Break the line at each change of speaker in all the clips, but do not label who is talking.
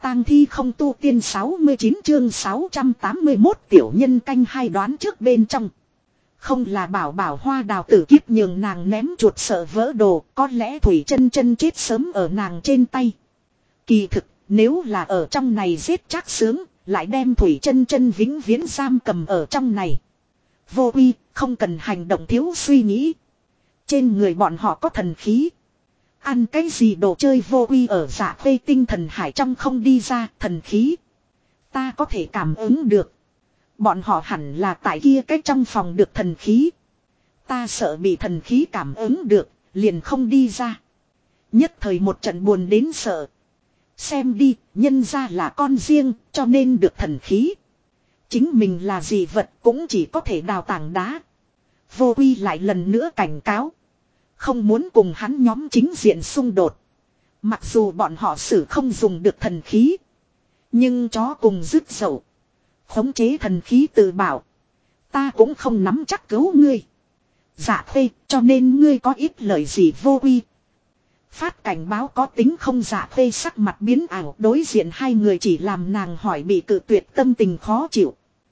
tang thi không tu tiên 69 chương 681 tiểu nhân canh hai đoán trước bên trong. Không là bảo bảo hoa đào tử kiếp nhường nàng ném chuột sợ vỡ đồ, có lẽ Thủy Chân Chân chết sớm ở nàng trên tay. Kỳ thực, nếu là ở trong này giết Trác Sướng, lại đem Thủy Chân Chân vĩnh viễn giam cầm ở trong này. Vô uy, không cần hành động thiếu suy nghĩ. Trên người bọn họ có thần khí. Ăn cái gì đồ chơi vô uy ở Dạ Khê tinh thần hải trong không đi ra thần khí. Ta có thể cảm ứng được. Bọn họ hẳn là tại kia cái trong phòng được thần khí. Ta sợ bị thần khí cảm ứng được, liền không đi ra. Nhất thời một trận buồn đến sợ. Xem đi, nhân ra là con riêng, cho nên được thần khí. Chính mình là gì vật cũng chỉ có thể đào tảng đá. Vô uy lại lần nữa cảnh cáo. Không muốn cùng hắn nhóm chính diện xung đột. Mặc dù bọn họ xử không dùng được thần khí. Nhưng chó cùng dứt dậu. Khống chế thần khí tự bảo. Ta cũng không nắm chắc cứu ngươi. Dạ Khê, cho nên ngươi có ít lời gì vô uy. Phát cảnh báo có tính không. Dạ Khê sắc mặt biến ảo. Đối diện hai người chỉ làm nàng hỏi bị cự tuyệt, tâm tình khó chịu.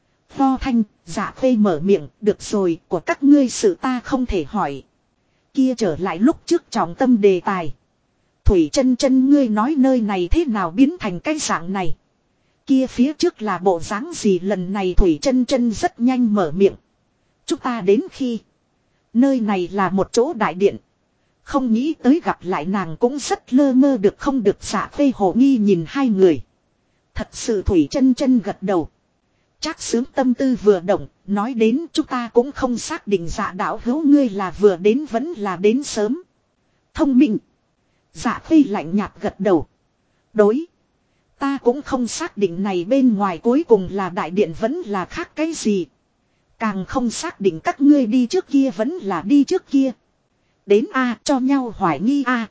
Lo thanh, Dạ Khê mở miệng, được rồi, của các ngươi sự ta không thể hỏi. Kia trở lại lúc trước trọng tâm đề tài. Thủy Chân Chân, ngươi nói nơi này thế nào biến thành cái dạng này. Kia phía trước là bộ dáng gì. Lần này Thủy Chân Chân rất nhanh mở miệng. Chúng ta đến khi nơi này là một chỗ đại điện. Không nghĩ tới gặp lại nàng cũng rất lơ mơ được không được. Dạ Khê hồ nghi nhìn hai người. Thật sự Thủy Chân Chân gật đầu. Trác Sướng tâm tư vừa động, nói đến chúng ta cũng không xác định Dạ đạo hữu ngươi là vừa đến vẫn là đến sớm. Thông minh. Dạ Khê lạnh nhạt gật đầu. Đối. Ta cũng không xác định này bên ngoài cuối cùng là đại điện vẫn là khác cái gì. Càng không xác định các ngươi đi trước kia vẫn là đi trước kia. Đến A cho nhau hoài nghi A.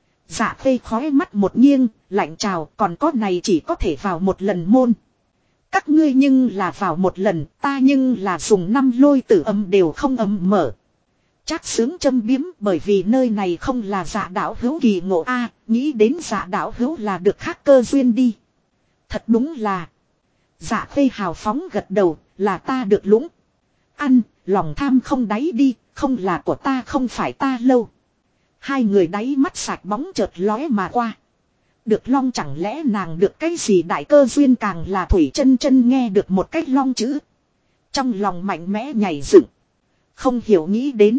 Dạ Khê khói mắt một nghiêng, lạnh chào, còn có này chỉ có thể vào một lần môn. Các ngươi nhưng là vào một lần, ta nhưng là dùng 5 lôi tử âm đều không âm mở. Trác Sướng châm biếm, bởi vì nơi này không là Dạ đạo hữu kỳ ngộ A, nghĩ đến Dạ đạo hữu là được khác cơ duyên đi. Thật đúng là. Dạ Khê hào phóng gật đầu, là ta được lũng. Ăn, lòng tham không đáy đi, không là của ta không phải ta lâu. Hai người đáy mắt sạch bóng chợt lóe mà qua. Được long chẳng lẽ nàng được cái gì đại cơ duyên. Càng là Thủy Chân Chân nghe được một cách long chữ. Trong lòng mạnh mẽ nhảy dựng. Không hiểu nghĩ đến.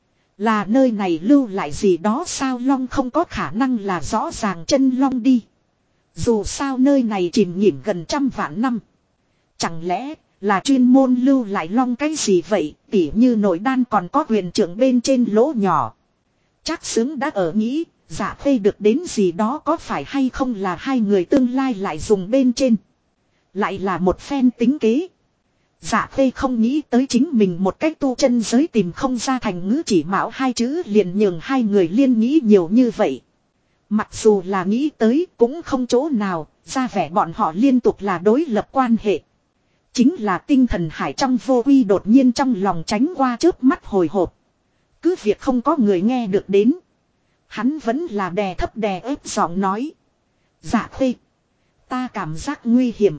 Là nơi này lưu lại gì đó sao. Long không có khả năng là rõ ràng chân long đi. Dù sao nơi này chìm nghỉm gần 100 vạn năm. Chẳng lẽ là chuyên môn lưu lại long cái gì vậy. Tỉ như nội đan còn có huyền trưởng bên trên lỗ nhỏ. Trác Sướng đã ở nghĩ. Dạ Khê được đến gì đó có phải hay không là hai người tương lai lại dùng bên trên. Lại là một phen tính kế. Dạ Khê không nghĩ tới chính mình một cách tu chân giới tìm không ra thành ngữ chỉ mạo hai chữ liền nhường hai người liên nghĩ nhiều như vậy. Mặc dù là nghĩ tới cũng không chỗ nào, ra vẻ bọn họ liên tục là đối lập quan hệ. Chính là tinh thần hải trong vô uy đột nhiên trong lòng tránh qua chớp mắt hồi hộp. Cứ việc không có người nghe được đến. Hắn vẫn là đè thấp đè ép giọng nói. Dạ Khê. Ta cảm giác nguy hiểm.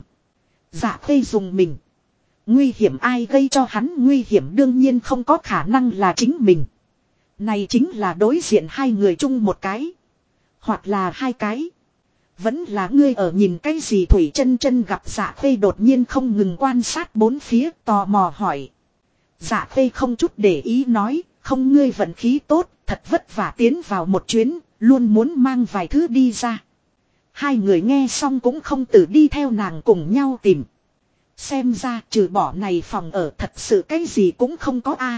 Dạ Khê dùng mình. Nguy hiểm ai gây cho hắn nguy hiểm đương nhiên không có khả năng là chính mình. Này chính là đối diện hai người chung một cái. Hoặc là hai cái. Vẫn là ngươi ở nhìn cái gì. Thủy Chân Chân gặp Dạ Khê đột nhiên không ngừng quan sát bốn phía tò mò hỏi. Dạ Khê không chút để ý nói. Không ngươi vận khí tốt. Thật vất vả tiến vào một chuyến. Luôn muốn mang vài thứ đi ra. Hai người nghe xong cũng không tự đi theo nàng cùng nhau tìm. Xem ra trừ bỏ này phòng ở thật sự cái gì cũng không có a.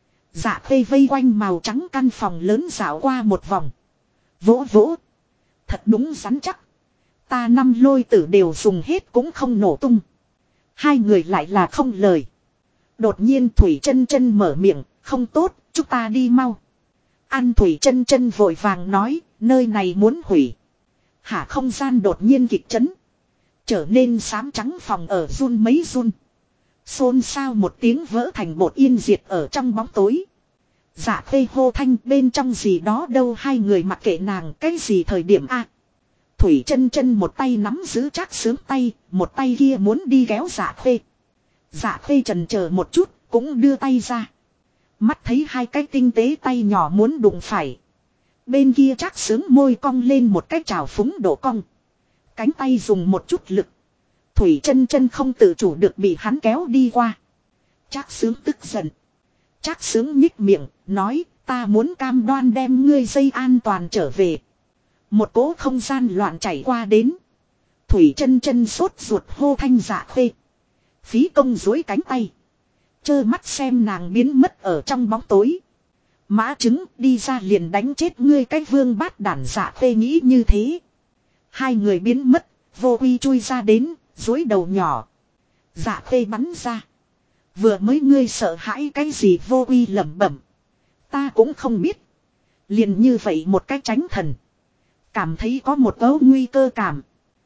Dạ Khê vây quanh màu trắng căn phòng lớn dạo qua một vòng. Vỗ vỗ. Thật đúng rắn chắc. Ta 5 lôi tử đều dùng hết cũng không nổ tung. Hai người lại là không lời. Đột nhiên Thủy Chân Chân mở miệng. Không tốt, chúng ta đi mau. An Thủy Chân Chân vội vàng nói. Nơi này muốn hủy. Hả không gian đột nhiên kịch chấn. Trở nên xám trắng phòng ở run mấy run. Xôn xao một tiếng vỡ thành bột yên diệt ở trong bóng tối. Dạ Khê hô thanh bên trong gì đó đâu hai người mặc kệ nàng cái gì thời điểm a. Thủy chân chân một tay nắm giữ Trác Sướng tay, một tay kia muốn đi kéo Dạ Khê. Dạ Khê chần chờ một chút, cũng đưa tay ra. Mắt thấy hai cái tinh tế tay nhỏ muốn đụng phải. Bên kia Trác Sướng môi cong lên một cái trào phúng độ cong. Cánh tay dùng một chút lực. Thủy chân chân không tự chủ được bị hắn kéo đi qua. Trác Sướng tức giận. Trác Sướng nhích miệng, nói, ta muốn cam đoan đem ngươi dây an toàn trở về. Một cỗ không gian loạn chảy qua đến. Thủy chân chân sốt ruột hô thanh Dạ Khê. Phí công duỗi cánh tay. Chơ mắt xem nàng biến mất ở trong bóng tối. Mã trứng đi ra liền đánh chết ngươi cái vương bát đản. Dạ Khê nghĩ như thế. Hai người biến mất, Vô Uy chui ra đến, duỗi đầu nhỏ. Dạ Khê bắn ra. Vừa mới ngươi sợ hãi cái gì? Vô Uy lẩm bẩm. Ta cũng không biết. Liền như vậy một cái tránh thần. Cảm thấy có một ấu nguy cơ cảm.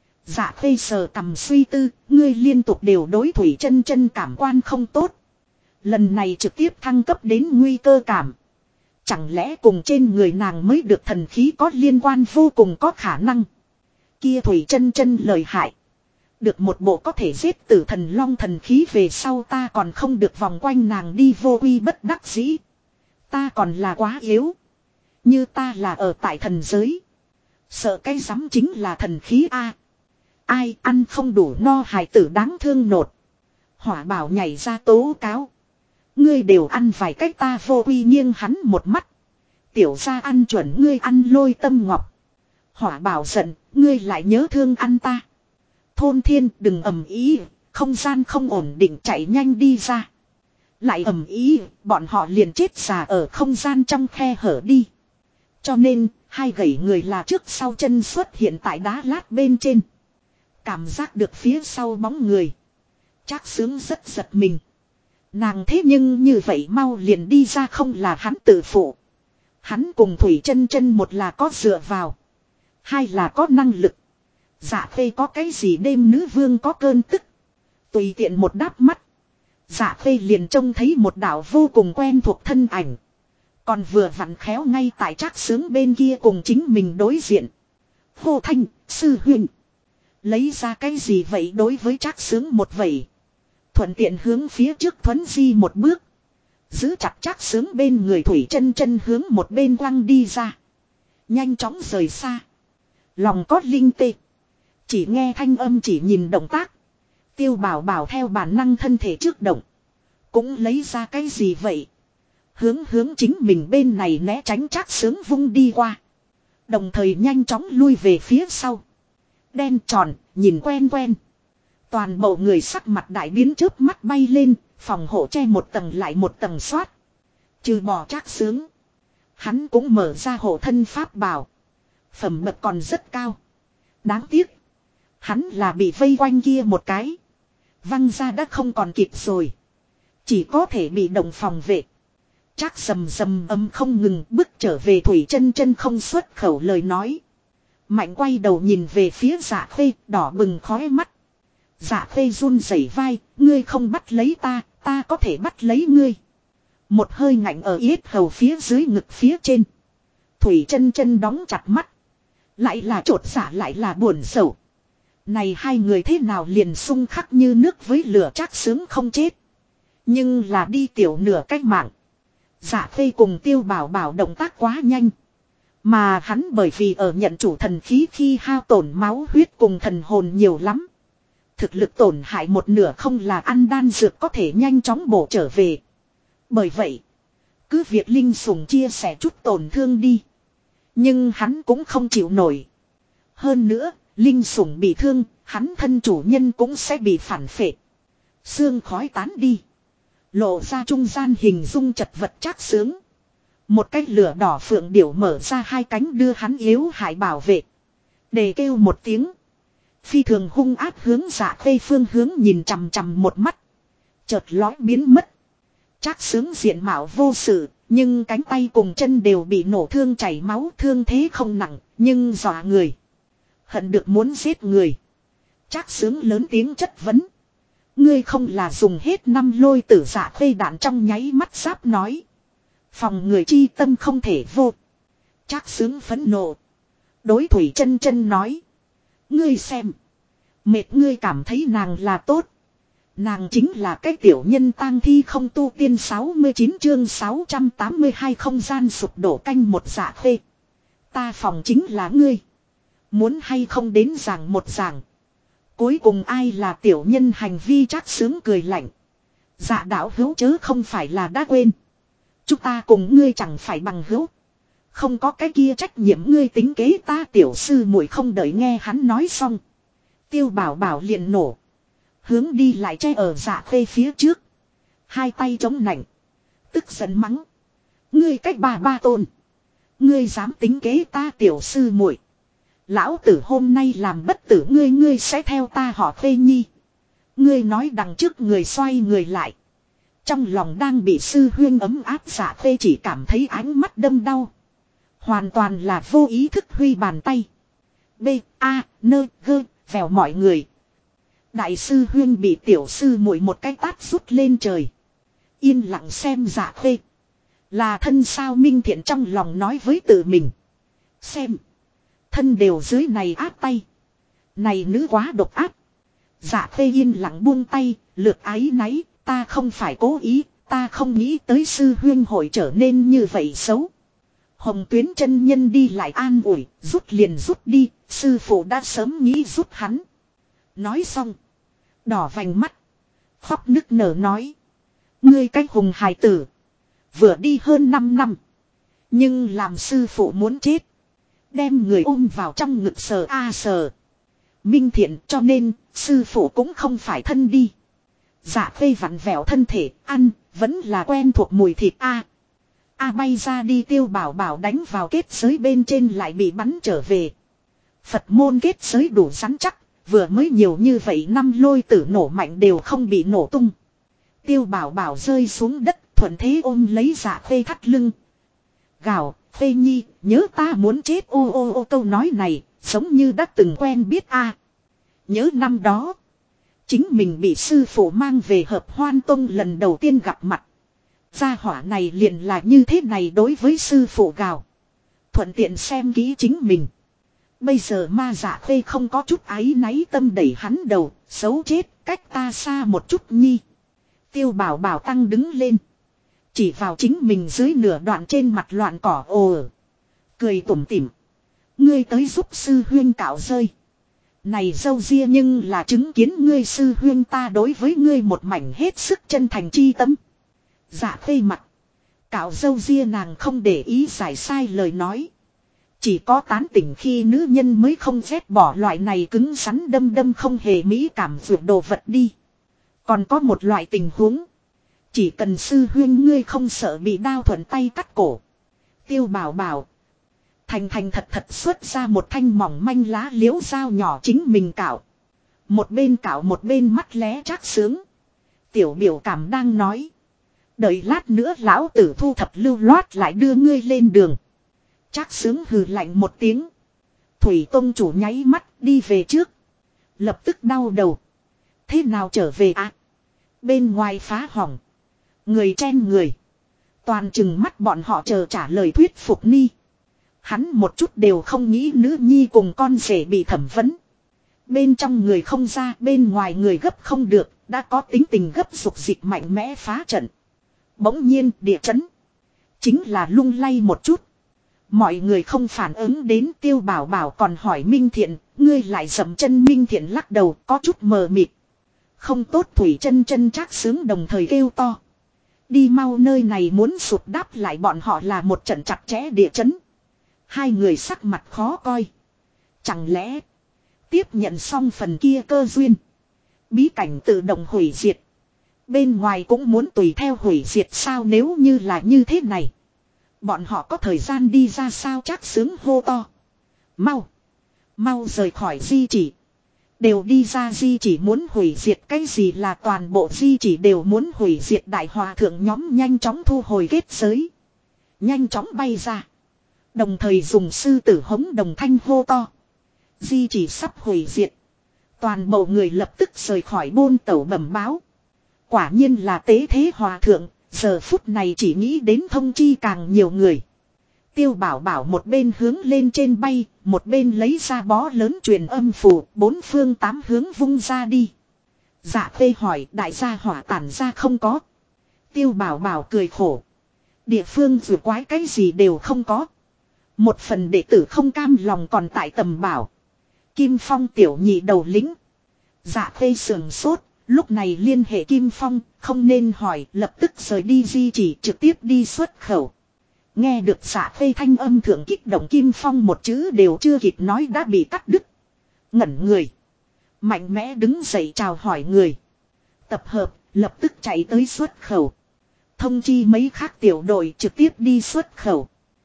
Dạ Khê sờ cầm suy tư, ngươi liên tục đều đối Thủy chân chân cảm quan không tốt. Lần này trực tiếp thăng cấp đến nguy cơ cảm. Chẳng lẽ cùng trên người nàng mới được thần khí có liên quan? Vô cùng có khả năng. Kia Thủy chân chân lợi hại. Được một bộ có thể giết tử thần long thần khí về sau ta còn không được vòng quanh nàng đi. Vô Uy bất đắc dĩ. Ta còn là quá yếu. Như ta là ở tại thần giới. Sợ cái rắm chính là thần khí A. Ai ăn không đủ no hài tử đáng thương nột. Hỏa Bảo nhảy ra tố cáo. Ngươi đều ăn vài cách. Ta Vô Uy nghiêng hắn một mắt. Tiểu gia ăn chuẩn, ngươi ăn lôi tâm ngọc. Hỏa Bảo giận, ngươi lại nhớ thương ăn ta. Thôn Thiên đừng ầm ý, không gian không ổn định, chạy nhanh đi ra. Lại ầm ý, bọn họ liền chết già ở không gian trong khe hở đi. Cho nên, hai gẩy người là trước sau chân xuất hiện tại đá lát bên trên. Cảm giác được phía sau bóng người. Trác Sướng rất giật mình. Nàng thế nhưng như vậy mau liền đi ra, không là hắn tự phụ. Hắn cùng Thủy chân chân một là có dựa vào. Hai là có năng lực. Dạ Khê có cái gì đêm nữ vương có cơn tức. Tùy tiện một đáp mắt. Dạ Khê liền trông thấy một đạo vô cùng quen thuộc thân ảnh. Còn vừa vặn khéo ngay tại Trác Sướng bên kia cùng chính mình đối diện. Hô thanh, sư huynh. Lấy ra cái gì vậy? Đối với Trác Sướng một vậy. Thuận tiện hướng phía trước thuấn di một bước. Giữ chặt Trác Sướng bên người Thủy chân chân hướng một bên quăng đi ra. Nhanh chóng rời xa. Lòng có linh tê. Chỉ nghe thanh âm chỉ nhìn động tác. Tiêu Bảo Bảo theo bản năng thân thể trước động. Cũng lấy ra cái gì vậy? Hướng chính mình bên này né tránh Trác Sướng vung đi qua. Đồng thời nhanh chóng lui về phía sau. Đen tròn, nhìn quen quen. Toàn bộ người sắc mặt đại biến, chớp mắt bay lên, phòng hộ che một tầng lại một tầng xoát. Trừ bỏ Trác Sướng. Hắn cũng mở ra hộ thân pháp bảo. Phẩm bậc còn rất cao. Đáng tiếc. Hắn là bị vây quanh kia một cái. Văng ra đã không còn kịp rồi. Chỉ có thể bị động phòng vệ. Trác rầm rầm âm không ngừng bước trở về. Thủy chân chân không xuất khẩu lời nói. Mạnh quay đầu nhìn về phía Dạ Khê, đỏ bừng khóe mắt. Dạ Khê run rẩy vai, ngươi không bắt lấy ta, ta có thể bắt lấy ngươi. Một hơi ngạnh ở yết hầu phía dưới ngực phía trên. Thủy chân chân đóng chặt mắt. Lại là trột dạ lại là buồn sầu. Này hai người thế nào liền xung khắc như nước với lửa. Trác Sướng không chết. Nhưng là đi tiểu nửa cách mạng. Dạ Khê cùng Tiêu Bảo Bảo động tác quá nhanh. Mà hắn bởi vì ở nhận chủ thần khí khi hao tổn máu huyết cùng thần hồn nhiều lắm. Thực lực tổn hại một nửa, không là ăn đan dược có thể nhanh chóng bổ trở về. Bởi vậy, cứ việc linh sủng chia sẻ chút tổn thương đi. Nhưng hắn cũng không chịu nổi. Hơn nữa, linh sủng bị thương, hắn thân chủ nhân cũng sẽ bị phản phệ. Sương khói tán đi. Lộ ra trung gian hình dung chật vật Trác Sướng. Một cái lửa đỏ phượng điểu mở ra hai cánh đưa hắn yếu hại bảo vệ. Để kêu một tiếng. Phi thường hung ác hướng Dạ Khê phương hướng nhìn chằm chằm một mắt. Chợt lói biến mất. Trác Sướng diện mạo vô sự, nhưng cánh tay cùng chân đều bị nổ thương chảy máu, thương thế không nặng, nhưng dọa người. Hận được muốn giết người. Trác Sướng lớn tiếng chất vấn. Ngươi không là dùng hết 5 lôi tử? Dạ Khê đạn trong nháy mắt giáp nói. Phòng người chi tâm không thể vô. Trác Sướng phẫn nộ. Đối Thủy chân chân nói. Ngươi xem. Mệt ngươi cảm thấy nàng là tốt. Nàng chính là cái tiểu nhân tang thi không tu tiên 69 chương 682 không gian sụp đổ canh một Dạ Khê. Ta phòng chính là ngươi. Muốn hay không đến giảng một giảng. Cuối cùng ai là tiểu nhân hành vi chắc sướng cười lạnh. Dạ đạo hữu chớ không phải là đã quên. Chúng ta cùng ngươi chẳng phải bằng hữu. Không có cái kia trách nhiệm ngươi tính kế ta tiểu sư muội không đợi nghe hắn nói xong. Tiêu bảo bảo liền nổ. Hướng đi lại che ở Dạ Khê phía trước. Hai tay chống nạnh. Tức giận mắng. Ngươi cách bà tôn. Ngươi dám tính kế ta tiểu sư muội. Lão tử hôm nay làm bất tử ngươi sẽ theo ta họ Khê nhi. Ngươi nói đằng trước người xoay người lại. Trong lòng đang bị sư huyên ấm áp Dạ Khê chỉ cảm thấy ánh mắt đâm đau. Hoàn toàn là vô ý thức huy bàn tay. B, A, N, G, vèo mọi người. Đại sư huyên bị tiểu sư muội một cái tát rút lên trời. Yên lặng xem Dạ Khê. Là thân sao Minh Thiện trong lòng nói với tự mình. Xem. Thân đều dưới này áp tay. Này nữ quá độc ác. Dạ Khê yên lặng buông tay. Lược ái náy. Ta không phải cố ý. Ta không nghĩ tới sư huyên hội trở nên như vậy xấu. Hồng Tuyến chân nhân đi lại an ủi. Rút liền rút đi. Sư phụ đã sớm nghĩ rút hắn. Nói xong. Đỏ vành mắt. Khóc nức nở nói. Ngươi cách hùng hài tử. Vừa đi hơn 5 năm. Nhưng làm sư phụ muốn chết. Đem người ôm vào trong ngực sờ a sờ. Minh Thiện cho nên sư phụ cũng không phải thân đi. Dạ Khê vặn vẹo thân thể ăn vẫn là quen thuộc mùi thịt a. A bay ra đi Tiêu bảo bảo đánh vào kết giới bên trên lại bị bắn trở về. Phật môn kết giới đủ rắn chắc. Vừa mới nhiều như vậy năm lôi tử nổ mạnh đều không bị nổ tung. Tiêu bảo bảo rơi xuống đất thuận thế ôm lấy Dạ Khê thắt lưng. Gào, Khê nhi, nhớ ta muốn chết ô ô ô câu nói này, giống như đã từng quen biết a. Nhớ năm đó, chính mình bị sư phụ mang về Hợp Hoan Tông lần đầu tiên gặp mặt. Gia hỏa này liền là như thế này đối với sư phụ gào. Thuận tiện xem kỹ chính mình. Bây giờ ma Dạ Khê không có chút áy náy tâm đẩy hắn đầu, xấu chết, cách ta xa một chút nhi. Tiêu bảo bảo tăng đứng lên. Chỉ vào chính mình dưới nửa đoạn trên mặt loạn cỏ ồ. Cười tủm tỉm. Ngươi tới giúp sư huyên cạo rơi. Này dâu ria nhưng là chứng kiến ngươi sư huyên ta đối với ngươi một mảnh hết sức chân thành chi tâm. Dạ Khê mặt. Cạo dâu ria nàng không để ý giải sai lời nói. Chỉ có tán tỉnh khi nữ nhân mới không ghét bỏ loại này cứng rắn đâm đâm không hề mỹ cảm vượt đồ vật đi. Còn có một loại tình huống. Chỉ cần sư huyên ngươi không sợ bị đao thuận tay cắt cổ. Tiêu bảo bảo. Thành thành thật thật xuất ra một thanh mỏng manh lá liễu dao nhỏ chính mình cạo. Một bên cạo một bên mắt lé trác sướng. Tiểu biểu cảm đang nói. Đợi lát nữa lão tử thu thập lưu loát lại đưa ngươi lên đường. Trác sướng hừ lạnh một tiếng. Thủy Tông chủ nháy mắt đi về trước. Lập tức đau đầu. Thế nào trở về ạ? Bên ngoài phá hỏng. Người chen người. Toàn chừng mắt bọn họ chờ trả lời thuyết phục ni. Hắn một chút đều không nghĩ nữ nhi cùng con rể bị thẩm vấn. Bên trong người không ra, bên ngoài người gấp không được, đã có tính tình gấp dục dịch mạnh mẽ phá trận. Bỗng nhiên địa chấn. Chính là lung lay một chút. Mọi người không phản ứng đến Tiêu bảo bảo còn hỏi Minh Thiện, ngươi lại dậm chân. Minh Thiện lắc đầu có chút mờ mịt. Không tốt Thủy chân chân Trác sướng đồng thời kêu to. Đi mau nơi này muốn sụp đáp lại bọn họ là một trận chặt chẽ địa chấn. Hai người sắc mặt khó coi. Chẳng lẽ tiếp nhận xong phần kia cơ duyên. Bí cảnh tự động hủy diệt. Bên ngoài cũng muốn tùy theo hủy diệt sao nếu như là như thế này. Bọn họ có thời gian đi ra sao Trác sướng hô to. Mau. Mau rời khỏi di chỉ. Đều đi ra di chỉ muốn hủy diệt cái gì là toàn bộ di chỉ đều muốn hủy diệt đại hòa thượng nhóm nhanh chóng thu hồi kết giới. Nhanh chóng bay ra. Đồng thời dùng sư tử hống đồng thanh hô to. Di chỉ sắp hủy diệt. Toàn bộ người lập tức rời khỏi bôn tẩu bẩm báo. Quả nhiên là tế thế hòa thượng. Giờ phút này chỉ nghĩ đến thông chi càng nhiều người. Tiêu Bảo Bảo một bên hướng lên trên bay, một bên lấy ra bó lớn truyền âm phù, bốn phương tám hướng vung ra đi. Dạ Khê hỏi đại gia hỏa tản ra không có. Tiêu Bảo Bảo cười khổ. Địa phương vừa quái cái gì đều không có. Một phần đệ tử không cam lòng còn tại tầm bảo. Kim Phong tiểu nhị đầu lĩnh. Dạ Khê sườn sốt, lúc này liên hệ Kim Phong, không nên hỏi, lập tức rời đi di chỉ trực tiếp đi xuất khẩu. Nghe được Dạ Khê thanh âm thượng kích động, Kim Phong một chữ đều chưa kịp nói đã bị cắt đứt. Ngẩn người. Mạnh mẽ đứng dậy chào hỏi người. Tập hợp, lập tức chạy tới xuất khẩu. Thông chi mấy khác tiểu đội trực tiếp đi xuất khẩu.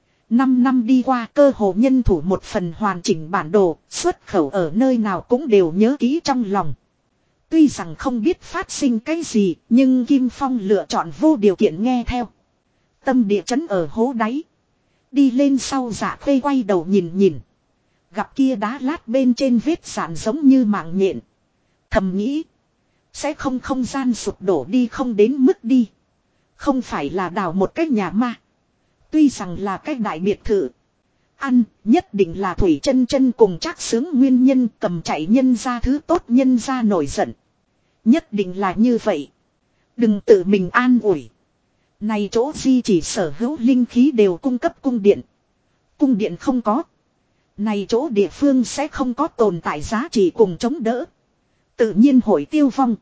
5 năm đi qua, cơ hồ nhân thủ một phần hoàn chỉnh bản đồ, xuất khẩu ở nơi nào cũng đều nhớ kỹ trong lòng. Tuy rằng không biết phát sinh cái gì, nhưng Kim Phong lựa chọn vô điều kiện nghe theo. Tâm địa chấn ở hố đáy. Đi lên sau Dạ Khê quay đầu nhìn nhìn. Gặp kia đá lát bên trên vết sạn giống như mạng nhện. Thầm nghĩ. Sẽ không gian sụp đổ đi không đến mức đi. Không phải là đào một cái nhà ma. Tuy rằng là cái đại biệt thự. Ăn nhất định là Thủy Chân Chân cùng Trác Sướng nguyên nhân cầm chạy nhân ra thứ tốt nhân ra nổi giận. Nhất định là như vậy. Đừng tự mình an ủi. Này chỗ di chỉ sở hữu linh khí đều cung cấp cung điện. Cung điện không có. Này chỗ địa phương sẽ không có tồn tại giá trị cùng chống đỡ. Tự nhiên hội tiêu vong.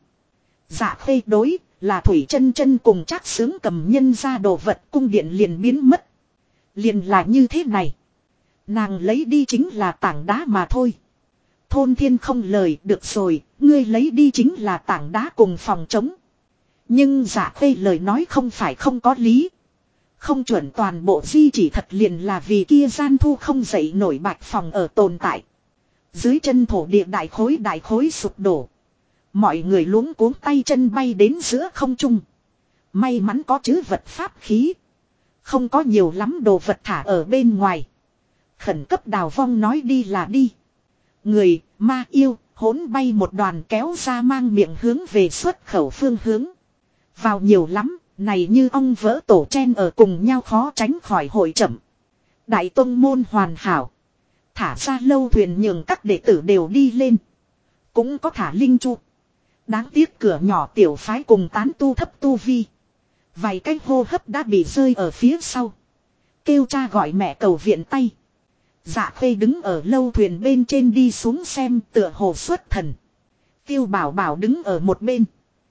Dạ Khê đối là Thủy Chân Chân cùng Trác Sướng cầm nhân ra đồ vật, cung điện liền biến mất. Liền là như thế này. Nàng lấy đi chính là tảng đá mà thôi. Thôn Thiên không lời, được rồi, ngươi lấy đi chính là tảng đá cùng phòng trống. Nhưng Dạ Khê lời nói không phải không có lý. Không chuẩn toàn bộ di chỉ thật liền là vì kia gian thu không dậy nổi bạch phòng ở tồn tại. Dưới chân thổ địa đại khối sụp đổ. Mọi người luống cuống tay chân bay đến giữa không trung. May mắn có trữ vật pháp khí. Không có nhiều lắm đồ vật thả ở bên ngoài. Khẩn cấp đào vong nói đi là đi. Người, ma yêu, hỗn bay một đoàn kéo ra mang miệng hướng về xuất khẩu phương hướng. Vào nhiều lắm, này như ong vỡ tổ chen ở cùng nhau khó tránh khỏi hội chậm. Đại tông môn hoàn hảo. Thả ra lâu thuyền nhường các đệ tử đều đi lên. Cũng có thả linh chu. Đáng tiếc cửa nhỏ tiểu phái cùng tán tu thấp tu vi. Vài cái hô hấp đã bị rơi ở phía sau. Kêu cha gọi mẹ cầu viện tay. Dạ Khê đứng ở lâu thuyền bên trên đi xuống xem tựa hồ xuất thần. Tiêu Bảo Bảo đứng ở một bên.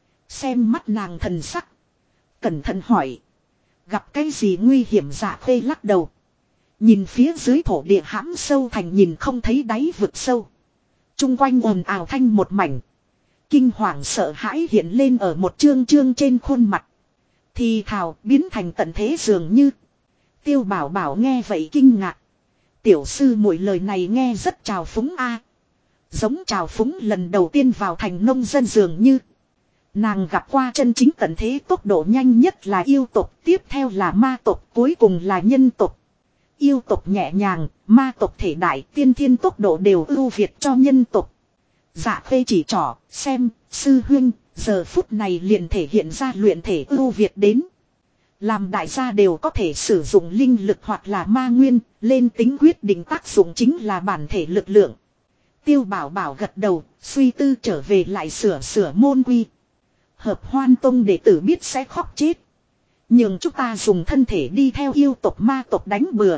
Xem mắt nàng thần sắc. Cẩn thận hỏi. Gặp cái gì nguy hiểm Dạ Khê lắc đầu. Nhìn phía dưới thổ địa hãm sâu thành nhìn không thấy đáy vực sâu. Trung quanh ồn ào thanh một mảnh. Kinh hoàng sợ hãi hiện lên ở một chương trên khuôn mặt. Thì thào biến thành tận thế dường như. Tiêu Bảo Bảo nghe vậy kinh ngạc. Tiểu sư muội lời này nghe rất trào phúng a. Giống trào phúng lần đầu tiên vào thành nông dân dường như. Nàng gặp qua chân chính tận thế tốc độ nhanh nhất là yêu tộc, tiếp theo là ma tộc, cuối cùng là nhân tộc. Yêu tộc nhẹ nhàng, ma tộc thể đại, tiên thiên tốc độ đều ưu việt cho nhân tộc. Dạ Khê chỉ trỏ, xem, sư huynh, giờ phút này liền thể hiện ra luyện thể ưu việt đến. Làm đại gia đều có thể sử dụng linh lực hoặc là ma nguyên, lên tính quyết định tác dụng chính là bản thể lực lượng. Tiêu Bảo Bảo gật đầu, suy tư trở về lại sửa môn quy. Hợp Hoan Tông đệ tử biết sẽ khóc chết. Nhưng chúng ta dùng thân thể đi theo yêu tộc ma tộc đánh bừa.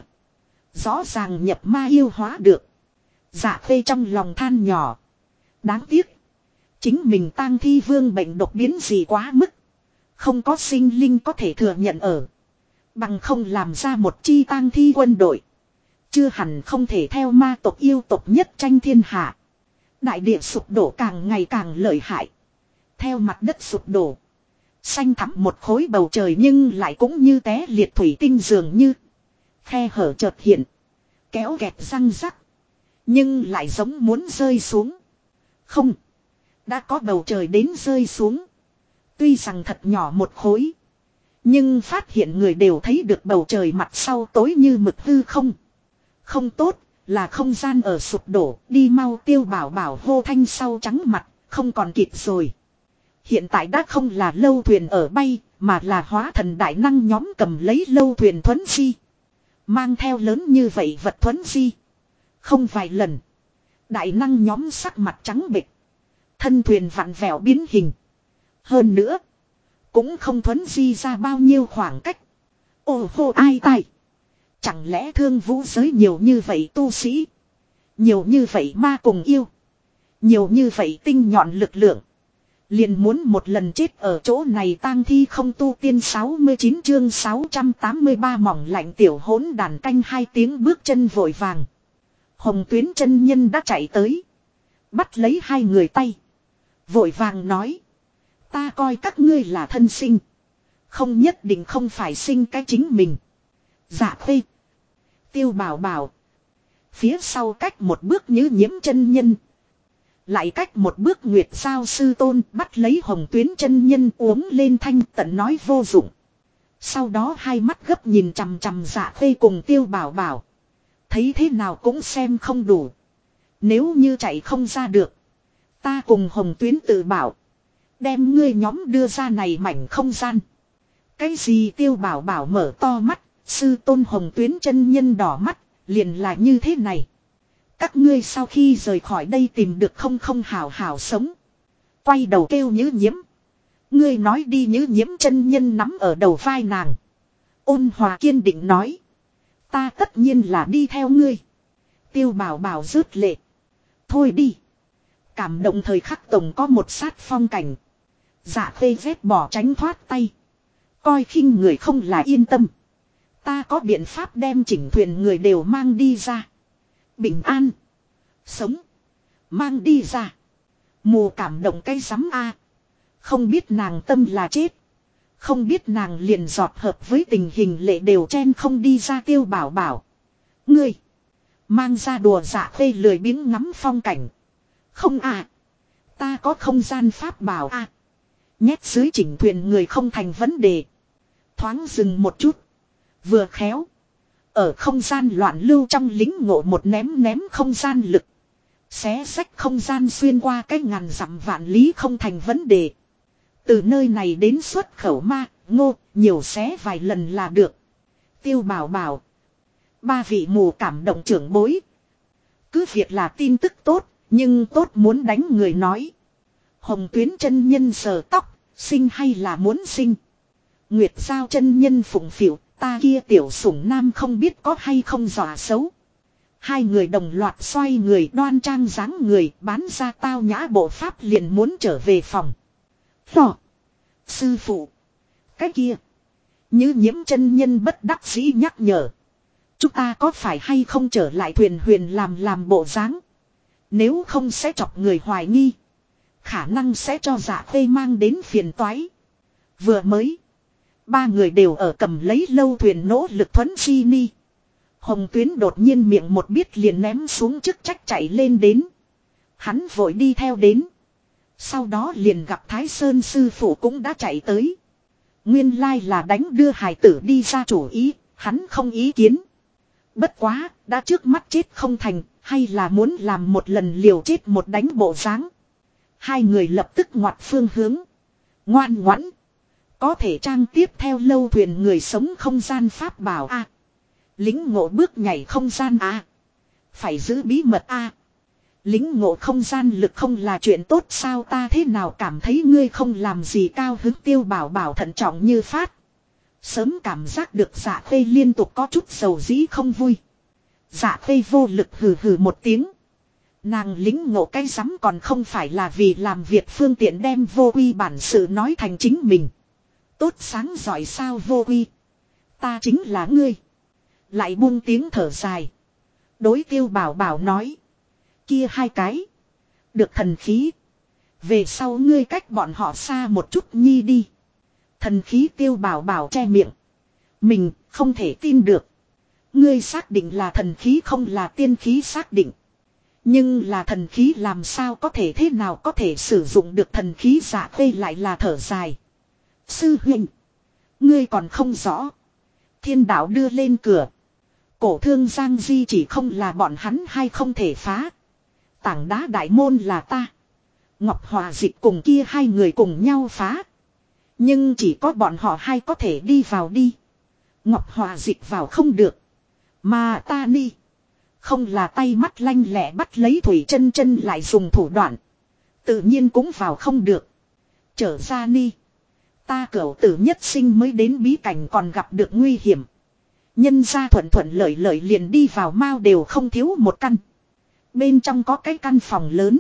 Rõ ràng nhập ma yêu hóa được. Dạ Khê trong lòng than nhỏ. Đáng tiếc. Chính mình tang thi vương bệnh độc biến gì quá mức. Không có sinh linh có thể thừa nhận ở. Bằng không làm ra một chi tang thi quân đội. Chưa hẳn không thể theo ma tộc yêu tộc nhất tranh thiên hạ. Đại địa sụp đổ càng ngày càng lợi hại. Theo mặt đất sụp đổ. Xanh thẳm một khối bầu trời nhưng lại cũng như té liệt thủy tinh dường như. Khe hở chợt hiện. Kéo kẹt răng rắc. Nhưng lại giống muốn rơi xuống. Không. Đã có bầu trời đến rơi xuống. Tuy rằng thật nhỏ một khối. Nhưng phát hiện người đều thấy được bầu trời mặt sau tối như mực hư không. Không tốt, là không gian ở sụp đổ, đi mau Tiêu Bảo Bảo hô thanh sau trắng mặt, không còn kịp rồi. Hiện tại đã không là lâu thuyền ở bay, mà là hóa thần đại năng nhóm cầm lấy lâu thuyền thuấn di. Mang theo lớn như vậy vật thuấn di. Không vài lần. Đại năng nhóm sắc mặt trắng bệch. Thân thuyền vặn vẹo biến hình. Hơn nữa. Cũng không thuấn di ra bao nhiêu khoảng cách. Ồ hô ai tai. Chẳng lẽ thương vũ giới nhiều như vậy tu sĩ. Nhiều như vậy ma cùng yêu. Nhiều như vậy tinh nhọn lực lượng. Liền muốn một lần chết ở chỗ này tang thi không tu tiên 69 chương 683 mỏng lạnh tiểu hỗn đàn canh 2 tiếng bước chân vội vàng. Hồng Tuyến chân nhân đã chạy tới. Bắt lấy hai người tay. Vội vàng nói. Ta coi các ngươi là thân sinh. Không nhất định không phải sinh cái chính mình. Dạ khuê. Tiêu bảo bảo. Phía sau cách một bước Như Nhiễm chân nhân. Lại cách một bước Nguyệt Sao sư tôn bắt lấy Hồng Tuyến chân nhân uống lên thanh tận nói vô dụng. Sau đó hai mắt gấp nhìn chằm chằm Dạ khuê cùng Tiêu bảo bảo. Thấy thế nào cũng xem không đủ. Nếu như chạy không ra được. Ta cùng Hồng Tuyến tự bảo. Đem ngươi nhóm đưa ra này mảnh không gian. Cái gì Tiêu bảo bảo mở to mắt. Sư tôn Hồng Tuyến chân nhân đỏ mắt. Liền là như thế này. Các ngươi sau khi rời khỏi đây tìm được không hảo hảo sống. Quay đầu kêu Như Nhiễm. Ngươi nói đi Như Nhiễm chân nhân nắm ở đầu vai nàng. Ôn hòa kiên định nói. Ta tất nhiên là đi theo ngươi. Tiêu bảo bảo rớt lệ. Thôi đi. Cảm động thời khắc tổng có một sát phong cảnh. Dạ khê vết bỏ tránh thoát tay. Coi khinh người không là yên tâm. Ta có biện pháp đem chỉnh thuyền người đều mang đi ra. Bình an. Sống. Mang đi ra. Mù cảm động cái rắm a. Không biết nàng tâm là chết. Không biết nàng liền giọt hợp với tình hình lệ đều chen không đi ra Tiêu bảo bảo. Ngươi. Mang ra đùa dạ khê lười biếng ngắm phong cảnh. Không à. Ta có không gian pháp bảo à. Nhét dưới chỉnh thuyền người không thành vấn đề. Thoáng dừng một chút. Vừa khéo. Ở không gian loạn lưu trong lính ngộ một ném không gian lực. Xé sách không gian xuyên qua cái ngàn dặm vạn lý không thành vấn đề. Từ nơi này đến xuất khẩu ma, ngô, nhiều xé vài lần là được. Tiêu bảo bảo. Ba vị mù cảm động trưởng bối. Cứ việc là tin tức tốt, nhưng tốt muốn đánh người nói. Hồng Tuyến chân nhân sờ tóc, sinh hay là muốn sinh. Nguyệt Giao chân nhân phụng phịu, ta kia tiểu sủng nam không biết có hay không dọa xấu. Hai người đồng loạt xoay người đoan trang dáng người bán ra tao nhã bộ pháp liền muốn trở về phòng. Phò. Sư phụ. Cái kia. Như Nhiễm chân nhân bất đắc dĩ nhắc nhở. Chúng ta có phải hay không trở lại thuyền huyền làm bộ dáng. Nếu không sẽ chọc người hoài nghi. Khả năng sẽ cho Dạ Khê mang đến phiền toái. Vừa mới. Ba người đều ở cầm lấy lâu thuyền nỗ lực thuấn chi ni. Hồng Tuyến đột nhiên miệng một biết liền ném xuống chức trách chạy lên đến. Hắn vội đi theo đến. Sau đó liền gặp Thái Sơn sư phụ cũng đã chạy tới. Nguyên lai là đánh đưa hài tử đi ra chủ ý, hắn không ý kiến. Bất quá, đã trước mắt chết không thành, hay là muốn làm một lần liều chết một đánh bộ dáng. Hai người lập tức ngoặt phương hướng. Ngoan ngoãn. Có thể trang tiếp theo lâu thuyền người sống không gian pháp bảo a. Lính ngộ bước nhảy không gian a. Phải giữ bí mật a. Lính ngộ không gian lực không là chuyện tốt sao ta thế nào cảm thấy ngươi không làm gì cao hứng Tiêu bảo bảo thận trọng như phát. Sớm cảm giác được Dạ Khê liên tục có chút dầu dĩ không vui. Dạ Khê vô lực hừ hừ một tiếng. Nàng lính ngộ cái rắm còn không phải là vì làm việc phương tiện đem vô quy bản sự nói thành chính mình. Tốt sáng giỏi sao vô quy. Ta chính là ngươi. Lại buông tiếng thở dài. Đối Tiêu bảo bảo nói. Kia hai cái. Được thần khí. Về sau ngươi cách bọn họ xa một chút nhi đi. Thần khí Tiêu bảo bảo che miệng. Mình không thể tin được. Ngươi xác định là thần khí không là tiên khí xác định. Nhưng là thần khí làm sao có thể thế nào có thể sử dụng được thần khí Dạ Khê lại là thở dài. Sư huynh. Ngươi còn không rõ. Thiên đạo đưa lên cửa. Cổ thương Giang Di chỉ không là bọn hắn hay không thể phá. Tảng đá đại môn là ta. Ngọc Hòa Dịch cùng kia hai người cùng nhau phá. Nhưng chỉ có bọn họ hai có thể đi vào đi. Ngọc Hòa Dịch vào không được. Mà ta ni. Không là tay mắt lanh lẹ bắt lấy Thủy Chân Chân lại dùng thủ đoạn. Tự nhiên cũng vào không được. Trở ra ni. Ta cửu tử nhất sinh mới đến bí cảnh còn gặp được nguy hiểm. Nhân ra thuận thuận lợi lợi liền đi vào mau đều không thiếu một căn. Bên trong có cái căn phòng lớn.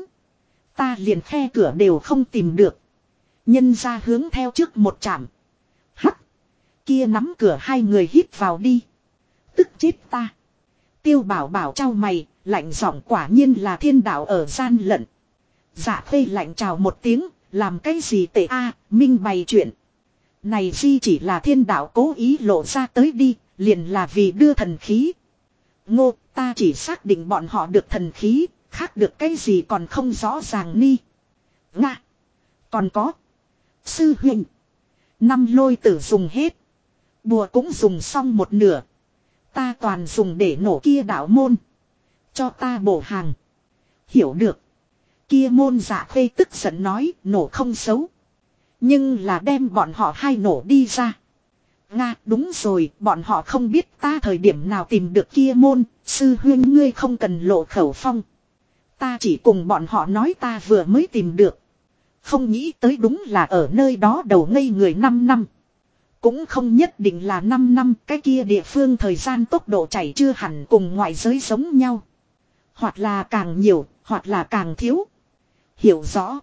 Ta liền khe cửa đều không tìm được. Nhân ra hướng theo trước một chạm. Hắc. Kia nắm cửa hai người hít vào đi. Tức chết ta. Tiêu Bảo Bảo trao mày, lạnh giọng quả nhiên là thiên đạo ở gian lận. Dạ Khê lạnh chào một tiếng, làm cái gì tệ a, minh bày chuyện. Này di chỉ là thiên đạo cố ý lộ ra tới đi, liền là vì đưa thần khí. Ngô, ta chỉ xác định bọn họ được thần khí, khác được cái gì còn không rõ ràng ni. Nga. Còn có. Sư huynh. Năm lôi tử dùng hết. Bùa cũng dùng xong một nửa. Ta toàn dùng để nổ kia đạo môn. Cho ta bổ hàng. Hiểu được. Kia môn Dạ Khê tức giận nói nổ không xấu. Nhưng là đem bọn họ hai nổ đi ra. Nga đúng rồi, bọn họ không biết ta thời điểm nào tìm được kia môn, sư huynh ngươi không cần lộ khẩu phong. Ta chỉ cùng bọn họ nói ta vừa mới tìm được. Không nghĩ tới đúng là ở nơi đó đầu ngây người 5 năm. Cũng không nhất định là 5 năm, cái kia địa phương thời gian tốc độ chảy chưa hẳn cùng ngoại giới giống nhau. Hoặc là càng nhiều, hoặc là càng thiếu. Hiểu rõ.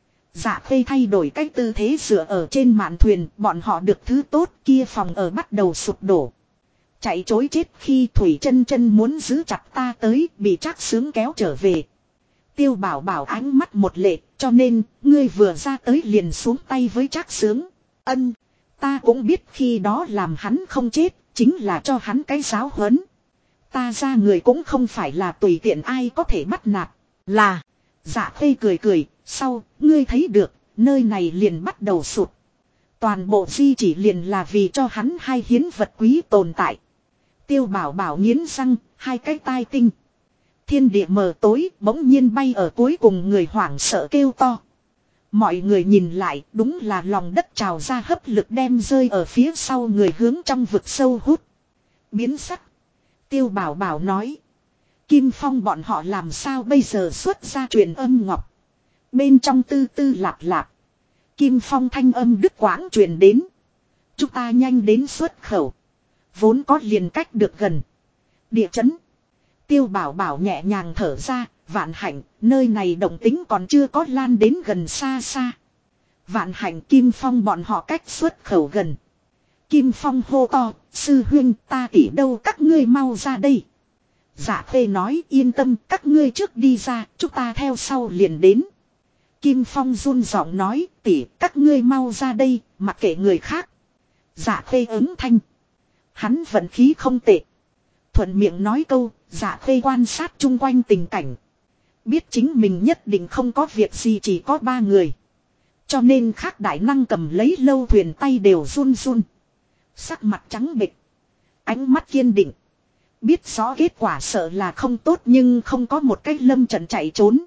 Dạ Khê thay đổi cách tư thế dựa ở trên mạn thuyền, bọn họ được thứ tốt, kia phòng ở bắt đầu sụp đổ. Chạy chối chết khi Thủy Chân Chân muốn giữ chặt ta tới, bị Trác Sướng kéo trở về. Tiêu Bảo Bảo ánh mắt một lệ, cho nên, ngươi vừa ra tới liền xuống tay với Trác Sướng. Ân, ta cũng biết khi đó làm hắn không chết, chính là cho hắn cái giáo huấn. Ta ra người cũng không phải là tùy tiện ai có thể bắt nạt, là... Dạ Khê cười cười, sau, ngươi thấy được, nơi này liền bắt đầu sụt. Toàn bộ di chỉ liền là vì cho hắn hai hiến vật quý tồn tại. Tiêu Bảo Bảo nghiến răng, hai cái tai tinh. Thiên địa mờ tối, bỗng nhiên bay ở cuối cùng người hoảng sợ kêu to. Mọi người nhìn lại, đúng là lòng đất trào ra hấp lực đem rơi ở phía sau người hướng trong vực sâu hút. Biến sắc. Tiêu Bảo Bảo nói. Kim Phong bọn họ làm sao bây giờ xuất ra truyền âm ngọc. Bên trong tư tư lạp lạp. Kim Phong thanh âm đứt quãng truyền đến. Chúng ta nhanh đến xuất khẩu. Vốn có liền cách được gần. Địa chấn. Tiêu Bảo Bảo nhẹ nhàng thở ra. Vạn hạnh, nơi này động tính còn chưa có lan đến gần xa xa. Vạn hạnh Kim Phong bọn họ cách xuất khẩu gần. Kim Phong hô to, sư huynh ta tỉ đâu các ngươi mau ra đây. Dạ Khê nói yên tâm các ngươi trước đi ra, chúng ta theo sau liền đến. Kim Phong run giọng nói tỉ các ngươi mau ra đây, mặc kệ người khác. Dạ Khê ứng thanh. Hắn vận khí không tệ. Thuận miệng nói câu, Dạ Khê quan sát chung quanh tình cảnh. Biết chính mình nhất định không có việc gì chỉ có 3 người. Cho nên khác đại năng cầm lấy lâu thuyền tay đều run run. Sắc mặt trắng bệch. Ánh mắt kiên định. Biết rõ kết quả sợ là không tốt nhưng không có một cách lâm trận chạy trốn.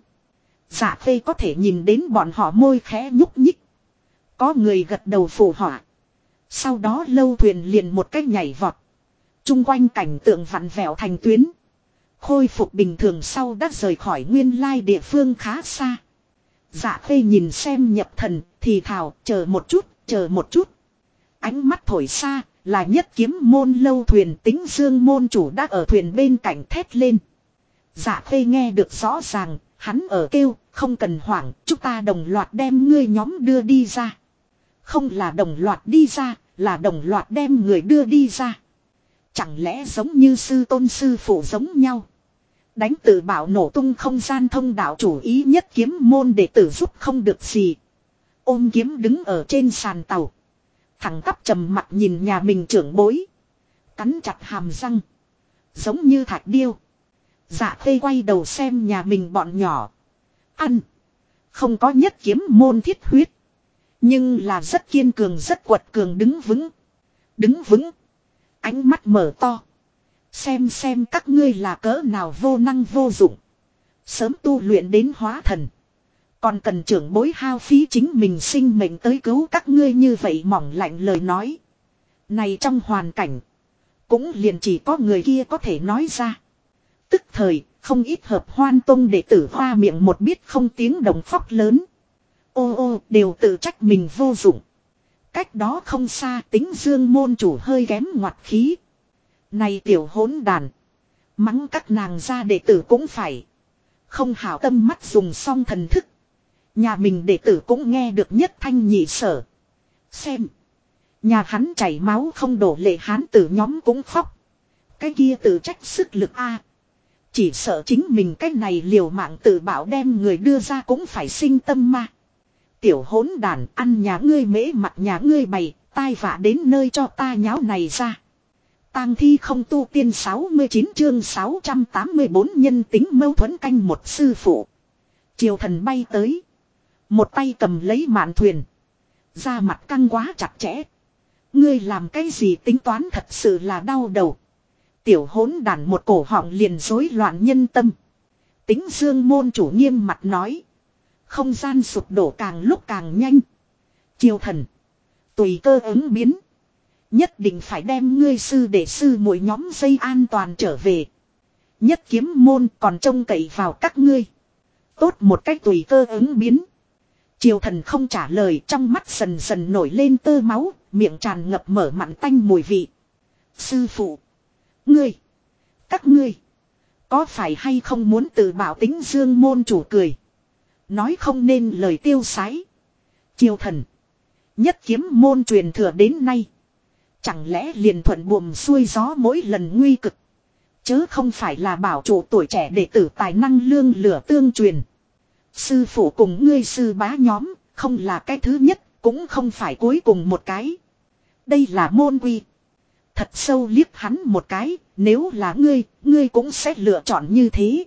Dạ Khê có thể nhìn đến bọn họ môi khẽ nhúc nhích. Có người gật đầu phù họa. Sau đó lâu thuyền liền một cách nhảy vọt. Trung quanh cảnh tượng vặn vẹo thành tuyến. Khôi phục bình thường sau đã rời khỏi nguyên lai địa phương khá xa. Dạ Khê nhìn xem nhập thần thì thào chờ một chút, chờ một chút. Ánh mắt thổi xa. Là Nhất Kiếm môn lâu thuyền Tính Dương môn chủ đã ở thuyền bên cạnh thét lên. Dạ Khê nghe được rõ ràng, hắn ở kêu, không cần hoảng, chúng ta đồng loạt đem ngươi nhóm đưa đi ra. Không là đồng loạt đi ra, là đồng loạt đem người đưa đi ra. Chẳng lẽ giống như sư tôn sư phụ giống nhau. Đánh tự bảo nổ tung không gian thông đạo chủ ý Nhất Kiếm môn để tử giúp không được gì. Ôm kiếm đứng ở trên sàn tàu. Thẳng tắp trầm mặt nhìn nhà mình trưởng bối. Cắn chặt hàm răng. Giống như thạch điêu. Dạ Khê quay đầu xem nhà mình bọn nhỏ. Ăn. Không có Nhất Kiếm môn thiết huyết. Nhưng là rất kiên cường rất quật cường đứng vững. Đứng vững. Ánh mắt mở to. Xem các ngươi là cỡ nào vô năng vô dụng. Sớm tu luyện đến hóa thần. Còn cần trưởng bối hao phí chính mình sinh mệnh tới cứu các ngươi như vậy mỏng lạnh lời nói. Này trong hoàn cảnh. cũng liền chỉ có người kia có thể nói ra. Tức thời, không ít hợp Hoan Tông đệ tử hoa miệng một biết không tiếng đồng phóc lớn. Ô ô, đều tự trách mình vô dụng. Cách đó không xa, Tính Dương môn chủ hơi kém ngoặt khí. Này tiểu hỗn đàn. Mắng các nàng ra đệ tử cũng phải. Không hảo tâm mắt dùng xong thần thức. Nhà mình đệ tử cũng nghe được nhất thanh nhị sở. Xem. Nhà hắn chảy máu không đổ lệ hán tử nhóm cũng khóc. Cái kia tự trách sức lực a. Chỉ sợ chính mình cái này liều mạng tự bảo đem người đưa ra cũng phải sinh tâm ma. Tiểu hỗn đàn ăn nhà ngươi mễ mặt nhà ngươi bày, tai vạ đến nơi cho ta nháo này ra. Tang thi không tu tiên 69 chương 684 nhân tính mâu thuẫn canh một sư phụ. Triều thần bay tới. Một tay cầm lấy mạn thuyền. Da mặt căng quá chặt chẽ. Ngươi làm cái gì tính toán thật sự là đau đầu. Tiểu hỗn đàn một cổ họng liền rối loạn nhân tâm. Tính Dương môn chủ nghiêm mặt nói. Không gian sụp đổ càng lúc càng nhanh. Triều thần. Tùy cơ ứng biến. Nhất định phải đem ngươi sư đệ sư mỗi nhóm dây an toàn trở về. Nhất kiếm môn còn trông cậy vào các ngươi. Tốt một cách tùy cơ ứng biến. Triều thần không trả lời, trong mắt dần dần nổi lên tơ máu, miệng tràn ngập mở mặn tanh mùi vị. Sư phụ. Ngươi. Các ngươi. Có phải hay không muốn tự bảo Tính Dương môn chủ cười. Nói không nên lời tiêu sái. Triều thần. Nhất kiếm môn truyền thừa đến nay. Chẳng lẽ liền thuận buồm xuôi gió mỗi lần nguy cực. Chớ không phải là bảo chủ tuổi trẻ đệ tử tài năng lương lửa tương truyền. Sư phụ cùng ngươi sư bá nhóm. Không là cái thứ nhất. Cũng không phải cuối cùng một cái. Đây là môn quy. Thật sâu liếc hắn một cái. Nếu là ngươi cũng sẽ lựa chọn như thế.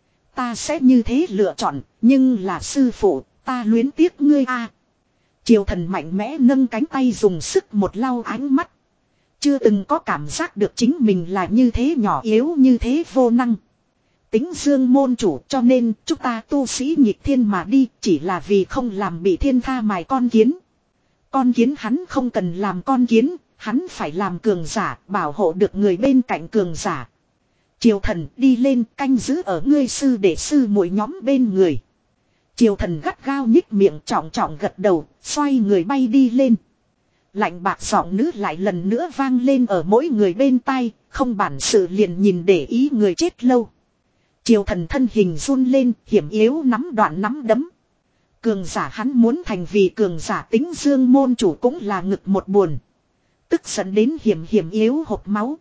Ta sẽ như thế lựa chọn. Nhưng là sư phụ, ta luyến tiếc ngươi a. Triều thần mạnh mẽ nâng cánh tay dùng sức một lau ánh mắt. Chưa từng có cảm giác được chính mình là như thế nhỏ yếu như thế vô năng. Tính Dương môn chủ cho nên chúng ta tu sĩ nhịp thiên mà đi chỉ là vì không làm bị thiên tha mài con kiến. Con kiến hắn không cần làm con kiến, hắn phải làm cường giả bảo hộ được người bên cạnh cường giả. Triều thần đi lên canh giữ ở ngươi sư đệ sư mỗi nhóm bên người. Triều thần gắt gao nhích miệng trọng trọng gật đầu, xoay người bay đi lên. Lạnh bạc giọng nữ lại lần nữa vang lên ở mỗi người bên tai, không bản sự liền nhìn để ý người chết lâu. Triều thần thân hình run lên, hiểm yếu nắm đoạn nắm đấm. Cường giả hắn muốn thành vì cường giả Tính Dương môn chủ cũng là ngực một buồn. Tức giận đến hiểm yếu hộc máu.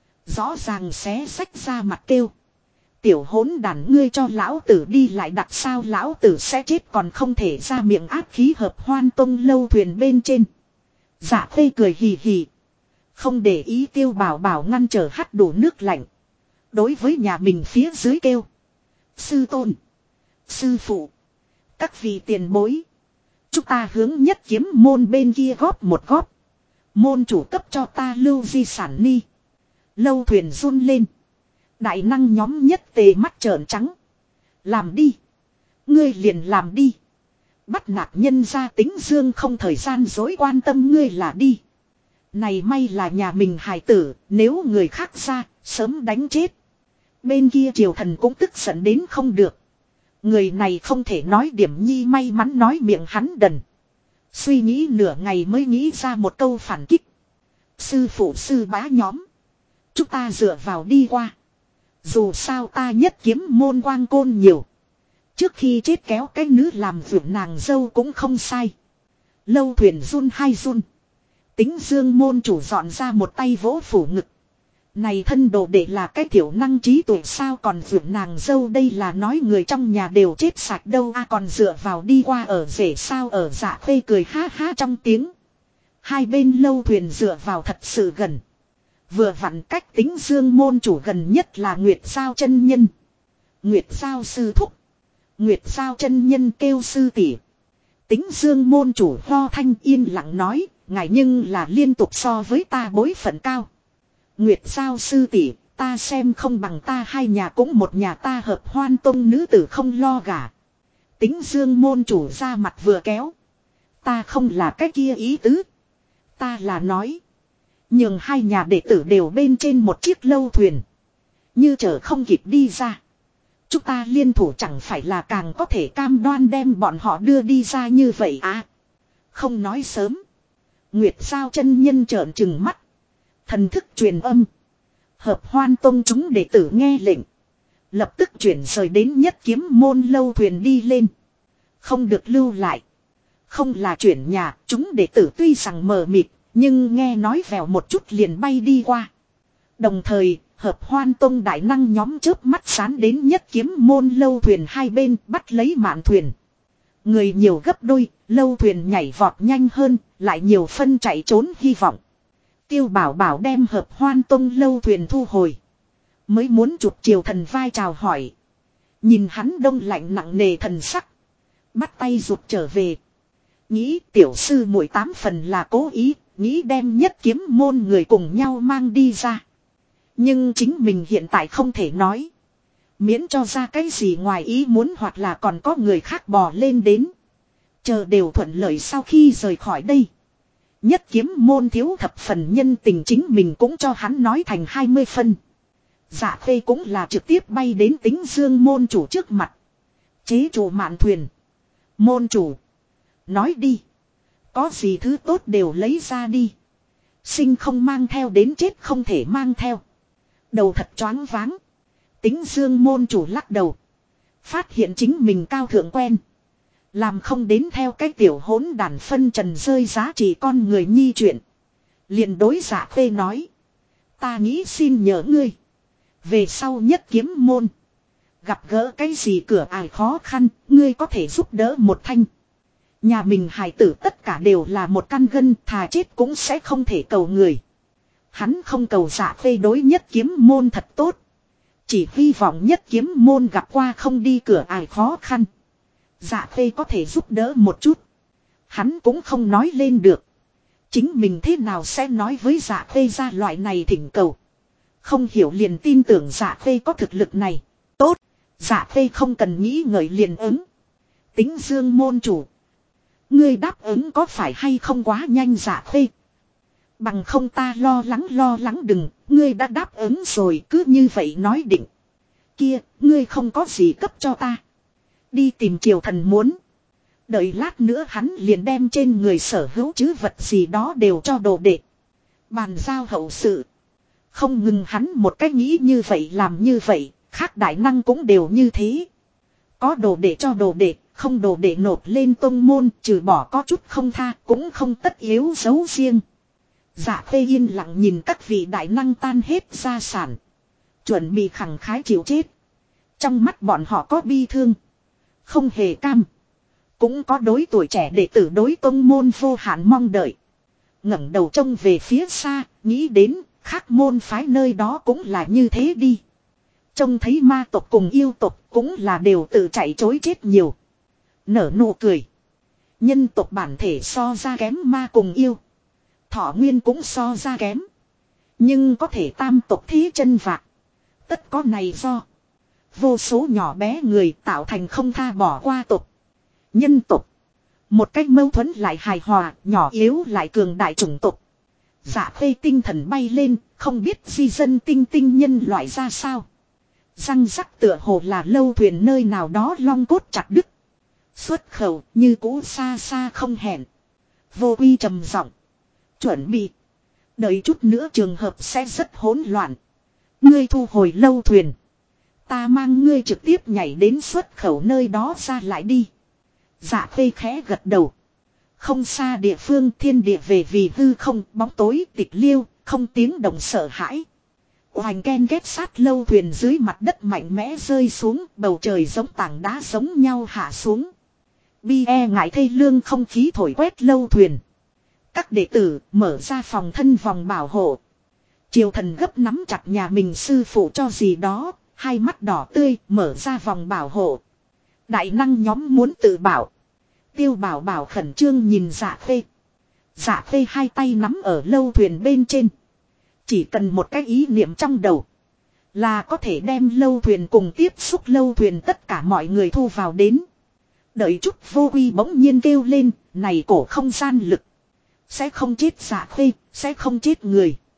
Rõ ràng xé sách ra mặt kêu. Tiểu hỗn đàn ngươi cho lão tử đi lại đặt sao lão tử sẽ chết còn không thể ra miệng áp khí hợp Hoan Tông lâu thuyền bên trên. Dạ Khê cười hì hì. Không để ý Tiêu Bảo Bảo ngăn trở hắt đổ nước lạnh. Đối với nhà mình phía dưới kêu. Sư tôn. Sư phụ. Các vị tiền bối. Chúng ta hướng nhất kiếm môn bên kia góp một góp. Môn chủ cấp cho ta lưu di sản ni. Lâu thuyền run lên. Đại năng nhóm nhất tề mắt trợn trắng. Làm đi. Ngươi liền làm đi. Bắt nạt nhân gia Tính Dương không thời gian dối quan tâm ngươi là đi. Này may là nhà mình hài tử. Nếu người khác ra sớm đánh chết. Bên kia triều thần cũng tức giận đến không được. Người này không thể nói điểm nhi may mắn nói miệng hắn đần. Suy nghĩ nửa ngày mới nghĩ ra một câu phản kích. Sư phụ sư bá nhóm. Chúng ta dựa vào đi qua. Dù sao ta nhất kiếm môn quang côn nhiều. Trước khi chết kéo cái nữ làm vượt nàng dâu cũng không sai. Lâu thuyền run hai run. Tính Dương môn chủ dọn ra một tay vỗ phủ ngực. Này thân đồ đệ là cái thiểu năng trí tuệ sao còn vượt nàng dâu đây là nói người trong nhà đều chết sạch đâu a còn dựa vào đi qua ở rể sao ở Dạ Khê cười ha ha trong tiếng. Hai bên lâu thuyền dựa vào thật sự gần. Vừa vặn cách Tính Dương môn chủ gần nhất là Nguyệt Giao chân nhân. Nguyệt Giao sư thúc. Nguyệt Giao chân nhân kêu sư tỷ. Tính Dương môn chủ ho thanh yên lặng nói, ngài nhưng là liên tục so với ta bối phận cao. Nguyệt Giao sư tỷ, ta xem không bằng ta hai nhà cũng một nhà ta hợp Hoan Tông nữ tử không lo gả. Tính Dương môn chủ ra mặt vừa kéo. Ta không là cái kia ý tứ. Ta là nói. nhường hai nhà đệ tử đều bên trên một chiếc lâu thuyền. Như chờ không kịp đi ra. Chúng ta liên thủ chẳng phải là càng có thể cam đoan đem bọn họ đưa đi ra như vậy à. Không nói sớm. Nguyệt Sao chân nhân trợn trừng mắt. Thần thức truyền âm. Hợp Hoan Tông chúng đệ tử nghe lệnh. Lập tức chuyển rời đến Nhất Kiếm môn lâu thuyền đi lên. Không được lưu lại. Không là chuyển nhà, chúng đệ tử tuy rằng mờ mịt, nhưng nghe nói vèo một chút liền bay đi qua. Đồng thời, Hợp Hoan Tông đại năng nhóm chớp mắt sán đến Nhất Kiếm môn lâu thuyền hai bên bắt lấy mạn thuyền. Người nhiều gấp đôi, lâu thuyền nhảy vọt nhanh hơn, lại nhiều phân chạy trốn hy vọng. Tiêu Bảo Bảo đem Hợp Hoan Tông lâu thuyền thu hồi. Mới muốn chụp Triều Thần vai chào hỏi. Nhìn hắn đông lạnh nặng nề thần sắc. Bắt tay rụt trở về. Nghĩ tiểu sư muội 8 phần là cố ý, nghĩ đem Nhất Kiếm môn người cùng nhau mang đi ra. Nhưng chính mình hiện tại không thể nói. Miễn cho ra cái gì ngoài ý muốn hoặc là còn có người khác bò lên đến. Chờ đều thuận lợi sau khi rời khỏi đây. Nhất Kiếm môn thiếu thập phần nhân tình chính mình cũng cho hắn nói thành 20 phân. Dạ Khê cũng là trực tiếp bay đến Tính Dương môn chủ trước mặt. Chế chủ mạn thuyền. Môn chủ. Nói đi. Có gì thứ tốt đều lấy ra đi. Sinh không mang theo đến chết không thể mang theo. Đầu thật choáng váng. Tính Dương môn chủ lắc đầu. Phát hiện chính mình cao thượng quen. Làm không đến theo cái tiểu hỗn đàn phân trần rơi giá trị con người nhi chuyện. Liền đối Dạ Khê nói. Ta nghĩ xin nhờ ngươi. Về sau Nhất Kiếm môn. Gặp gỡ cái gì cửa ải khó khăn. Ngươi có thể giúp đỡ một thanh. Nhà mình hài tử tất cả đều là một căn gân. Thà chết cũng sẽ không thể cầu người. Hắn không cầu Dạ Khê đối Nhất Kiếm môn thật tốt. Chỉ hy vọng Nhất Kiếm môn gặp qua không đi cửa ải khó khăn. Dạ Khê có thể giúp đỡ một chút. Hắn cũng không nói lên được. Chính mình thế nào sẽ nói với Dạ Khê ra loại này thỉnh cầu. Không hiểu liền tin tưởng Dạ Khê có thực lực này. Tốt. Dạ Khê không cần nghĩ ngợi liền ứng. Tính Dương môn chủ. Ngươi đáp ứng có phải hay không quá nhanh Dạ Khê. Bằng không ta lo lắng đừng. Ngươi đã đáp ứng rồi cứ như vậy nói định. Kia ngươi không có gì cấp cho ta. Đi tìm Triều Thần muốn. Đợi lát nữa hắn liền đem trên người sở hữu chứ vật gì đó đều cho đồ đệ. Bàn giao hậu sự. Không ngừng hắn một cách nghĩ như vậy làm như vậy. Khác đại năng cũng đều như thế. Có đồ đệ cho đồ đệ. Không đồ đệ nộp lên tông môn. Trừ bỏ có chút không tha cũng không tất yếu giấu riêng. Dạ Khê yên lặng nhìn các vị đại năng tan hết gia sản. Chuẩn bị khẳng khái chịu chết. Trong mắt bọn họ có bi thương. Không hề cam. Cũng có đối tuổi trẻ đệ tử đối tông môn vô hạn mong đợi. Ngẩng đầu trông về phía xa, nghĩ đến, khác môn phái nơi đó cũng là như thế đi. Trông thấy ma tộc cùng yêu tộc cũng là đều tự chạy chối chết nhiều. Nở nụ cười. Nhân tộc bản thể so ra kém ma cùng yêu. Thọ nguyên cũng so ra kém. Nhưng có thể tam tộc thí chân vạc. Tất có này do. Vô số nhỏ bé người tạo thành không tha bỏ qua tộc. Nhân tộc. Một cách mâu thuẫn lại hài hòa, nhỏ yếu lại cường đại chủng tộc. Dạ Khê tinh thần bay lên, không biết di dân tinh tinh nhân loại ra sao. Răng rắc tựa hồ là lâu thuyền nơi nào đó long cốt chặt đứt. Xuất khẩu như cũ xa xa không hẹn. Vô Uy trầm giọng. Chuẩn bị. Đợi chút nữa trường hợp sẽ rất hỗn loạn. Ngươi thu hồi lâu thuyền. Ta mang ngươi trực tiếp nhảy đến xuất khẩu nơi đó ra lại đi. Dạ Khê khẽ gật đầu. Không xa địa phương thiên địa về vì hư không bóng tối tịch liêu, không tiếng động sợ hãi. Hoành ken ghép sát lâu thuyền dưới mặt đất mạnh mẽ rơi xuống, bầu trời giống tảng đá giống nhau hạ xuống. Bi e ngại thê lương không khí thổi quét lâu thuyền. Các đệ tử mở ra phòng thân vòng bảo hộ. Triều Thần gấp nắm chặt nhà mình sư phụ cho gì đó, hai mắt đỏ tươi mở ra vòng bảo hộ. Đại năng nhóm muốn tự bảo. Tiêu Bảo Bảo khẩn trương nhìn Dạ Khê. Dạ Khê hai tay nắm ở lâu thuyền bên trên. Chỉ cần một cái ý niệm trong đầu. Là có thể đem lâu thuyền cùng tiếp xúc lâu thuyền tất cả mọi người thu vào đến. Đợi chút Vô Uy bỗng nhiên kêu lên. Này cổ không gian lực. Sẽ không chết Dạ Khê, sẽ không chết người.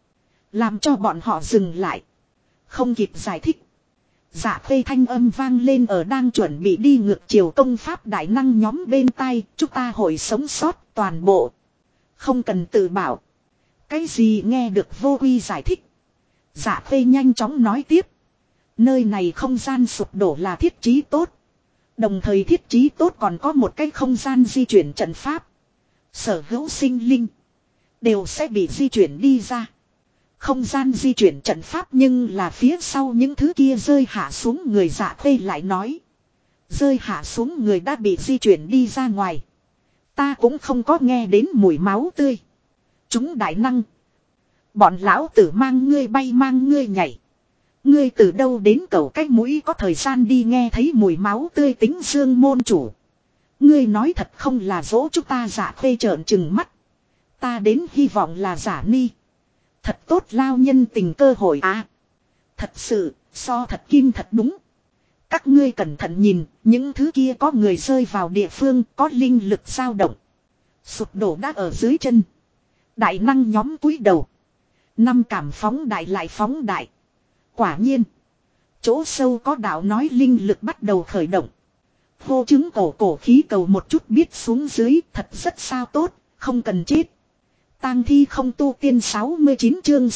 Làm cho bọn họ dừng lại. Không kịp giải thích. Dạ Khê thanh âm vang lên ở đang chuẩn bị đi ngược chiều công pháp đại năng nhóm bên tai. Chúng ta hội sống sót toàn bộ. Không cần tự bảo. Cái gì nghe được vô quy giải thích. Dạ Khê nhanh chóng nói tiếp. Nơi này không gian sụp đổ là thiết trí tốt. Đồng thời thiết trí tốt còn có một cái không gian di chuyển trận pháp. Sở hữu sinh linh đều sẽ bị di chuyển đi ra. Không gian di chuyển trận pháp nhưng là phía sau những thứ kia rơi hạ xuống người. Dạ Khê lại nói. Rơi hạ xuống người đã bị di chuyển đi ra ngoài. Ta cũng không có nghe đến mùi máu tươi. Chúng đại năng. Bọn lão tử mang ngươi bay mang ngươi nhảy. Ngươi từ đâu đến cầu cái mũi có thời gian đi nghe thấy mùi máu tươi tính dương môn chủ. Ngươi nói thật không là dỗ chúng ta. Dạ Khê trợn trừng mắt. Ta đến hy vọng là giả ni. Thật tốt lao nhân tình cơ hội à. Thật sự, so thật kim thật đúng. Các ngươi cẩn thận nhìn, những thứ kia có người rơi vào địa phương có linh lực dao động. Sụp đổ đã ở dưới chân. Đại năng nhóm cúi đầu. Năm cảm phóng đại lại phóng đại. Quả nhiên. Chỗ sâu có đạo nói linh lực bắt đầu khởi động. Hô chứng cổ khí cầu một chút biết xuống dưới thật rất sao tốt, không cần chết. Tang thi không tu tiên 69 chương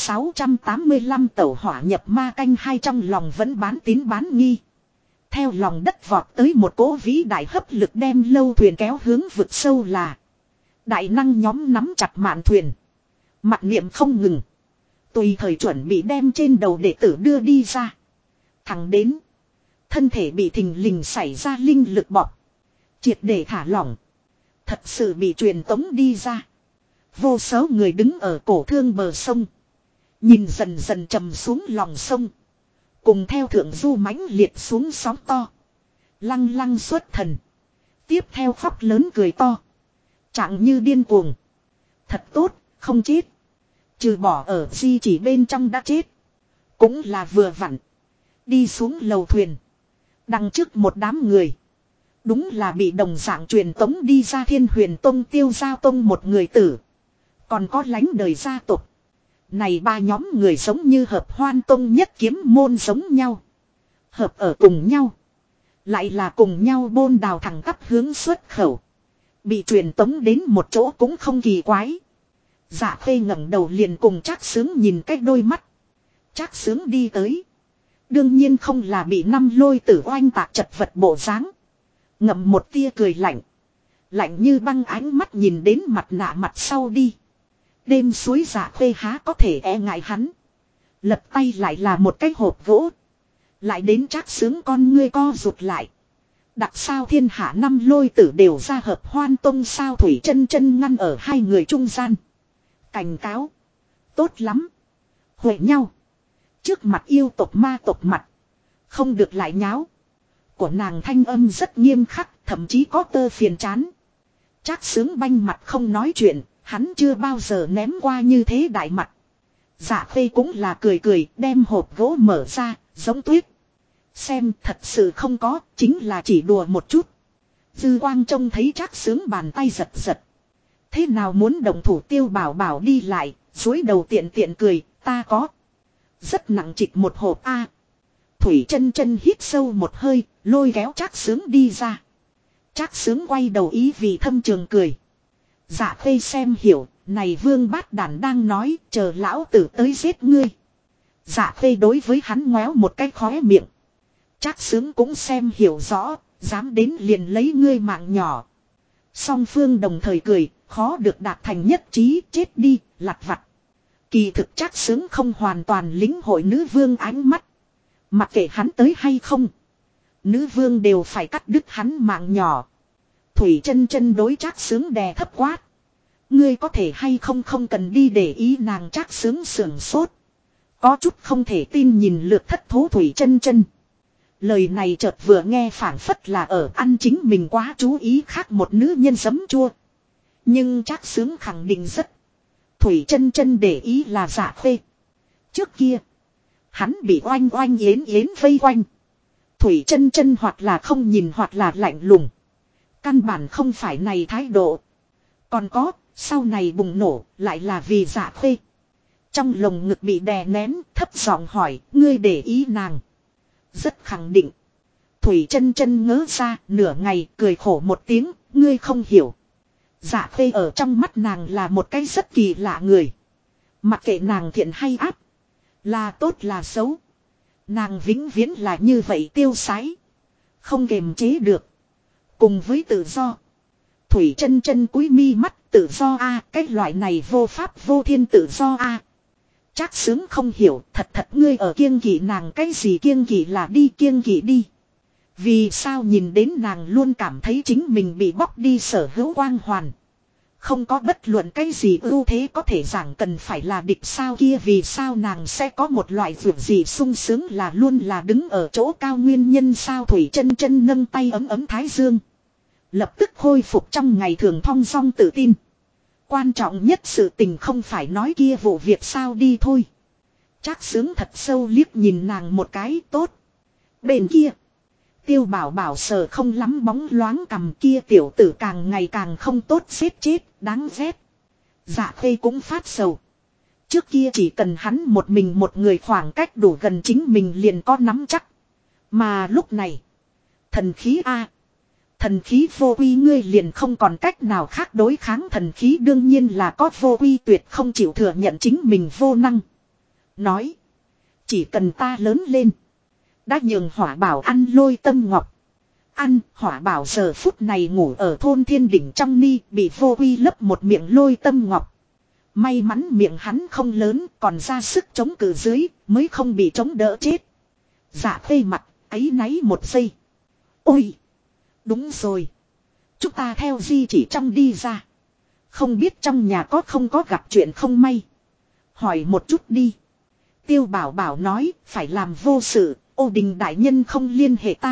685 tẩu hỏa nhập ma canh hai trong lòng vẫn bán tín bán nghi. Theo lòng đất vọt tới một cỗ vĩ đại hấp lực đem lâu thuyền kéo hướng vực sâu là. Đại năng nhóm nắm chặt mạn thuyền. Mặt niệm không ngừng. Tùy thời chuẩn bị đem trên đầu đệ tử đưa đi ra. Thẳng đến. Thân thể bị thình lình xảy ra linh lực bọt. Triệt để thả lỏng. Thật sự bị truyền tống đi ra. Vô số người đứng ở cổ thương bờ sông. Nhìn dần dần trầm xuống lòng sông. Cùng theo thượng du mãnh liệt xuống sóng to. Lăng lăng xuất thần. Tiếp theo khóc lớn cười to. Chẳng như điên cuồng. Thật tốt, không chết. Trừ bỏ ở di chỉ bên trong đã chết. Cũng là vừa vặn. Đi xuống lầu thuyền. Đằng trước một đám người. Đúng là bị đồng dạng truyền tống đi ra Thiên Huyền Tông Tiêu Giao Tông một người tử. Còn có lánh đời gia tộc. Này ba nhóm người giống như hợp Hoan Tông nhất kiếm môn giống nhau. Hợp ở cùng nhau. Lại là cùng nhau bôn đào thẳng tắp hướng xuất khẩu. Bị truyền tống đến một chỗ cũng không kỳ quái. Dạ Khê ngẩng đầu liền cùng Trác Sướng nhìn cách đôi mắt. Trác Sướng đi tới. Đương nhiên không là bị năm lôi tử oanh tạc chật vật bộ dáng. Ngậm một tia cười lạnh. Lạnh như băng ánh mắt nhìn đến mặt nạ mặt sau đi. Đêm suối Dạ Khê há có thể e ngại hắn. Lật tay lại là một cái hộp gỗ. Lại đến Trác Sướng con ngươi co rụt lại. Đặc sao thiên hạ năm lôi tử đều ra hợp Hoan Tông sao Thủy Chân Chân ngăn ở hai người trung gian. Cảnh cáo. Tốt lắm. Huệ nhau. Trước mặt yêu tộc ma tộc mặt. Không được lại nháo. Của nàng thanh âm rất nghiêm khắc. Thậm chí có tơ phiền chán. Trác Sướng banh mặt không nói chuyện. Hắn chưa bao giờ ném qua như thế đại mặt. Dạ Khê cũng là cười cười. Đem hộp gỗ mở ra. Giống tuyết. Xem thật sự không có. Chính là chỉ đùa một chút. Dư quang trông thấy Trác Sướng bàn tay giật giật. Thế nào muốn động thủ Tiêu Bảo Bảo đi lại. Dối đầu tiện tiện cười. Ta có. Rất nặng trịch một hộp A. Thủy Chân Chân hít sâu một hơi. Lôi kéo Trác Sướng đi ra. Trác Sướng quay đầu ý vì thâm trường cười. Dạ Khê xem hiểu. Này Vương Bát Đản đang nói. Chờ lão tử tới giết ngươi. Dạ Khê đối với hắn ngoéo một cái khóe miệng. Trác Sướng cũng xem hiểu rõ. Dám đến liền lấy ngươi mạng nhỏ. Song phương đồng thời cười. Khó được đạt thành nhất trí. Chết đi lặt vặt. Kỳ thực Trác Sướng không hoàn toàn lĩnh hội nữ vương ánh mắt. Mặc kệ hắn tới hay không. Nữ vương đều phải cắt đứt hắn mạng nhỏ. Thủy Chân Chân đối Trác Sướng đè thấp quát. Ngươi có thể hay không không cần đi để ý nàng. Trác Sướng sưởng sốt. Có chút không thể tin nhìn lượt thất thố Thủy Chân Chân. Lời này chợt vừa nghe phảng phất là ở ăn chính mình quá chú ý khác một nữ nhân giấm chua. Nhưng Trác Sướng khẳng định rất. Thủy Chân Chân để ý là Dạ Khê. Trước kia. Hắn bị oanh oanh yến yến vây quanh. Thủy Chân Chân hoặc là không nhìn hoặc là lạnh lùng. Căn bản không phải này thái độ. Còn có, sau này bùng nổ lại là vì Dạ Khê. Trong lồng ngực bị đè nén, thấp giọng hỏi, ngươi để ý nàng. Rất khẳng định. Thủy chân chân ngớ ra, nửa ngày, cười khổ một tiếng, ngươi không hiểu. Dạ Khê ở trong mắt nàng là một cái rất kỳ lạ người. Mặc kệ nàng thiện hay ác, là tốt là xấu, nàng vĩnh viễn là như vậy tiêu sái, không kiềm chế được. Cùng với tự do. Thủy chân chân cúi mi mắt, tự do a, cái loại này vô pháp vô thiên tự do a. Trác Xướng không hiểu, thật ngươi ở kiêng kỵ nàng cái gì, kiêng kỵ là đi, kiêng kỵ đi. Vì sao nhìn đến nàng luôn cảm thấy chính mình bị bóc đi sở hữu quang hoàn. Không có bất luận cái gì ưu thế có thể giảng, cần phải là địch sao, kia vì sao nàng sẽ có một loại vượt gì sung sướng là luôn là đứng ở chỗ cao, nguyên nhân sao. Thủy chân chân nâng tay ấm ấm thái dương. Lập tức khôi phục trong ngày thường thong dong tự tin. Quan trọng nhất sự tình không phải nói kia vụ việc sao, đi thôi. Trác Xướng thật sâu liếc nhìn nàng một cái, tốt. Bên kia. Tiêu Bảo Bảo sờ không lắm bóng loáng cằm, kia tiểu tử càng ngày càng không tốt, xếp chết, đáng ghét. Dạ Khê cũng phát sầu. Trước kia chỉ cần hắn một mình một người khoảng cách đủ gần chính mình liền có nắm chắc. Mà lúc này. Thần khí a, thần khí vô uy, ngươi liền không còn cách nào khác đối kháng thần khí, đương nhiên là có vô uy, tuyệt không chịu thừa nhận chính mình vô năng. Nói. Chỉ cần ta lớn lên. Đã nhường Hỏa Bảo ăn Lôi Tâm Ngọc. Ăn, Hỏa Bảo giờ phút này ngủ ở thôn Thiên Đỉnh trong ni, bị vô uy lấp một miệng Lôi Tâm Ngọc. May mắn miệng hắn không lớn, còn ra sức chống cự dưới, mới không bị chống đỡ chết. Dạ Khê mặt, áy náy một giây. Ôi! Đúng rồi. Chúng ta theo di chỉ trong đi ra. Không biết trong nhà không có gặp chuyện không may. Hỏi một chút đi. Tiêu Bảo Bảo nói, phải làm vô sự, Ô Đình đại nhân không liên hệ ta.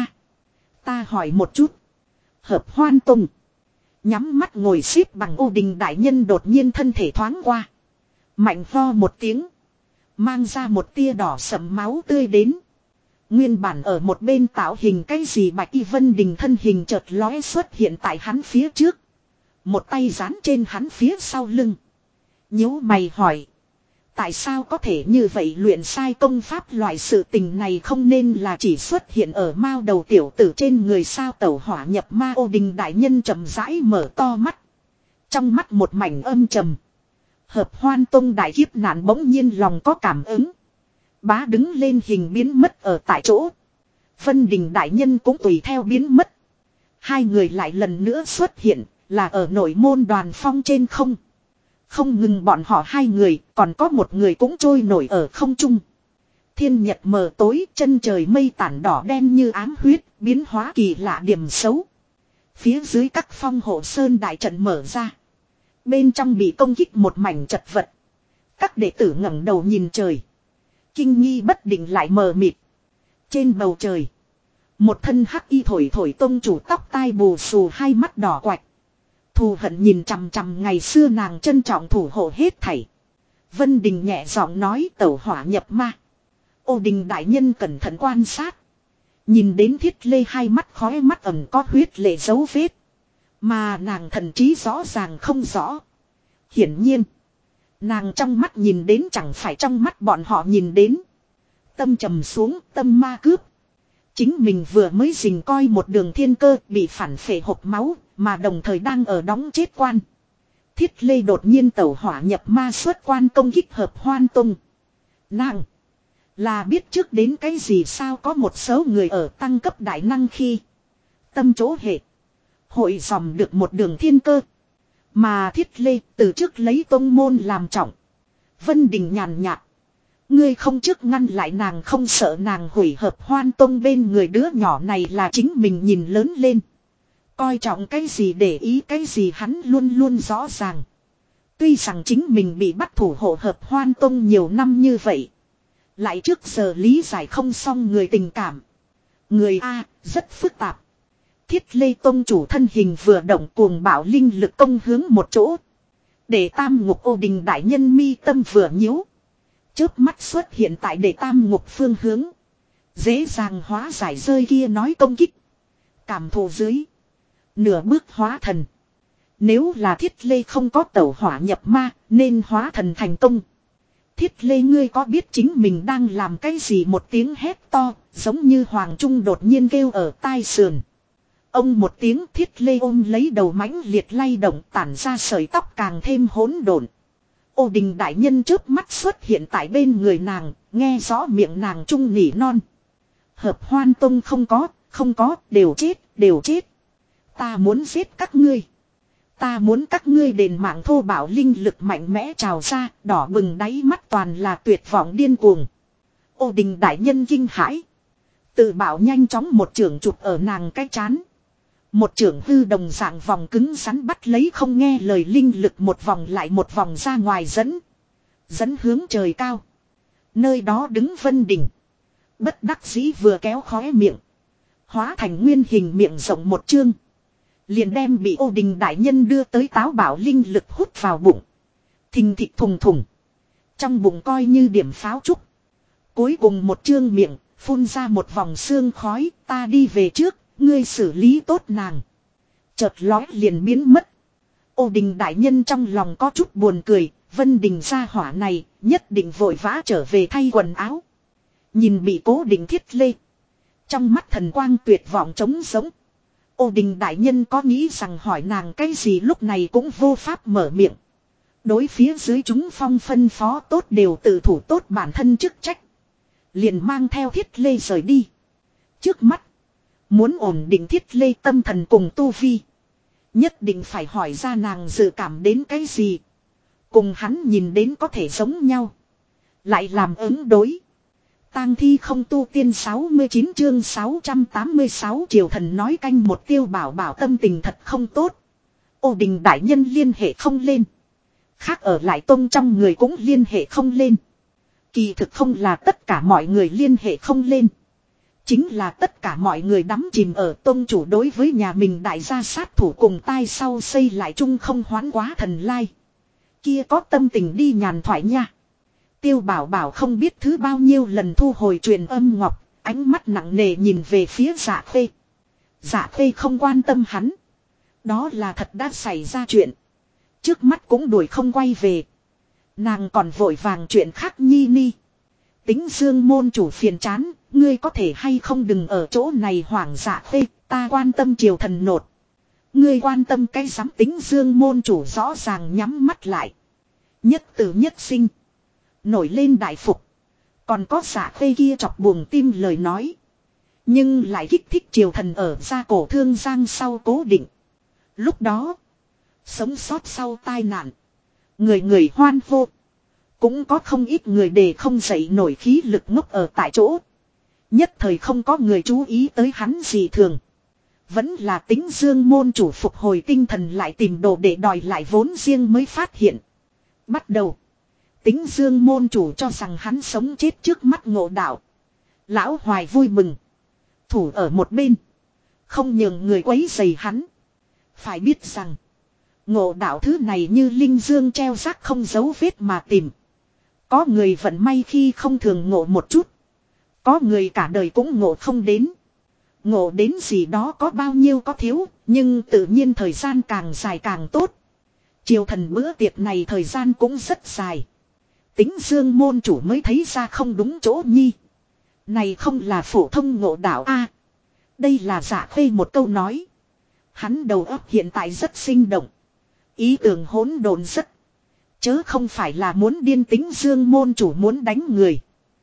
Ta hỏi một chút. Hợp Hoan Tùng. Nhắm mắt ngồi xếp bằng Ô Đình đại nhân đột nhiên thân thể thoáng qua. Mạnh vo một tiếng. Mang ra một tia đỏ sẫm máu tươi đến. Nguyên bản ở một bên tạo hình cái gì Bạch Y Vân Đình thân hình chợt lóe xuất hiện tại hắn phía trước. Một tay dán trên hắn phía sau lưng. Nhíu mày hỏi. Tại sao có thể như vậy, luyện sai công pháp loại sự tình này không nên là chỉ xuất hiện ở mao đầu tiểu tử trên người sao. Tẩu hỏa nhập ma. Ô Đình đại nhân chậm rãi mở to mắt. Trong mắt một mảnh âm trầm. Hợp Hoan Tông đại kiếp nạn bỗng nhiên lòng có cảm ứng. Bá đứng lên hình biến mất ở tại chỗ. Vân Đình đại nhân cũng tùy theo biến mất. Hai người lại lần nữa xuất hiện, là ở nội môn Đoàn Phong trên không. Không ngừng bọn họ hai người, còn có một người cũng trôi nổi ở không trung. Thiên nhật mờ tối, chân trời mây tản đỏ đen như ám huyết, biến hóa kỳ lạ điểm xấu. Phía dưới các phong hộ sơn đại trận mở ra. Bên trong bị công kích một mảnh chật vật. Các đệ tử ngẩng đầu nhìn trời. Kinh nghi bất định lại mờ mịt. Trên bầu trời. Một thân hắc y thổi thổi tông chủ tóc tai bù xù, hai mắt đỏ quạch. Thù hận nhìn chằm chằm ngày xưa nàng trân trọng thủ hộ hết thảy. Vân Đình nhẹ giọng nói, tẩu hỏa nhập ma. Ô Đình đại nhân cẩn thận quan sát. Nhìn đến Thiết Lê hai mắt khóe mắt ẩn có huyết lệ dấu vết. Mà nàng thần trí rõ ràng không rõ. Hiển nhiên. Nàng trong mắt nhìn đến chẳng phải trong mắt bọn họ nhìn đến. Tâm trầm xuống, tâm ma cướp. Chính mình vừa mới rình coi một đường thiên cơ bị phản phệ hộc máu, mà đồng thời đang ở đóng chết quan. Thiết Lê đột nhiên tẩu hỏa nhập ma xuất quan công kích Hợp Hoan Tông. Nàng là biết trước đến cái gì sao, có một số người ở tăng cấp đại năng khi tâm chỗ hệ hội dòm được một đường thiên cơ. Mà Thiết Lê từ trước lấy tông môn làm trọng. Vân Đình nhàn nhạt. Ngươi không trước ngăn lại nàng, không sợ nàng hủy Hợp Hoan Tông bên người, đứa nhỏ này là chính mình nhìn lớn lên. Coi trọng cái gì để ý cái gì hắn luôn luôn rõ ràng. Tuy rằng chính mình bị bắt thủ hộ Hợp Hoan Tông nhiều năm như vậy. Lại trước giờ lý giải không xong người tình cảm. Người A rất phức tạp. Thiết Lê Tông chủ thân hình vừa động, cuồng bạo linh lực công hướng một chỗ. Để Tam Ngục. Ô Đình đại nhân mi tâm vừa nhíu. Chớp mắt xuất hiện tại Để Tam Ngục phương hướng. Dễ dàng hóa giải rơi kia nói công kích. Cảm thụ dưới. Nửa bước hóa thần. Nếu là Thiết Lê không có tẩu hỏa nhập ma, nên hóa thần thành công. Thiết Lê ngươi có biết chính mình đang làm cái gì, một tiếng hét to, giống như Hoàng Trung đột nhiên kêu ở tai sườn. Ông một tiếng, Thiết Lê ôm lấy đầu mãnh liệt lay động, tản ra sợi tóc càng thêm hỗn độn. Ô Đình đại nhân chớp mắt xuất hiện tại bên người nàng, nghe rõ miệng nàng trung nỉ non. Hợp Hoan Tông không có, đều chết. Ta muốn giết các ngươi. Ta muốn các ngươi đền mạng. Thô bạo linh lực mạnh mẽ trào ra, đỏ bừng đáy mắt toàn là tuyệt vọng điên cuồng. Ô Đình đại nhân kinh hãi. Tự bảo nhanh chóng một chưởng chụp ở nàng cái chán. Một chưởng hư đồng dạng vòng cứng rắn bắt lấy không nghe lời linh lực, một vòng lại một vòng ra ngoài dẫn hướng trời cao. Nơi đó đứng Vân Đình. Bất đắc dĩ vừa kéo khóe miệng, hóa thành nguyên hình miệng rộng một chương, liền đem bị Ô Đình đại nhân đưa tới táo bảo linh lực hút vào bụng. Thình thịch thùng thùng, trong bụng coi như điểm pháo trúc. Cuối cùng một chương miệng phun ra một vòng sương khói. Ta đi về trước, ngươi xử lý tốt nàng. Chợt lói liền biến mất. Ô Đình đại nhân trong lòng có chút buồn cười. Vân Đình gia hỏa này nhất định vội vã trở về thay quần áo. Nhìn bị Cố Định Thiết Lê, trong mắt thần quang tuyệt vọng trống sống. Ô Đình đại nhân có nghĩ rằng hỏi nàng cái gì lúc này cũng vô pháp mở miệng. Đối phía dưới chúng phong phân phó tốt đều tự thủ tốt bản thân chức trách, liền mang theo Thiết Lê rời đi. Trước mắt, muốn ổn định Thiết Lê tâm thần cùng tu vi, nhất định phải hỏi ra nàng dự cảm đến cái gì, cùng hắn nhìn đến có thể giống nhau, lại làm ứng đối. Tang thi không tu tiên 69 chương 686 triều thần nói canh một. Tiêu Bảo Bảo tâm tình thật không tốt. Ô Đình đại nhân liên hệ không lên. Khác ở lại tông trong người cũng liên hệ không lên. Kỳ thực không là tất cả mọi người liên hệ không lên, chính là tất cả mọi người đắm chìm ở tông chủ đối với nhà mình đại gia sát thủ cùng tai sau xây lại chung không hoán quá thần lai. Kia có tâm tình đi nhàn thoại nha. Tiêu Bảo Bảo không biết thứ bao nhiêu lần thu hồi truyền âm ngọc, ánh mắt nặng nề nhìn về phía Dạ Khê. Dạ Khê không quan tâm hắn. Đó là thật đã xảy ra chuyện, trước mắt cũng đuổi không quay về. Nàng còn vội vàng chuyện khác nhi ni. Tính Dương môn chủ phiền chán, ngươi có thể hay không đừng ở chỗ này hoảng. Dạ Khê, ta quan tâm triều thần nột. Ngươi quan tâm cái dám. Tính Dương môn chủ rõ ràng nhắm mắt lại. Nhất tử nhất sinh, nổi lên đại phục. Còn có Dạ Khê kia chọc buồn tim lời nói, nhưng lại kích thích triều thần ở ra cổ thương giang sau Cố Định. Lúc đó, sống sót sau tai nạn, người người hoan hô. Cũng có không ít người để không dậy nổi khí lực ngốc ở tại chỗ. Nhất thời không có người chú ý tới hắn gì thường. Vẫn là Tính Dương môn chủ phục hồi tinh thần lại tìm đồ để đòi lại vốn riêng mới phát hiện. Bắt đầu, Tính Dương môn chủ cho rằng hắn sống chết trước mắt ngộ đạo. Lão Hoài vui mừng, thủ ở một bên, không nhường người quấy rầy hắn. Phải biết rằng, ngộ đạo thứ này như linh dương treo rác không dấu vết mà tìm. Có người vận may khi không thường ngộ một chút, có người cả đời cũng ngộ không đến. Ngộ đến gì đó có bao nhiêu có thiếu, nhưng tự nhiên thời gian càng dài càng tốt. Triều thần bữa tiệc này thời gian cũng rất dài. Tính Dương môn chủ mới thấy ra không đúng chỗ nhi. Này không là phổ thông ngộ đạo a, đây là Dạ Khê một câu nói. Hắn đầu óc hiện tại rất sinh động, ý tưởng hỗn độn rất. Chớ không phải là muốn điên. Tính Dương môn chủ muốn đánh người,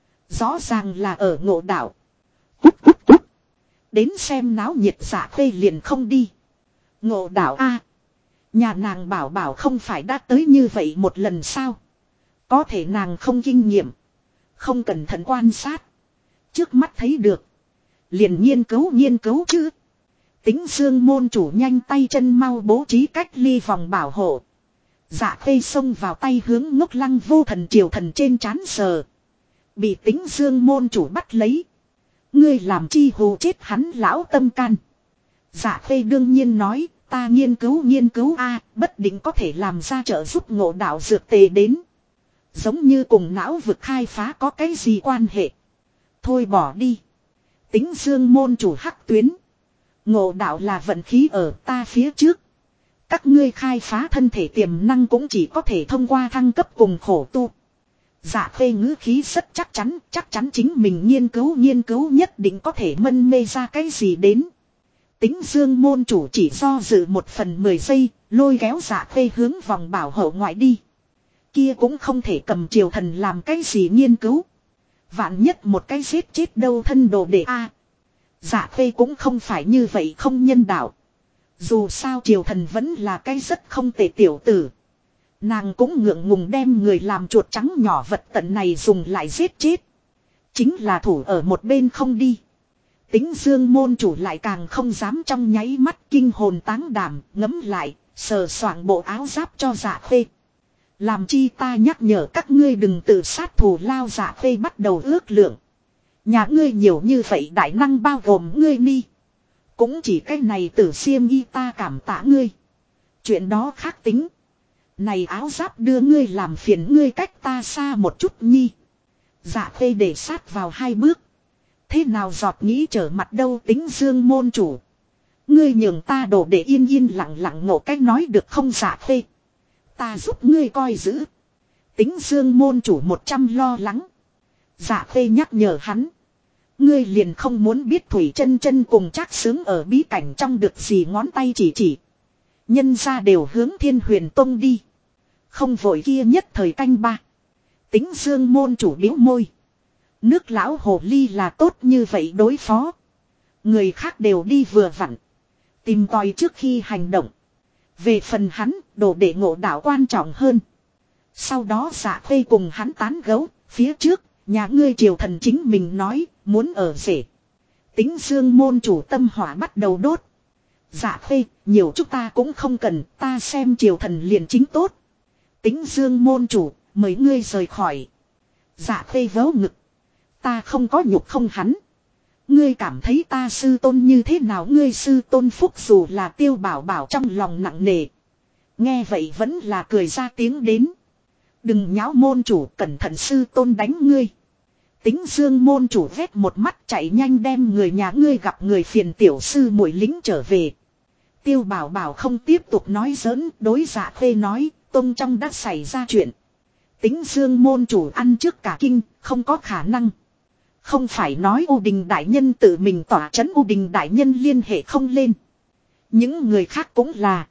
rõ ràng là ở ngộ đạo. Cút cút cút, đến xem náo nhiệt. Dạ Khê liền không đi. Ngộ đạo a, nhà nàng Bảo Bảo không phải đã tới như vậy một lần sao? Có thể nàng không kinh nghiệm, không cẩn thận quan sát, trước mắt thấy được, liền nghiên cứu chứ. Tính Dương môn chủ nhanh tay chân mau bố trí cách ly vòng bảo hộ. Dạ Khê xông vào tay hướng Ngốc Lăng Vô Thần triều thần trên trán sờ. Bị Tính Dương môn chủ bắt lấy. Ngươi làm chi hù chết hắn lão tâm can. Dạ Khê đương nhiên nói, ta nghiên cứu a, bất định có thể làm ra trợ giúp ngộ đạo dược tề đến. Giống như cùng não vực khai phá có cái gì quan hệ. Thôi bỏ đi. Tính Dương môn chủ hắc tuyến. Ngộ đạo là vận khí ở ta phía trước. Các ngươi khai phá thân thể tiềm năng cũng chỉ có thể thông qua thăng cấp cùng khổ tu. Dạ Khê ngữ khí rất chắc chắn chính mình nghiên cứu nhất định có thể mân mê ra cái gì đến. Tính Dương môn chủ chỉ do dự 1/10 giây, lôi kéo Dạ Khê hướng vòng bảo hộ ngoại đi. Kia cũng không thể cầm triều thần làm cái gì nghiên cứu. Vạn nhất một cái giết chết đâu thân đồ đệ a. Dạ Khê cũng không phải như vậy không nhân đạo. Dù sao triều thần vẫn là cái rất không tệ tiểu tử. Nàng cũng ngượng ngùng đem người làm chuột trắng nhỏ vật tận này dùng lại giết chết. Chính là thủ ở một bên không đi. Tính Dương môn chủ lại càng không dám trong nháy mắt kinh hồn táng đảm, ngấm lại, sờ soạng bộ áo giáp cho Dạ Khê. Làm chi ta nhắc nhở các ngươi đừng tự sát thù lao. Dạ Khê bắt đầu ước lượng. Nhà ngươi nhiều như vậy đại năng bao gồm ngươi ni. Cũng chỉ cái này tử xiêm y ta cảm tạ ngươi. Chuyện đó khác tính. Này áo giáp đưa ngươi làm phiền ngươi cách ta xa một chút nhi. Dạ Khê để sát vào 2 bước. Thế nào giọt nghĩ trở mặt đâu Tính Dương môn chủ. Ngươi nhường ta đổ để yên yên lặng lặng ngộ cách nói được không Dạ Khê. Ta giúp ngươi coi giữ. Tính Dương môn chủ 100 lo lắng. Dạ Khê nhắc nhở hắn. Ngươi liền không muốn biết Thủy Chân Chân cùng Trác Sướng ở bí cảnh trong được gì ngón tay chỉ. Nhân ra đều hướng Thiên Huyền Tông đi. Không vội kia nhất thời canh ba. Tính Dương môn chủ biếu môi. Nước lão hồ ly là tốt như vậy đối phó. Người khác đều đi vừa vặn. Tìm tòi trước khi hành động. Về phần hắn, đồ để ngộ đạo quan trọng hơn. Sau đó Dạ Khê cùng hắn tán gẫu, phía trước, nhà ngươi triều thần chính mình nói, muốn ở rể. Tính Dương môn chủ tâm hỏa bắt đầu đốt. Dạ Khê, nhiều chúng ta cũng không cần, ta xem triều thần liền chính tốt. Tính Dương môn chủ, mời ngươi rời khỏi. Dạ Khê vớ ngực. Ta không có nhục không hắn. Ngươi cảm thấy ta sư tôn như thế nào? Ngươi sư tôn phúc dù là Tiêu Bảo Bảo trong lòng nặng nề. Nghe vậy vẫn là cười ra tiếng đến. Đừng nháo môn chủ, cẩn thận sư tôn đánh ngươi. Tính Dương môn chủ vét một mắt chạy nhanh đem người nhà ngươi gặp người phiền tiểu sư muội lính trở về. Tiêu Bảo Bảo không tiếp tục nói giỡn, đối Dạ Khê nói, tông trong đã xảy ra chuyện. Tính Dương môn chủ ăn trước cả kinh, không có khả năng. Không phải nói U Đình đại nhân tự mình tỏa trấn, U Đình đại nhân liên hệ không lên. Những người khác cũng là.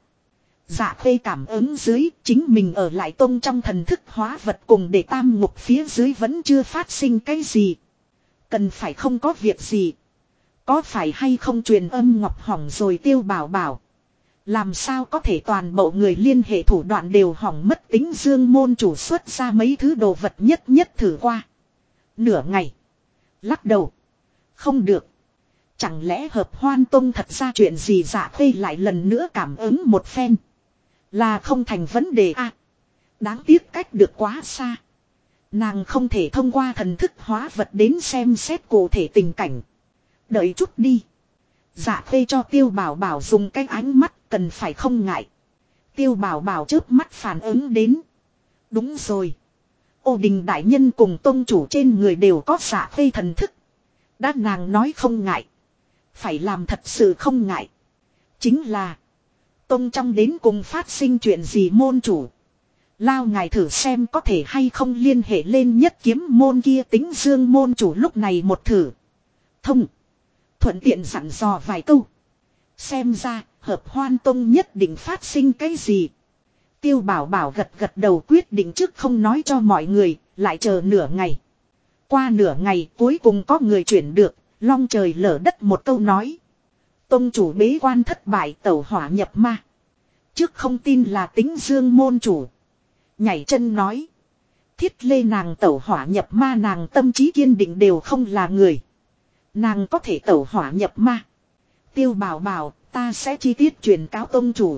Dạ Khê cảm ứng dưới, chính mình ở lại tông trong thần thức hóa vật cùng để tam ngục phía dưới vẫn chưa phát sinh cái gì. Cần phải không có việc gì. Có phải hay không truyền âm ngọc hỏng rồi Tiêu Bảo Bảo. Làm sao có thể toàn bộ người liên hệ thủ đoạn đều hỏng mất. Tính Dương môn chủ xuất ra mấy thứ đồ vật nhất thử qua. Nửa ngày. Lắc đầu. Không được. Chẳng lẽ Hợp Hoan Tông thật ra chuyện gì? Dạ Khê lại lần nữa cảm ứng một phen. Là không thành vấn đề à. Đáng tiếc cách được quá xa. Nàng không thể thông qua thần thức hóa vật đến xem xét cụ thể tình cảnh. Đợi chút đi. Dạ Khê cho Tiêu Bảo Bảo dùng cái ánh mắt cần phải không ngại. Tiêu Bảo Bảo chớp mắt phản ứng đến. Đúng rồi. Ô Đình đại nhân cùng tông chủ trên người đều có Dạ Khê thần thức. Đã nàng nói không ngại. Phải làm thật sự không ngại. Chính là. Tông trong đến cùng phát sinh chuyện gì môn chủ. Lao ngài thử xem có thể hay không liên hệ lên Nhất Kiếm môn kia. Tính Dương môn chủ lúc này một thử. Thông. Thuận tiện dặn dò vài câu. Xem ra Hợp Hoan Tông nhất định phát sinh cái gì. Tiêu Bảo Bảo gật đầu quyết định trước không nói cho mọi người. Lại chờ nửa ngày. Qua nửa ngày cuối cùng có người chuyển được. Long trời lở đất một câu nói. Tông chủ bế quan thất bại, tẩu hỏa nhập ma. Trước không tin là Tính Dương môn chủ. Nhảy chân nói. Thiết lê nàng tẩu hỏa nhập ma, nàng tâm trí kiên định đều không là người. Nàng có thể tẩu hỏa nhập ma. Tiêu Bảo Bảo, ta sẽ chi tiết truyền cáo tông chủ.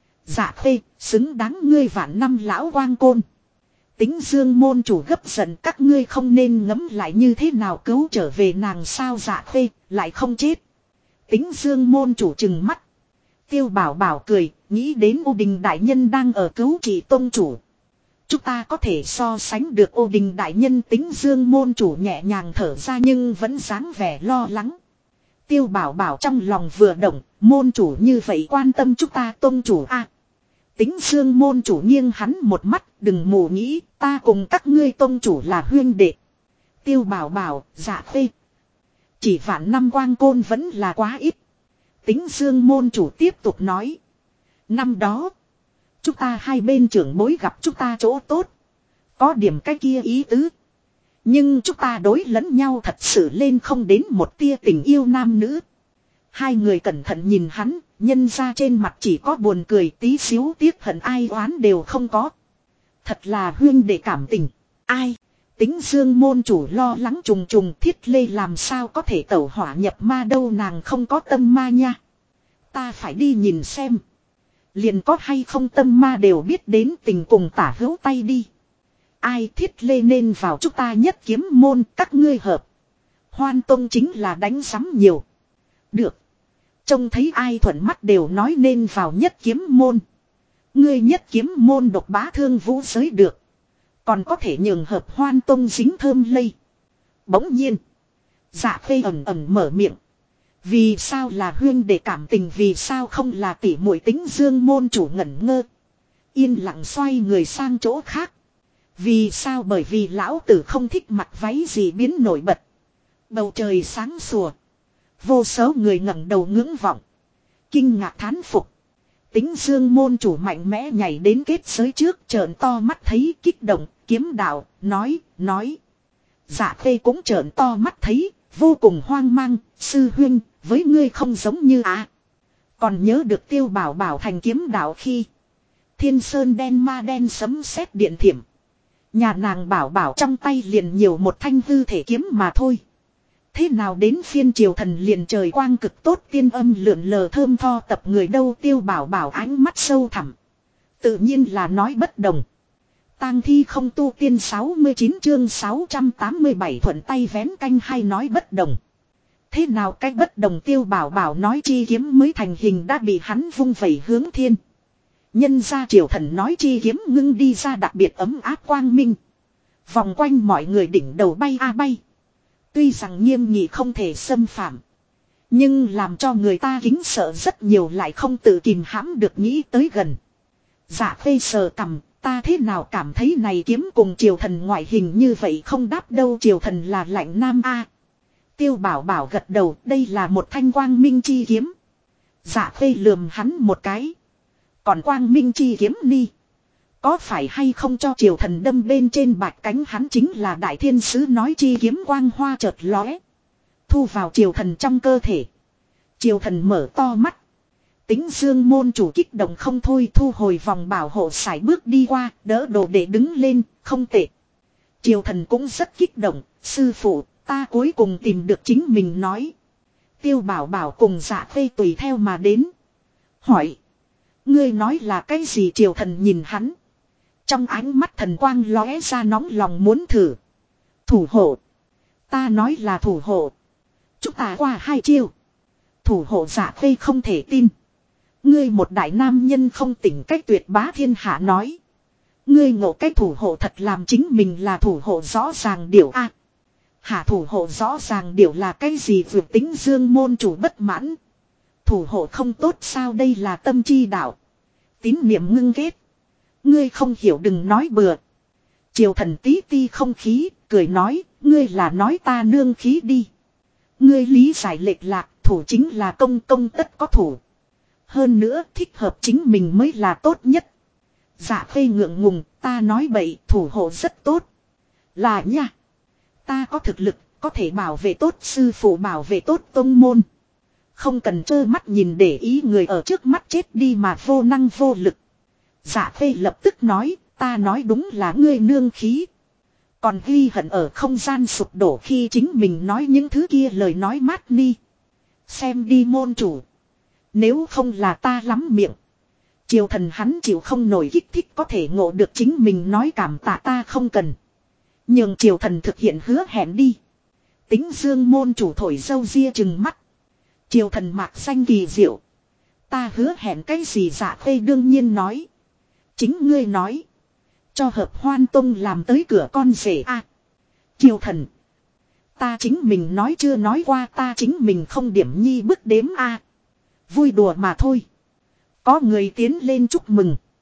Dạ Khê, xứng đáng ngươi vạn năm lão quang côn. Tính Dương môn chủ gấp giận, các ngươi không nên ngẫm lại như thế nào cứu trở về nàng sao? Dạ Khê lại không chết. Tính Dương môn chủ trừng mắt. Tiêu Bảo Bảo cười, nghĩ đến U Đình đại nhân đang ở cứu trị tông chủ. Chúng ta có thể so sánh được U Đình đại nhân. Tính Dương môn chủ nhẹ nhàng thở ra nhưng vẫn dáng vẻ lo lắng. Tiêu Bảo Bảo trong lòng vừa động, môn chủ như vậy quan tâm chúng ta tông chủ a. Tính Dương môn chủ nghiêng hắn một mắt, đừng mù nghĩ, ta cùng các ngươi tông chủ là huyên đệ. Tiêu Bảo Bảo, Dạ Phê. Chỉ vạn năm quang côn vẫn là quá ít. Tính Dương môn chủ tiếp tục nói. Năm đó, chúng ta hai bên trưởng bối gặp chúng ta chỗ tốt. Có điểm cái kia ý tứ. Nhưng chúng ta đối lẫn nhau thật sự lên không đến một tia tình yêu nam nữ. Hai người cẩn thận nhìn hắn, nhân ra trên mặt chỉ có buồn cười tí xíu tiếc hận ai oán đều không có. Thật là huyên đệ cảm tình. Ai? Tính Dương môn chủ lo lắng trùng trùng Thiết Lê làm sao có thể tẩu hỏa nhập ma đâu, nàng không có tâm ma nha. Ta phải đi nhìn xem. Liền có hay không tâm ma đều biết đến tình cùng tả hữu tay đi. Ai Thiết Lê nên vào chúng ta Nhất Kiếm môn các ngươi hợp. Hoan Tông chính là đánh sắm nhiều. Được. Trông thấy ai thuận mắt đều nói nên vào Nhất Kiếm môn. Ngươi Nhất Kiếm môn độc bá thương vũ giới được. Còn có thể nhường hợp Hoan Tông dính thơm lây. Bỗng nhiên. Dạ Phê ẩm ẩm mở miệng. Vì sao là huyên để cảm tình, vì sao không là tỷ muội? Tính Dương môn chủ ngẩn ngơ. Yên lặng xoay người sang chỗ khác. Vì sao? Bởi vì lão tử không thích mặc váy gì biến nổi bật. Bầu trời sáng sủa. Vô số người ngẩng đầu ngưỡng vọng. Kinh ngạc thán phục. Tính Dương môn chủ mạnh mẽ nhảy đến kết giới trước, trợn to mắt thấy kích động, kiếm đạo, nói. Dạ Phê cũng trợn to mắt thấy, vô cùng hoang mang, sư huynh, với ngươi không giống như Còn nhớ được Tiêu Bảo Bảo thành kiếm đạo khi Thiên Sơn đen ma đen sấm sét điện thiểm. Nhà nàng Bảo Bảo trong tay liền nhiều một thanh hư thể kiếm mà thôi. Thế nào đến phiên Triều Thần liền trời quang cực tốt, tiên âm lượn lờ thơm tho tập người đâu? Tiêu Bảo Bảo ánh mắt sâu thẳm. Tự nhiên là nói bất đồng. Tang thi không tu tiên 69 chương 687 thuận tay vén canh hay nói bất đồng. Thế nào cách bất đồng? Tiêu Bảo Bảo nói chi kiếm mới thành hình đã bị hắn vung vẩy hướng thiên. Nhân ra Triều Thần nói chi kiếm ngưng đi ra đặc biệt ấm áp quang minh. Vòng quanh mọi người đỉnh đầu bay bay. Tuy rằng nghiêm nghị không thể xâm phạm. Nhưng làm cho người ta kính sợ rất nhiều, lại không tự kìm hãm được nghĩ tới gần. Dạ Phê sờ cằm, ta thế nào cảm thấy này kiếm cùng Triều Thần ngoại hình như vậy không đáp đâu? Triều Thần là lạnh nam Tiêu Bảo Bảo gật đầu, đây là một thanh quang minh chi kiếm. Dạ Phê lườm hắn một cái. Còn quang minh chi kiếm ni, có phải hay không cho Triều Thần đâm bên trên bạch cánh? Hắn chính là đại thiên sứ nói chi kiếm quang hoa chợt lóe, thu vào Triều Thần trong cơ thể. Triều Thần mở to mắt. Tính Dương môn chủ kích động không thôi, thu hồi vòng bảo hộ sải bước đi qua, đỡ đồ để đứng lên, không tệ. Triều Thần cũng rất kích động, sư phụ, ta cuối cùng tìm được chính mình nói. Tiêu Bảo Bảo cùng Dạ Phê tùy theo mà đến. Hỏi. Ngươi nói là cái gì? Triều Thần nhìn hắn. Trong ánh mắt thần quang lóe ra, nóng lòng muốn thử. Thủ hộ. Ta nói là thủ hộ. Chúng ta qua hai chiêu. Thủ hộ. Dạ Phê không thể tin. Ngươi một đại nam nhân không tỉnh cách tuyệt bá thiên hạ nói. Ngươi ngộ cách thủ hộ thật làm chính mình là thủ hộ rõ ràng điểu Hạ thủ hộ rõ ràng điểu là cái gì? Vượt Tính Dương môn chủ bất mãn. Thủ hộ không tốt sao? Đây là tâm chi đạo. Tín niệm ngưng kết. Ngươi không hiểu đừng nói bừa. Triều Thần tí ti không khí, cười nói, ngươi là nói ta nương khí đi. Ngươi lý giải lệch lạc, thủ chính là công, công tất có thủ. Hơn nữa thích hợp chính mình mới là tốt nhất. Dạ Phê ngượng ngùng, ta nói bậy, thủ hộ rất tốt. Là nha. Ta có thực lực, có thể bảo vệ tốt sư phụ, bảo vệ tốt tông môn. Không cần trơ mắt nhìn để ý người ở trước mắt chết đi mà vô năng vô lực. Dạ Phê lập tức nói, ta nói đúng là ngươi nương khí. Còn ghi hận ở không gian sụp đổ khi chính mình nói những thứ kia lời nói mát ni. Xem đi môn chủ. Nếu không là ta lắm miệng. Triều Thần hắn chịu không nổi kích thích có thể ngộ được chính mình nói cảm tạ ta không cần. Nhưng Triều Thần thực hiện hứa hẹn đi. Tính Dương môn chủ thổi dâu ria chừng mắt. Triều Thần mạc xanh kỳ diệu. Ta hứa hẹn cái gì? Dạ Phê đương nhiên nói. Chính ngươi nói. Cho hợp Hoan Tông làm tới cửa con rể Triều Thần. Ta chính mình nói chưa nói qua, ta chính mình không điểm nhi bức đếm Vui đùa mà thôi. Có người tiến lên chúc mừng.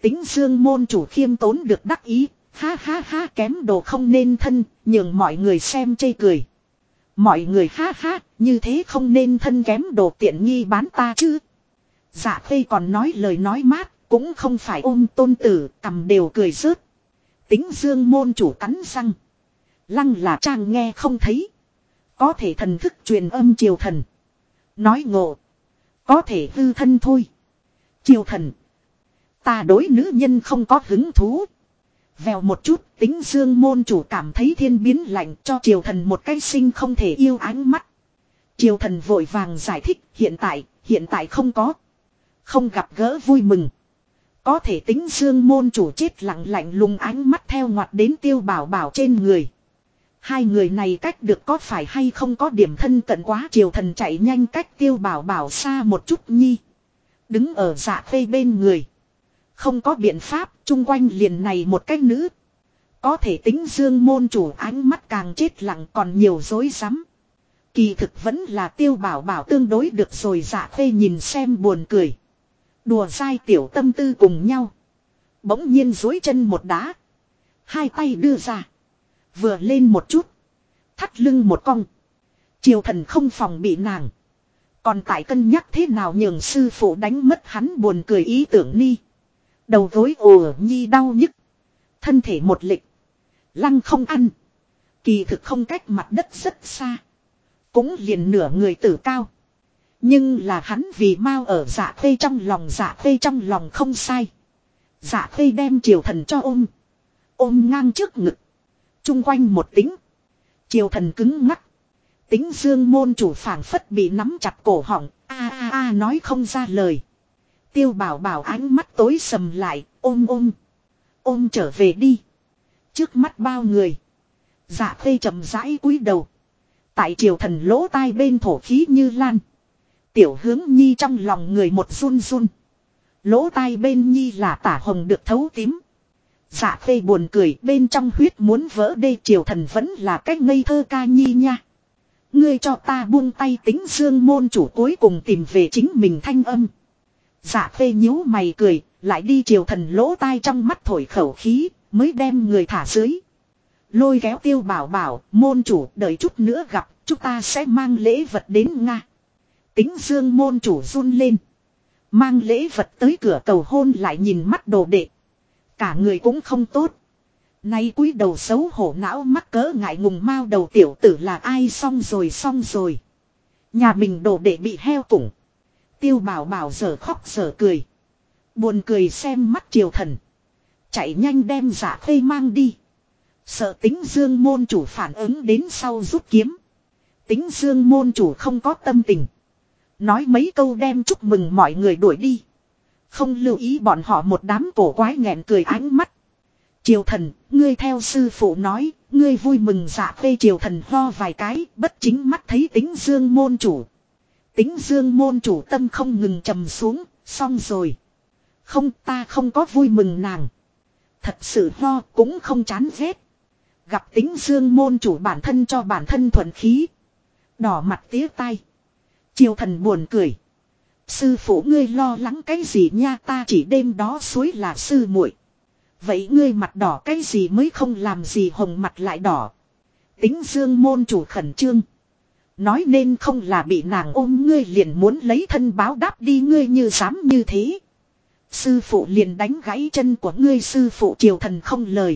Tính Dương môn chủ khiêm tốn được đắc ý. Ha ha ha, kém đồ không nên thân, nhường mọi người xem chê cười. Mọi người ha ha, như thế không nên thân, kém đồ tiện nghi bán ta chứ. Dạ Khê còn nói lời nói mát, cũng không phải ôm tôn tử, cầm đều cười rớt. Tính Dương môn chủ cắn răng. Lăng là trang nghe không thấy. Có thể thần thức truyền âm triều thần. Nói ngộ. Có thể hư thân thôi. Triều thần. Ta đối nữ nhân không có hứng thú. Vèo một chút, Tính Dương môn chủ cảm thấy thiên biến lạnh, cho triều thần một cái sinh không thể yêu ánh mắt. Triều thần vội vàng giải thích, hiện tại không có. Không gặp gỡ vui mừng. Có thể Tính Dương môn chủ chết lặng lạnh lùng ánh mắt theo ngoặt đến Tiêu Bảo Bảo trên người. Hai người này cách được có phải hay không có điểm thân cận quá, triều thần chạy nhanh cách Tiêu Bảo Bảo xa một chút nhi. Đứng ở Dạ Khê bên người. Không có biện pháp, chung quanh liền này một cái nữ. Có thể Tính Dương môn chủ ánh mắt càng chết lặng, còn nhiều dối rắm. Kỳ thực vẫn là Tiêu Bảo Bảo tương đối được rồi. Dạ Khê nhìn xem buồn cười. Đùa dai tiểu tâm tư cùng nhau. Bỗng nhiên duỗi chân một đá. Hai tay đưa ra. Vừa lên một chút. Thắt lưng một cong. Triều thần không phòng bị nàng. Còn tại cân nhắc thế nào nhường sư phụ đánh mất hắn buồn cười ý tưởng ni. Đầu gối ồ nhi đau nhức. Thân thể một lịch. Lăng không ăn. Kỳ thực không cách mặt đất rất xa. Cũng liền nửa người tử cao. Nhưng là hắn vì mau ở Dạ Khê trong lòng, Dạ Khê trong lòng không sai. Dạ Khê đem triều thần cho ôm. Ôm ngang trước ngực. Trung quanh một tính. Triều thần cứng ngắc. Tính Dương môn chủ phảng phất bị nắm chặt cổ họng. A nói không ra lời. Tiêu Bảo Bảo ánh mắt tối sầm lại. Ôm trở về đi. Trước mắt bao người. Dạ Khê chậm rãi cúi đầu. Tại triều thần lỗ tai bên thổ khí như lan. Tiểu Hướng Nhi trong lòng người một run run. Lỗ tai bên Nhi là tả hồng được thấu tím. Dạ Khê buồn cười, bên trong huyết muốn vỡ đê, triều thần vẫn là cách ngây thơ ca nhi nha. Ngươi cho ta buông tay. Tính Dương môn chủ cuối cùng tìm về chính mình thanh âm. Dạ Khê nhíu mày cười, lại đi triều thần lỗ tai trong mắt thổi khẩu khí, mới đem người thả dưới. Lôi kéo Tiêu Bảo Bảo, môn chủ đợi chút nữa gặp, chúng ta sẽ mang lễ vật đến Nga. Tính Dương môn chủ run lên. Mang lễ vật tới cửa cầu hôn lại nhìn mắt đồ đệ. Cả người cũng không tốt. Nay cúi đầu xấu hổ não mắc cỡ ngại ngùng mao đầu tiểu tử là ai, xong rồi. Nhà mình đồ đệ bị heo củng. Tiêu Bảo Bảo giờ khóc giờ cười. Buồn cười xem mắt triều thần. Chạy nhanh đem Dạ Khê mang đi. Sợ Tính Dương môn chủ phản ứng đến sau rút kiếm. Tính Dương môn chủ không có tâm tình. Nói mấy câu đem chúc mừng mọi người đuổi đi. Không lưu ý bọn họ một đám cổ quái nghẹn cười ánh mắt. Triều thần, ngươi theo sư phụ nói, ngươi vui mừng. Dạ Khê triều thần ho vài cái, bất chính mắt thấy Tính Dương môn chủ. Tính Dương môn chủ tâm không ngừng trầm xuống, xong rồi. Không, ta không có vui mừng nàng. Thật sự ho cũng không chán ghét. Gặp Tính Dương môn chủ bản thân cho bản thân thuận khí. Đỏ mặt tía tai. Triều thần buồn cười. Sư phụ ngươi lo lắng cái gì nha, ta chỉ đêm đó suối là sư muội. Vậy ngươi mặt đỏ cái gì mới không làm gì hồng mặt lại đỏ. Tính Dương môn chủ khẩn trương. Nói nên không là bị nàng ôm ngươi liền muốn lấy thân báo đáp đi, ngươi như dám như thế. Sư phụ liền đánh gãy chân của ngươi. Sư phụ triều thần không lời.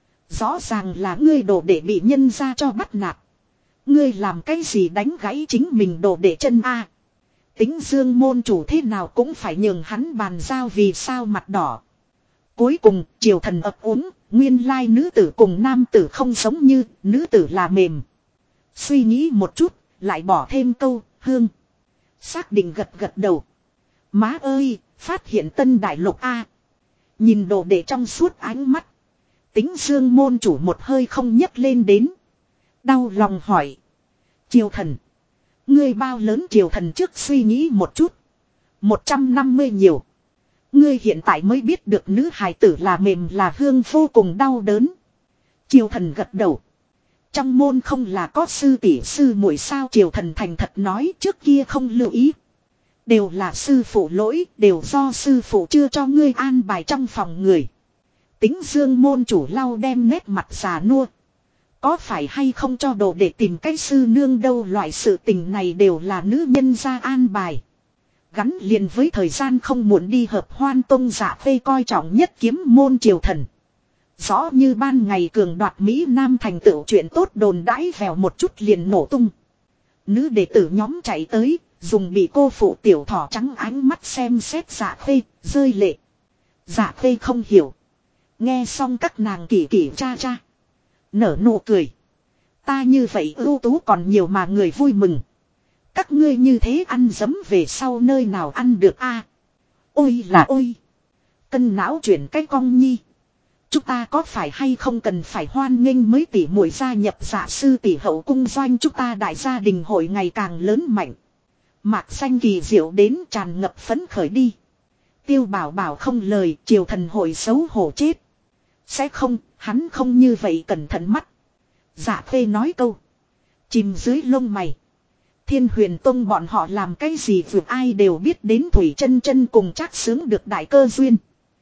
Rõ ràng là ngươi đồ để bị nhân ra cho bắt nạt. Ngươi làm cái gì đánh gãy chính mình đồ để chân a? Tính Dương môn chủ thế nào cũng phải nhường hắn bàn giao, vì sao mặt đỏ. Cuối cùng triều thần ấp úng, nguyên lai nữ tử cùng nam tử không giống như, nữ tử là mềm. Suy nghĩ một chút, lại bỏ thêm câu, hương. Xác định gật đầu. Má ơi, phát hiện tân đại lục a. Nhìn đồ để trong suốt ánh mắt. Tính Dương môn chủ một hơi không nhấc lên đến. Đau lòng hỏi. Triều thần. Ngươi bao lớn? Triều thần trước suy nghĩ một chút. 150 nhiều. Ngươi hiện tại mới biết được nữ hài tử là mềm là hương, vô cùng đau đớn. Triều thần gật đầu. Trong môn không là có sư tỷ sư muội sao? Triều thần thành thật nói, trước kia không lưu ý. Đều là sư phụ lỗi, đều do sư phụ chưa cho ngươi an bài trong phòng người. Tính Dương môn chủ lau đem nét mặt già nua. Có phải hay không cho đồ để tìm cái sư nương đâu, loại sự tình này đều là nữ nhân ra an bài. Gắn liền với thời gian không muốn đi hợp Hoan Tông Dạ Phê coi trọng nhất kiếm môn triều thần. Rõ như ban ngày cường đoạt Mỹ Nam thành tựu chuyện tốt đồn đãi vèo một chút liền nổ tung. Nữ đệ tử nhóm chạy tới, dùng bị cô phụ tiểu thỏ trắng ánh mắt xem xét Dạ Phê, rơi lệ. Dạ Phê không hiểu. Nghe xong các nàng kỳ kỳ cha cha. Nở nụ cười. Ta như vậy ưu tú còn nhiều mà người vui mừng. Các ngươi như thế ăn dấm về sau nơi nào ăn được a? Ôi là ôi. Cân não chuyển cái cong nhi. Chúng ta có phải hay không cần phải hoan nghênh mới tỷ muội gia nhập Dạ sư tỷ hậu cung doanh, chúng ta đại gia đình hội ngày càng lớn mạnh. Mạc xanh kỳ diệu đến tràn ngập phấn khởi đi. Tiêu Bảo Bảo không lời, triều thần hội xấu hổ chết. Sẽ không, hắn không như vậy cẩn thận mắt. Dạ Phê nói câu. Chìm dưới lông mày. Thiên Huyền Tông bọn họ làm cái gì vượt ai đều biết đến Thủy Chân Chân cùng Trác Sướng được đại cơ duyên.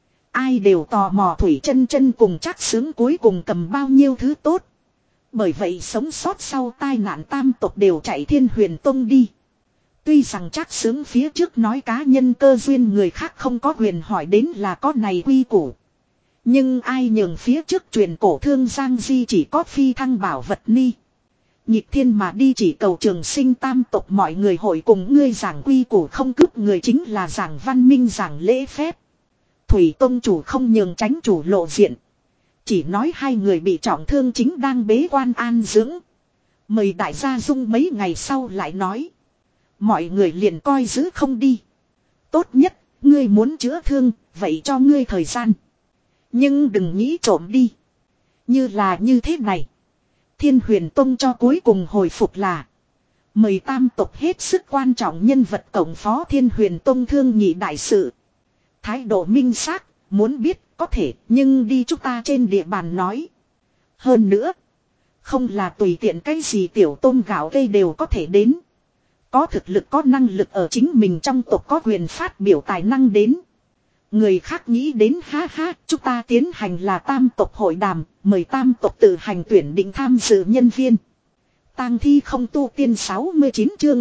Ai đều tò mò Thủy Chân Chân cùng Trác Sướng cuối cùng cầm bao nhiêu thứ tốt. Bởi vậy sống sót sau tai nạn tam tộc đều chạy Thiên Huyền Tông đi. Tuy rằng Trác Sướng phía trước nói cá nhân cơ duyên người khác không có quyền hỏi đến là có này quy củ. Nhưng ai nhường phía trước truyền cổ thương Giang Di chỉ có phi thăng bảo vật ni. Nhịp thiên mà đi chỉ cầu trường sinh tam tộc mọi người hội cùng ngươi giảng quy củ không cướp người chính là giảng văn minh giảng lễ phép. Thủy Tông chủ không nhường tránh chủ lộ diện. Chỉ nói hai người bị trọng thương chính đang bế quan an dưỡng. Mời đại gia dung mấy ngày sau lại nói. Mọi người liền coi giữ không đi. Tốt nhất, ngươi muốn chữa thương, vậy cho ngươi thời gian. Nhưng đừng nghĩ trộm đi. Như là như thế này. Thiên Huyền Tông cho cuối cùng hồi phục là. Mời tam tộc hết sức quan trọng nhân vật tổng phó Thiên Huyền Tông thương nhị đại sự. Thái độ minh xác, muốn biết có thể nhưng đi chúng ta trên địa bàn nói. Hơn nữa. Không là tùy tiện cái gì tiểu tôm gạo cây đều có thể đến. Có thực lực có năng lực ở chính mình trong tộc có quyền phát biểu tài năng đến. Người khác nghĩ đến ha ha, chúng ta tiến hành là tam tộc hội đàm, mời tam tộc tự hành tuyển định tham dự nhân viên. Tang thi không tu tiên 69 chương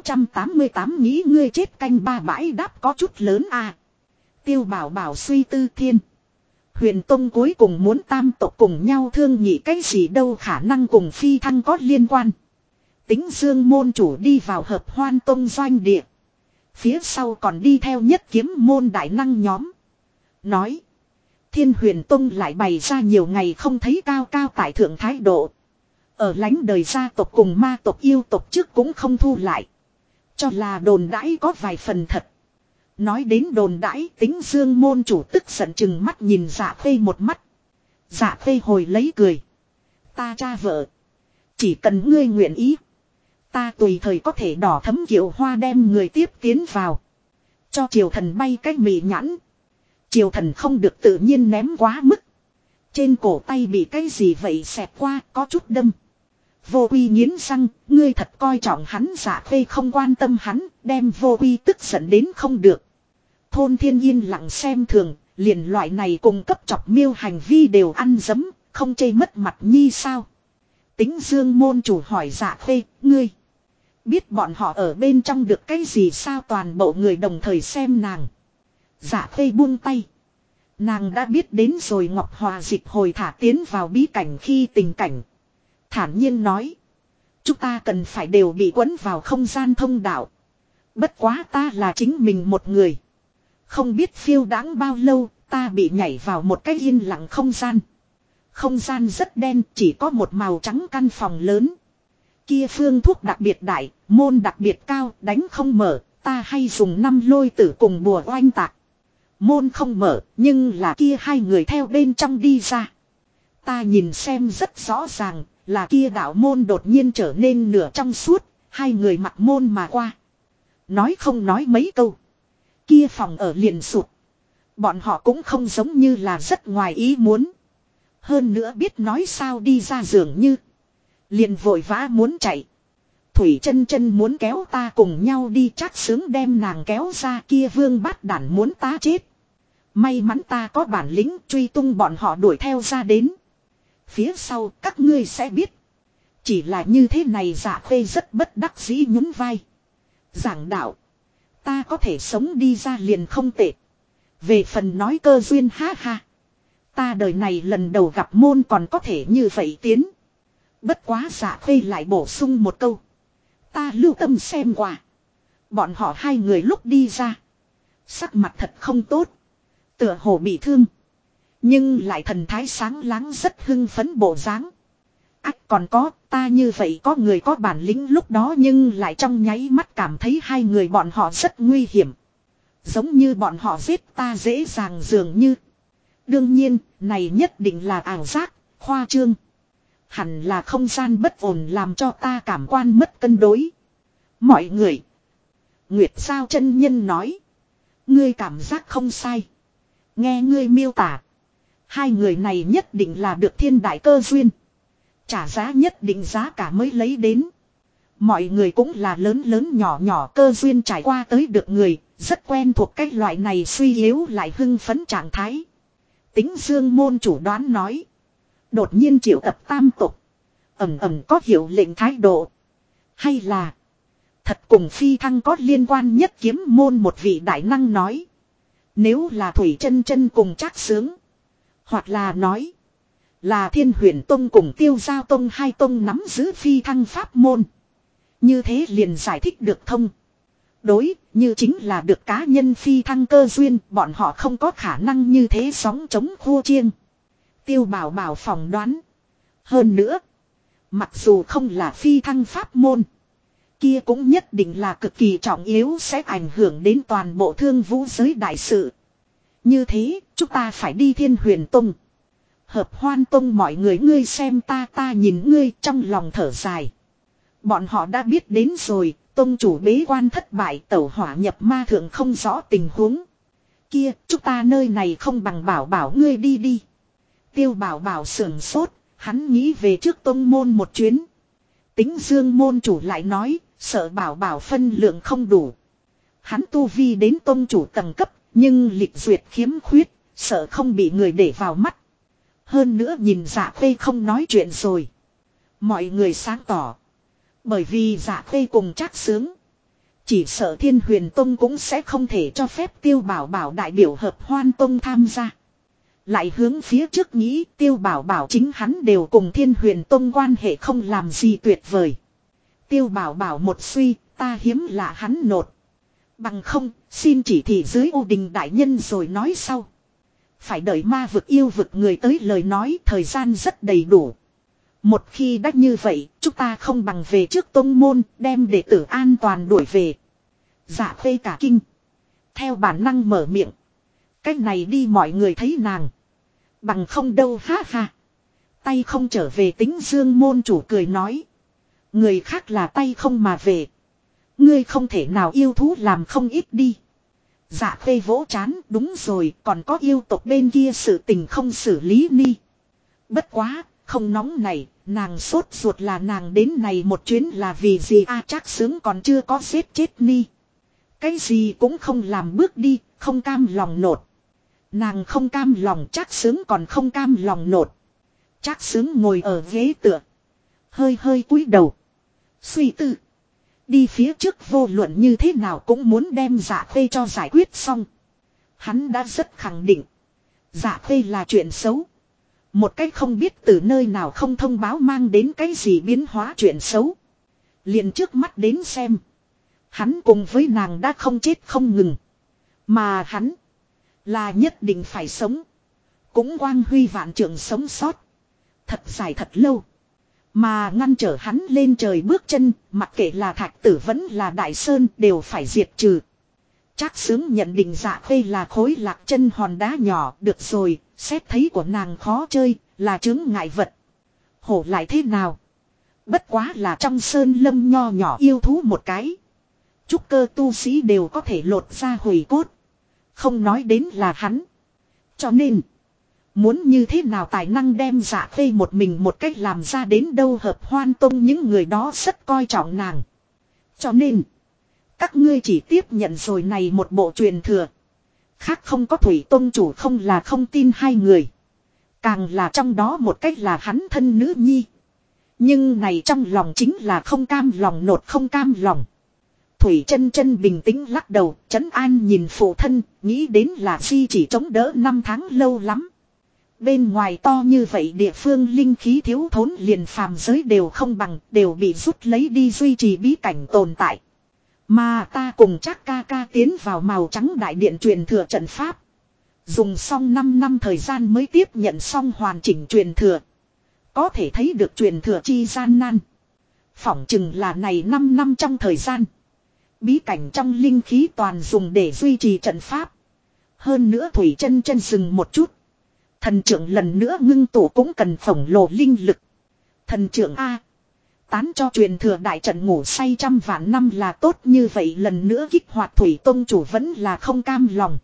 688 nghĩ ngươi chết canh ba bãi đáp có chút lớn à. Tiêu Bảo Bảo suy tư Thiên Huyền Tông cuối cùng muốn tam tộc cùng nhau thương nhị cái gì đâu, khả năng cùng phi thăng có liên quan. Tính Dương môn chủ đi vào hợp Hoan Tông doanh địa. Phía sau còn đi theo nhất kiếm môn đại năng nhóm. Nói. Thiên Huyền Tông lại bày ra nhiều ngày không thấy cao cao tại thượng thái độ. Ở lánh đời gia tộc cùng ma tộc yêu tộc trước cũng không thu lại. Cho là đồn đãi có vài phần thật. Nói đến đồn đãi, Tính Dương môn chủ tức giận chừng mắt nhìn Dạ Phê một mắt. Dạ Phê hồi lấy cười. Ta cha vợ. Chỉ cần ngươi nguyện ý. Ta tùy thời có thể đỏ thấm kiệu hoa đem người tiếp tiến vào. Cho triều thần bay cách mị nhãn. Triều thần không được tự nhiên ném quá mức. Trên cổ tay bị cái gì vậy xẹt qua có chút đâm. Vô Quy nghiến răng, ngươi thật coi trọng hắn. Dạ Phê không quan tâm hắn, đem Vô Quy tức giận đến không được. Thôn Thiên yên lặng xem thường, liền loại này cùng cấp chọc miêu hành vi đều ăn dấm, không chê mất mặt nhi sao. Tính Dương môn chủ hỏi Dạ Phê, ngươi biết bọn họ ở bên trong được cái gì sao, toàn bộ người đồng thời xem nàng. Dạ Phê buông tay. Nàng đã biết đến rồi Ngọc Hòa dịch hồi thả tiến vào bí cảnh khi tình cảnh. Thản nhiên nói. Chúng ta cần phải đều bị quấn vào không gian thông đạo. Bất quá ta là chính mình một người. Không biết phiêu đãng bao lâu, ta bị nhảy vào một cái yên lặng không gian. Không gian rất đen, chỉ có một màu trắng căn phòng lớn. Kia phương thuốc đặc biệt đại, môn đặc biệt cao, đánh không mở, ta hay dùng 5 lôi tử cùng bùa oanh tạc. Môn không mở, nhưng là kia hai người theo bên trong đi ra. Ta nhìn xem rất rõ ràng, là kia đạo môn đột nhiên trở nên nửa trong suốt, hai người mặc môn mà qua. Nói không nói mấy câu. Kia phòng ở liền sụt. Bọn họ cũng không giống như là rất ngoài ý muốn. Hơn nữa biết nói sao đi ra giường như. Liền vội vã muốn chạy. Thủy chân chân muốn kéo ta cùng nhau đi, Trác Sướng đem nàng kéo ra, kia vương bát đản muốn ta chết. May mắn ta có bản lĩnh, truy tung bọn họ đuổi theo ra đến. Phía sau các ngươi sẽ biết. Chỉ là như thế này, Dạ Khê rất bất đắc dĩ nhún vai. Giảng đạo, ta có thể sống đi ra liền không tệ. Về phần nói cơ duyên, ha ha. Ta đời này lần đầu gặp môn còn có thể như vậy tiến. Bất quá Dạ Khê lại bổ sung một câu. Ta lưu tâm xem qua. Bọn họ hai người lúc đi ra, sắc mặt thật không tốt. Tựa hồ bị thương, nhưng lại thần thái sáng láng, rất hưng phấn bộ dáng. Ách, còn có, ta như vậy có người có bản lĩnh lúc đó, nhưng lại trong nháy mắt cảm thấy hai người bọn họ rất nguy hiểm. Giống như bọn họ giết ta dễ dàng dường như. Đương nhiên, này nhất định là ảo giác, khoa trương. Hẳn là không gian bất ổn làm cho ta cảm quan mất cân đối. Mọi người. Nguyệt Sao chân nhân nói. Ngươi cảm giác không sai. Nghe ngươi miêu tả. Hai người này nhất định là được thiên đại cơ duyên. Trả giá nhất định giá cả mới lấy đến. Mọi người cũng là lớn lớn nhỏ nhỏ cơ duyên trải qua tới được người. Rất quen thuộc cái loại này suy yếu lại hưng phấn trạng thái. Tính Dương môn chủ đoán nói. Đột nhiên triệu tập tam tục. Ẩm ẩm có hiệu lệnh thái độ. Hay là thật cùng phi thăng có liên quan nhất kiếm môn một vị đại năng nói. Nếu là Thủy chân chân cùng Trác Sướng. Hoặc là nói là Thiên Huyền Tông cùng Tiêu Giao Tông, hai tông nắm giữ phi thăng pháp môn. Như thế liền giải thích được thông. Đối, như chính là được cá nhân phi thăng cơ duyên, bọn họ không có khả năng như thế sóng chống khua chiêng. Tiêu Bảo Bảo phỏng đoán. Hơn nữa, mặc dù không là phi thăng pháp môn, kia cũng nhất định là cực kỳ trọng yếu, sẽ ảnh hưởng đến toàn bộ thương vũ giới đại sự. Như thế, chúng ta phải đi Thiên Huyền Tông. Hợp Hoan Tông mọi người, ngươi xem ta, ta nhìn ngươi, trong lòng thở dài. Bọn họ đã biết đến rồi, tông chủ bế quan thất bại, tẩu hỏa nhập ma thượng không rõ tình huống. Kia, chúng ta nơi này không bằng Bảo Bảo ngươi đi đi. Tiêu Bảo Bảo sưởng sốt, hắn nghĩ về trước tông môn một chuyến. Tính Dương môn chủ lại nói, sợ Bảo Bảo phân lượng không đủ. Hắn tu vi đến tông chủ tầng cấp, nhưng lịch duyệt khiếm khuyết, sợ không bị người để vào mắt. Hơn nữa nhìn Dạ Khê không nói chuyện rồi. Mọi người sáng tỏ. Bởi vì Dạ Khê cùng Trác Sướng, chỉ sợ Thiên Huyền Tông cũng sẽ không thể cho phép Tiêu Bảo Bảo đại biểu Hợp Hoan Tông tham gia. Lại hướng phía trước nghĩ, Tiêu Bảo Bảo chính hắn đều cùng Thiên Huyền Tông quan hệ không làm gì tuyệt vời. Tiêu Bảo Bảo một suy, ta hiếm lạ hắn nột. Bằng không, xin chỉ thị dưới U Đình đại nhân rồi nói sau. Phải đợi ma vực yêu vực người tới lời nói, thời gian rất đầy đủ. Một khi đã như vậy, chúng ta không bằng về trước tông môn, đem đệ tử an toàn đuổi về. Dạ Khê cả kinh. Theo bản năng mở miệng. Cách này đi mọi người thấy nàng. Bằng không đâu, ha ha. Tay không trở về. Tính Dương môn chủ cười nói. Người khác là tay không mà về. Ngươi không thể nào yêu thú làm không ít đi. Dạ Khê vỗ chán, đúng rồi, còn có yêu tộc bên kia sự tình không xử lý ni. Bất quá, không nóng này, nàng sốt ruột là nàng đến này một chuyến là vì gì a? Trác Sướng còn chưa có giết chết ni. Cái gì cũng không làm bước đi, không cam lòng nột. Nàng không cam lòng, Trác Sướng còn không cam lòng nột. Trác Sướng ngồi ở ghế tựa, hơi hơi cúi đầu, suy tư. Đi phía trước vô luận như thế nào cũng muốn đem Dạ Khê cho giải quyết xong. Hắn đã rất khẳng định. Dạ Khê là chuyện xấu. Một cách không biết từ nơi nào không thông báo mang đến cái gì biến hóa chuyện xấu. Liền trước mắt đến xem. Hắn cùng với nàng đã không chết không ngừng. Mà hắn là nhất định phải sống. Cũng quang huy vạn trường sống sót. Thật dài thật lâu. Mà ngăn trở hắn lên trời bước chân, mặc kệ là Thạch Tử vẫn là Đại Sơn đều phải diệt trừ. Trác Sướng nhận định Dạ Khê là khối lạc chân hòn đá nhỏ, được rồi, xét thấy của nàng khó chơi, là chướng ngại vật. Hổ lại thế nào? Bất quá là trong sơn lâm nho nhỏ yêu thú một cái. Trúc cơ tu sĩ đều có thể lột ra hủy cốt. Không nói đến là hắn. Cho nên, Muốn như thế nào tài năng đem Dạ Khê một mình một cách làm ra đến đâu hợp Hoan Tông, những người đó rất coi trọng nàng. Cho nên, các ngươi chỉ tiếp nhận rồi này một bộ truyền thừa. Khác không có. Thủy Tông chủ không là không tin hai người. Càng là trong đó một cách là hắn thân nữ nhi. Nhưng này trong lòng chính là không cam lòng, nột không cam lòng. Thủy chân chân bình tĩnh lắc đầu, trấn an nhìn phụ thân, nghĩ đến là Di chỉ chống đỡ 5 tháng lâu lắm. Bên ngoài to như vậy địa phương linh khí thiếu thốn, liền phàm giới đều không bằng, đều bị rút lấy đi duy trì bí cảnh tồn tại. Mà ta cùng Trác ca ca tiến vào màu trắng đại điện truyền thừa trận pháp. Dùng xong 5 năm thời gian mới tiếp nhận xong hoàn chỉnh truyền thừa. Có thể thấy được truyền thừa chi gian nan. Phỏng chừng là này 5 năm trong thời gian. Bí cảnh trong linh khí toàn dùng để duy trì trận pháp. Hơn nữa Thủy chân chân dừng một chút. Thần trưởng lần nữa ngưng tụ cũng cần khổng lồ linh lực. Thần trưởng A. Tán cho truyền thừa đại trận ngủ say trăm vạn năm là tốt như vậy, lần nữa kích hoạt Thủy Tông chủ vẫn là không cam lòng.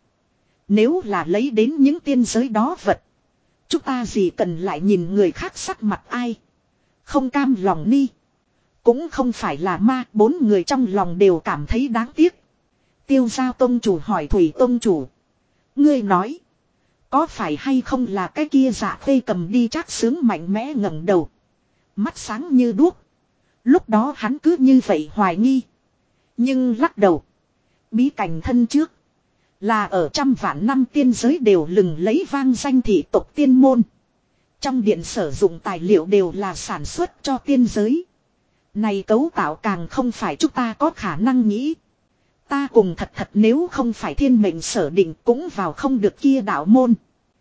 Nếu là lấy đến những tiên giới đó vật. Chúng ta gì cần lại nhìn người khác sắc mặt ai. Không cam lòng ni. Cũng không phải là ma, 4 người trong lòng đều cảm thấy đáng tiếc. Tiêu Giao Tông chủ hỏi Thủy Tông chủ. Ngươi nói. Có phải hay không là cái kia Dạ Khê cầm đi Trác Sướng mạnh mẽ ngẩng đầu. Mắt sáng như đuốc. Lúc đó hắn cứ như vậy hoài nghi. Nhưng lắc đầu. Bí cảnh thân trước. Là ở trăm vạn năm tiên giới đều lừng lấy vang danh thị tộc tiên môn. Trong điện sử dụng tài liệu đều là sản xuất cho tiên giới. Này cấu tạo càng không phải chúng ta có khả năng nghĩ. Ta cùng thật nếu không phải thiên mệnh sở định cũng vào không được kia đạo môn.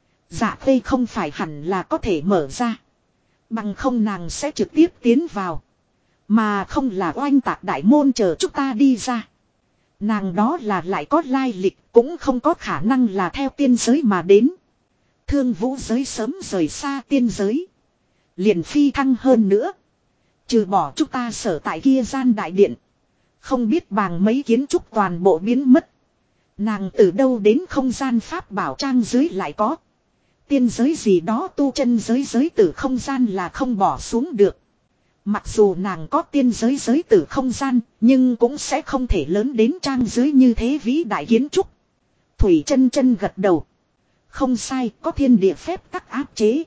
Dạ Khê không phải hẳn là có thể mở ra. Bằng không nàng sẽ trực tiếp tiến vào. Mà không là oanh tạc đại môn chờ chúng ta đi ra. Nàng đó là lại có lai lịch, cũng không có khả năng là theo tiên giới mà đến. Thương vũ giới sớm rời xa tiên giới. Liền phi thăng hơn nữa. Trừ bỏ chúng ta sở tại kia gian đại điện. Không biết bằng mấy kiến trúc toàn bộ biến mất. Nàng từ đâu đến không gian pháp bảo trang dưới lại có. Tiên giới gì đó tu chân giới tử không gian là không bỏ xuống được. Mặc dù nàng có tiên giới tử không gian, nhưng cũng sẽ không thể lớn đến trang dưới như thế vĩ đại kiến trúc. Thủy chân chân gật đầu. Không sai, có thiên địa phép tắc áp chế.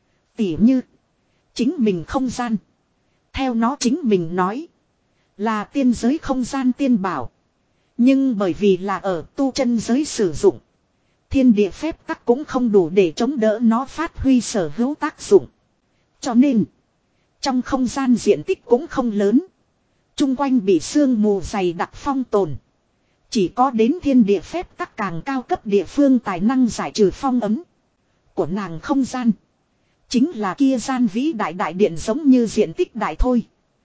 Tỉ như chính mình không gian. Theo nó chính mình nói là tiên giới không gian tiên bảo. Nhưng bởi vì là ở tu chân giới sử dụng, thiên địa phép tắc cũng không đủ để chống đỡ nó phát huy sở hữu tác dụng. Cho nên trong không gian diện tích cũng không lớn. Trung quanh bị sương mù dày đặc phong tồn. Chỉ có đến thiên địa phép tắc càng cao cấp địa phương tài năng giải trừ phong ấm. Của nàng không gian chính là kia gian vĩ đại đại điện, giống như diện tích đại thôi.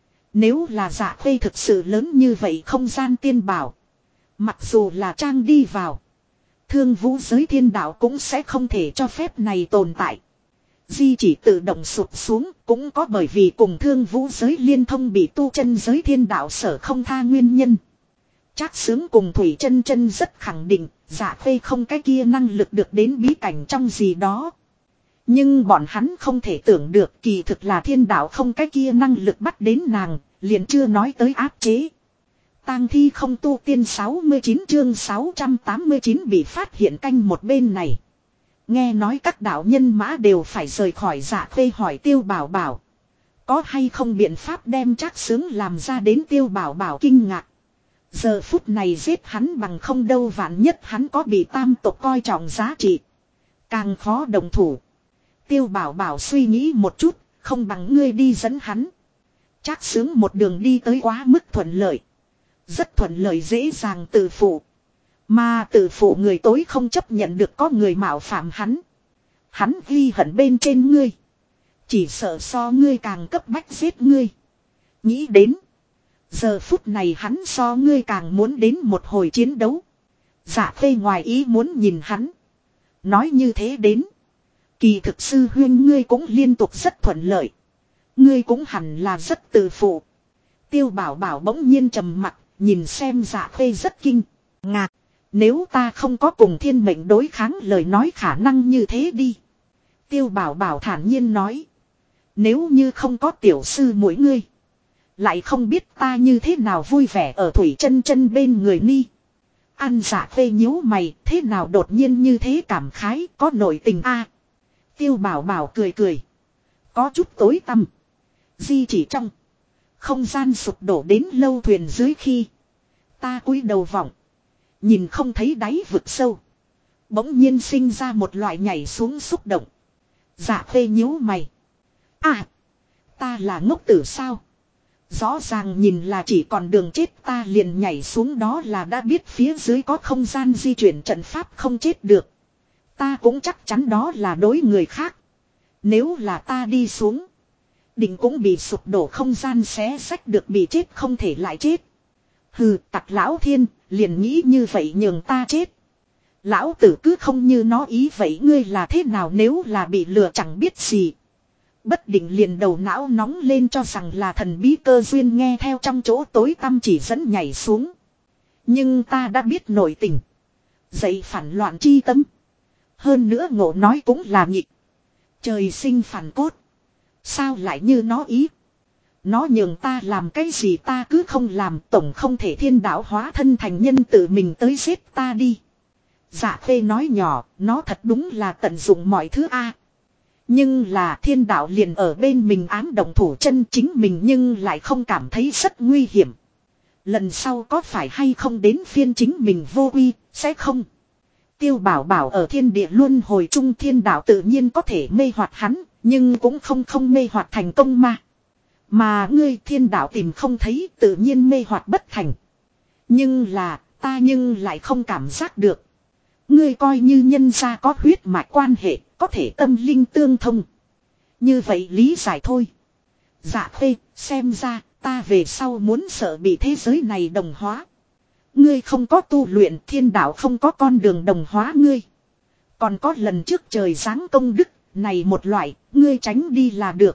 Nếu là Dạ Khê thực sự lớn như vậy không gian tiên bảo, mặc dù là trang đi vào, thương vũ giới thiên đạo cũng sẽ không thể cho phép này tồn tại. Di chỉ tự động sụp xuống cũng có bởi vì cùng thương vũ giới liên thông bị tu chân giới thiên đạo sở không tha nguyên nhân. Trác Sướng cùng Thủy chân chân rất khẳng định Dạ Khê không cái kia năng lực được đến bí cảnh trong gì đó. Nhưng bọn hắn không thể tưởng được kỳ thực là thiên đạo không cái kia năng lực bắt đến nàng, liền chưa nói tới áp chế. Tang thi không tu tiên 69 chương 689 bị phát hiện canh một bên này. Nghe nói các đạo nhân mã đều phải rời khỏi Dạ Khê, hỏi Tiêu Bảo Bảo. Có hay không biện pháp đem Trác Sướng làm ra đến. Tiêu Bảo Bảo kinh ngạc. Giờ phút này giết hắn bằng không đâu, vạn nhất hắn có bị tam tộc coi trọng giá trị. Càng khó đồng thủ. Tiêu Bảo Bảo suy nghĩ một chút, không bằng ngươi đi dẫn hắn. Trác Sướng một đường đi tới quá mức thuận lợi. Rất thuận lợi dễ dàng tự phụ. Mà tự phụ người tối không chấp nhận được có người mạo phạm hắn. Hắn ghi hận bên trên ngươi. Chỉ sợ so ngươi càng cấp bách giết ngươi. Nghĩ đến. Giờ phút này hắn so ngươi càng muốn đến một hồi chiến đấu. Dạ Khê ngoài ý muốn nhìn hắn. Nói như thế đến. Kỳ thực sư huyên ngươi cũng liên tục rất thuận lợi. Ngươi cũng hẳn là rất tự phụ. Tiêu Bảo Bảo bỗng nhiên trầm mặt, nhìn xem Dạ Khê rất kinh ngạc. Nếu ta không có cùng thiên mệnh đối kháng lời nói khả năng như thế đi. Tiêu Bảo Bảo thản nhiên nói. Nếu như không có tiểu sư mỗi ngươi. Lại không biết ta như thế nào vui vẻ ở Thủy Chân Chân bên người ni. An Dạ Khê nhíu mày, thế nào đột nhiên như thế cảm khái, có nội tình a? Tiêu Bảo Bảo cười cười. Có chút tối tăm. Di chỉ trong. Không gian sụp đổ đến lâu thuyền dưới khi. Ta cúi đầu vọng. Nhìn không thấy đáy vực sâu. Bỗng nhiên sinh ra một loại nhảy xuống xúc động. Dạ Khê nhíu mày. À. Ta là ngốc tử sao? Rõ ràng nhìn là chỉ còn đường chết ta liền nhảy xuống đó là đã biết phía dưới có không gian di chuyển trận pháp không chết được. Ta cũng chắc chắn đó là đối người khác. Nếu là ta đi xuống. Định cũng bị sụp đổ không gian xé sách được bị chết không thể lại chết. Hừ tặc lão thiên liền nghĩ như vậy nhường ta chết. Lão tử cứ không như nó ý vậy ngươi là thế nào nếu là bị lừa chẳng biết gì. Bất định liền đầu não nóng lên cho rằng là thần bí cơ duyên nghe theo trong chỗ tối tăm chỉ dẫn nhảy xuống. Nhưng ta đã biết nội tình. Dậy phản loạn chi tâm. Hơn nữa ngộ nói cũng là nghịch. Trời sinh phản cốt. Sao lại như nó ý. Nó nhường ta làm cái gì ta cứ không làm tổng không thể thiên đạo hóa thân thành nhân tự mình tới giết ta đi. Dạ Khê nói nhỏ, nó thật đúng là tận dụng mọi thứ a. Nhưng là thiên đạo liền ở bên mình ám động thủ chân chính mình nhưng lại không cảm thấy rất nguy hiểm. Lần sau có phải hay không đến phiên chính mình vô uy, sẽ không. Tiêu Bảo Bảo ở thiên địa luân hồi chung thiên đạo tự nhiên có thể mê hoặc hắn, nhưng cũng không mê hoặc thành công mà. Mà ngươi thiên đạo tìm không thấy tự nhiên mê hoặc bất thành. Nhưng là, ta nhưng lại không cảm giác được. Ngươi coi như nhân gia có huyết mạch quan hệ, có thể tâm linh tương thông. Như vậy lý giải thôi. Dạ Khê, xem ra, ta về sau muốn sợ bị thế giới này đồng hóa. Ngươi không có tu luyện thiên đạo không có con đường đồng hóa ngươi. Còn có lần trước trời giáng công đức, này một loại, ngươi tránh đi là được.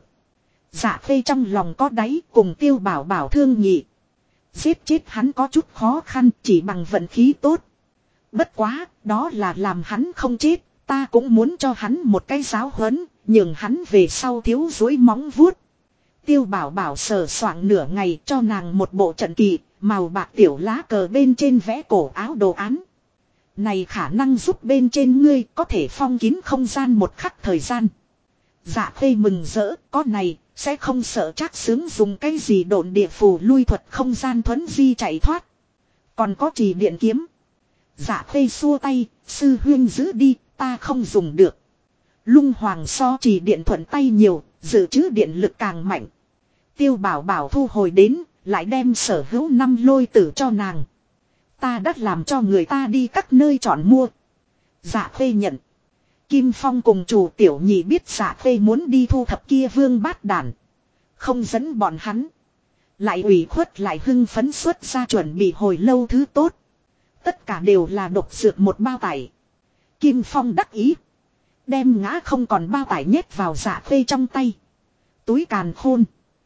Dạ Khê trong lòng có đáy cùng Tiêu Bảo Bảo thương nhị. Giết chết hắn có chút khó khăn chỉ bằng vận khí tốt. Bất quá, đó là làm hắn không chết, ta cũng muốn cho hắn một cái giáo huấn, nhường hắn về sau thiếu dối móng vuốt. Tiêu Bảo Bảo sờ soạng nửa ngày cho nàng một bộ trận kỳ, màu bạc tiểu lá cờ bên trên vẽ cổ áo đồ án. Này khả năng giúp bên trên ngươi có thể phong kín không gian một khắc thời gian. Dạ Khê mừng rỡ, có này, sẽ không sợ chắc sướng dùng cái gì độn địa phù lui thuật không gian thuấn di chạy thoát. Còn có trì điện kiếm. Dạ Khê xua tay, sư huyên giữ đi, ta không dùng được. Lung hoàng so trì điện thuận tay nhiều, dự trữ điện lực càng mạnh. Tiêu Bảo Bảo thu hồi đến, lại đem sở hữu 5 lôi tử cho nàng. Ta đã làm cho người ta đi các nơi chọn mua. Dạ Khê nhận. Kim Phong cùng chủ tiểu nhị biết Dạ Khê muốn đi thu thập kia vương bát đản. Không dẫn bọn hắn. Lại ủy khuất lại hưng phấn xuất ra chuẩn bị hồi lâu thứ tốt. Tất cả đều là độc dược một bao tải. Kim Phong đắc ý. Đem ngã không còn bao tải nhét vào Dạ Khê trong tay. Túi càn khôn.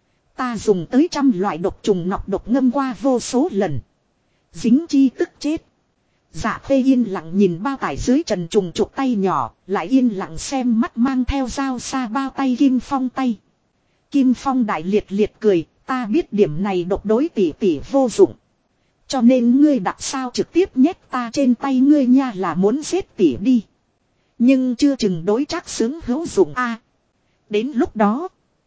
Ta dùng tới 100 loại độc trùng nọc độc ngâm qua vô số lần. Dính chi tức chết. Dạ Khê yên lặng nhìn bao tải dưới trần trùng trục tay nhỏ. Lại yên lặng xem mắt mang theo dao xa bao tay Kim Phong tay. Kim Phong đại liệt liệt cười. Ta biết điểm này độc đối tỷ tỷ vô dụng. Cho nên ngươi đặt sao trực tiếp nhét ta trên tay ngươi nha là muốn giết tỷ đi. Nhưng chưa chừng đối chắc sướng hữu dụng a. Đến lúc đó.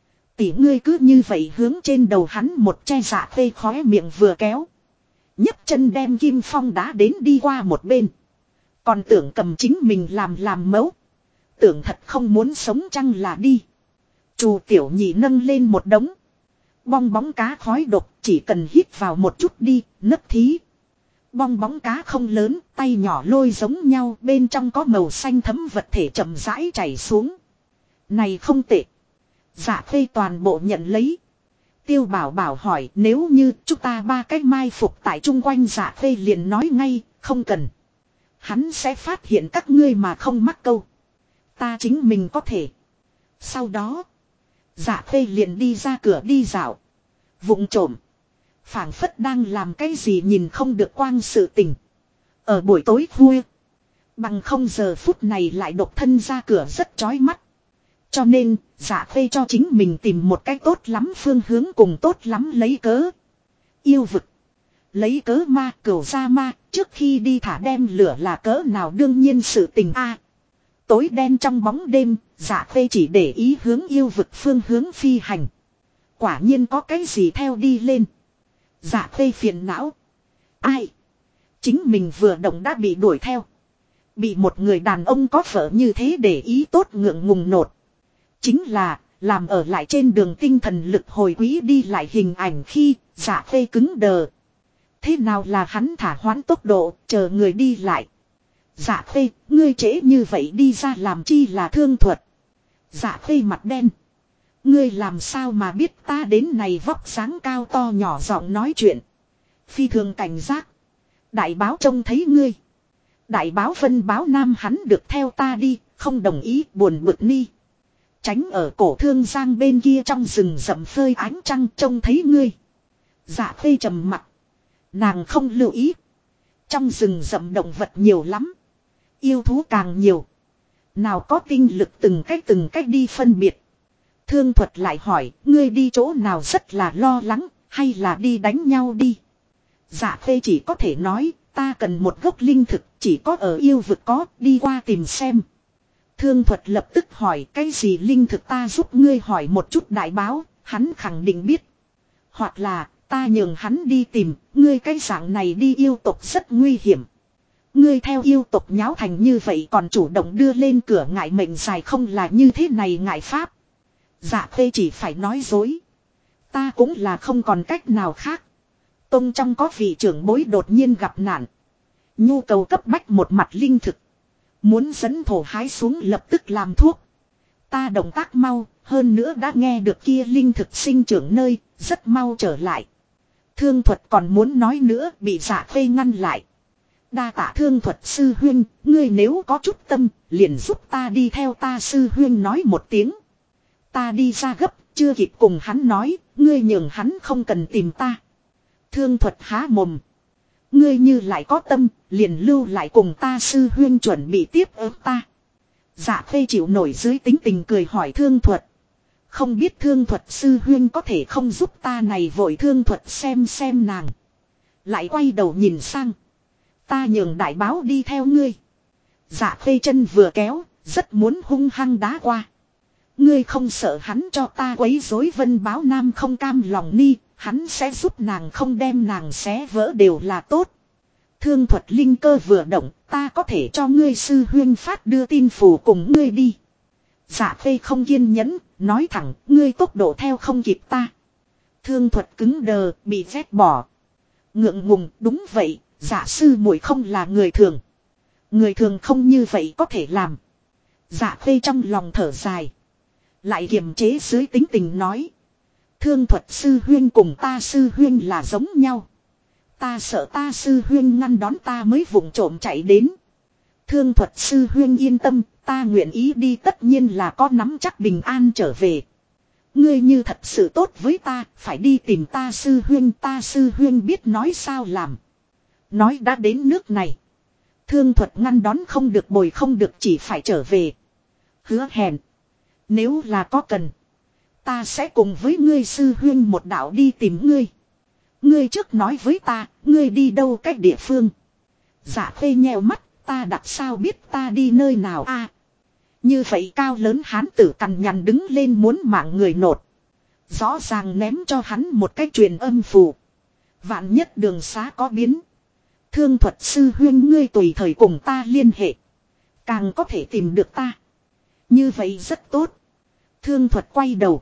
Tỷ ngươi cứ như vậy hướng trên đầu hắn một che. Dạ Khê khóe miệng vừa kéo. nhấc chân đem Kim Phong đá đến đi qua một bên. Còn tưởng cầm chính mình làm mẫu. Tưởng thật không muốn sống chăng là đi. Chù tiểu nhị nâng lên một đống. Bong bóng cá khói độc chỉ cần hít vào một chút đi, nấc thí. Bong bóng cá không lớn, tay nhỏ lôi giống nhau, bên trong có màu xanh thấm vật thể chậm rãi chảy xuống. Này không tệ. Dạ Khê toàn bộ nhận lấy. Tiêu Bảo Bảo hỏi nếu như chúng ta 3 cái mai phục tại chung quanh. Dạ Khê liền nói ngay, không cần. Hắn sẽ phát hiện các ngươi mà không mắc câu. Ta chính mình có thể. Sau đó, Dạ Khê liền đi ra cửa đi dạo. Vụng trộm. Phảng phất đang làm cái gì nhìn không được quang sự tình. Ở buổi tối khuya. Bằng không giờ phút này lại độc thân ra cửa rất chói mắt. Cho nên, Dạ Khê cho chính mình tìm một cách tốt lắm phương hướng cùng tốt lắm lấy cớ. Yêu vực. Lấy cớ ma cửu ra ma, trước khi đi thả đem lửa là cỡ nào đương nhiên sự tình a. Tối đen trong bóng đêm, Dạ Khê chỉ để ý hướng yêu vực phương hướng phi hành. Quả nhiên có cái gì theo đi lên. Dạ Khê phiền não. Ai? Chính mình vừa động đã bị đuổi theo. Bị một người đàn ông có vợ như thế để ý tốt ngượng ngùng nột. Chính là, làm ở lại trên đường tinh thần lực hồi quý đi lại hình ảnh khi, Dạ Khê cứng đờ. Thế nào là hắn thả hoãn tốc độ, chờ người đi lại. Dạ Khê, ngươi trễ như vậy đi ra làm chi là thương thuật. Dạ Khê mặt đen. Ngươi làm sao mà biết ta đến này vóc dáng cao to nhỏ giọng nói chuyện. Phi thường cảnh giác. Đại báo trông thấy ngươi. Đại báo Vân báo Nam hắn được theo ta đi, không đồng ý buồn bực ni. Tránh ở cổ thương giang bên kia trong rừng rậm phơi ánh trăng trông thấy ngươi. Dạ Khê trầm mặt. Nàng không lưu ý. Trong rừng rậm động vật nhiều lắm. Yêu thú càng nhiều. Nào có tinh lực từng cách đi phân biệt. Thương thuật lại hỏi, ngươi đi chỗ nào rất là lo lắng, hay là đi đánh nhau đi. Dạ Khê chỉ có thể nói, ta cần một gốc linh thực, chỉ có ở yêu vực có, đi qua tìm xem. Thương thuật lập tức hỏi, cái gì linh thực ta giúp ngươi hỏi một chút đại báo, hắn khẳng định biết. Hoặc là, ta nhường hắn đi tìm, ngươi cái dạng này đi yêu tộc rất nguy hiểm. Ngươi theo yêu tộc nháo thành như vậy còn chủ động đưa lên cửa ngại mệnh dài không là như thế này ngại pháp. Dạ Khê chỉ phải nói dối. Ta cũng là không còn cách nào khác. Tông trong có vị trưởng bối đột nhiên gặp nạn. Nhu cầu cấp bách một mặt linh thực. Muốn dẫn thổ hái xuống lập tức làm thuốc. Ta động tác mau, hơn nữa đã nghe được kia linh thực sinh trưởng nơi, rất mau trở lại. Thương thuật còn muốn nói nữa bị Dạ Khê ngăn lại. Đa tạ thương thuật sư huynh, ngươi nếu có chút tâm, liền giúp ta đi theo ta sư huynh nói một tiếng. Ta đi ra gấp, chưa kịp cùng hắn nói, ngươi nhường hắn không cần tìm ta. Thương thuật há mồm. Ngươi như lại có tâm, liền lưu lại cùng ta sư huynh chuẩn bị tiếp ứng ta. Dạ Khê chịu nổi dưới tính tình cười hỏi thương thuật. Không biết thương thuật sư huynh có thể không giúp ta này vội thương thuật xem nàng. Lại quay đầu nhìn sang. Ta nhường đại báo đi theo ngươi. Dạ Khê chân vừa kéo, rất muốn hung hăng đá qua. Ngươi không sợ hắn cho ta quấy rối Vân báo Nam không cam lòng ni, hắn sẽ giúp nàng không đem nàng xé vỡ đều là tốt. Thương thuật linh cơ vừa động, ta có thể cho ngươi sư huyên phát đưa tin phù cùng ngươi đi. Dạ Khê không kiên nhẫn, nói thẳng, ngươi tốc độ theo không kịp ta. Thương thuật cứng đờ, bị vét bỏ. Ngượng ngùng, đúng vậy, dạ sư muội không là người thường. Người thường không như vậy có thể làm. Dạ Khê trong lòng thở dài. Lại kiềm chế dưới tính tình nói. Thương thuật sư huyên cùng ta sư huyên là giống nhau. Ta sợ ta sư huyên ngăn đón ta mới vụng trộm chạy đến. Thương thuật sư huyên yên tâm, ta nguyện ý đi tất nhiên là có nắm chắc bình an trở về. Ngươi như thật sự tốt với ta, phải đi tìm ta sư huyên biết nói sao làm. Nói đã đến nước này. Thương thuật ngăn đón không được bồi không được chỉ phải trở về. Hứa hẹn. Nếu là có cần. Ta sẽ cùng với ngươi sư huyên một đạo đi tìm ngươi. Ngươi trước nói với ta, ngươi đi đâu cách địa phương. Dạ Khê nheo mắt, ta đặt sao biết ta đi nơi nào a? Như vậy cao lớn hán tử cằn nhằn đứng lên muốn mạng người nột. Rõ ràng ném cho hắn một cái truyền âm phù. Vạn nhất đường xá có biến. Thương thuật sư huyên ngươi tùy thời cùng ta liên hệ. Càng có thể tìm được ta. Như vậy rất tốt. Thương thuật quay đầu.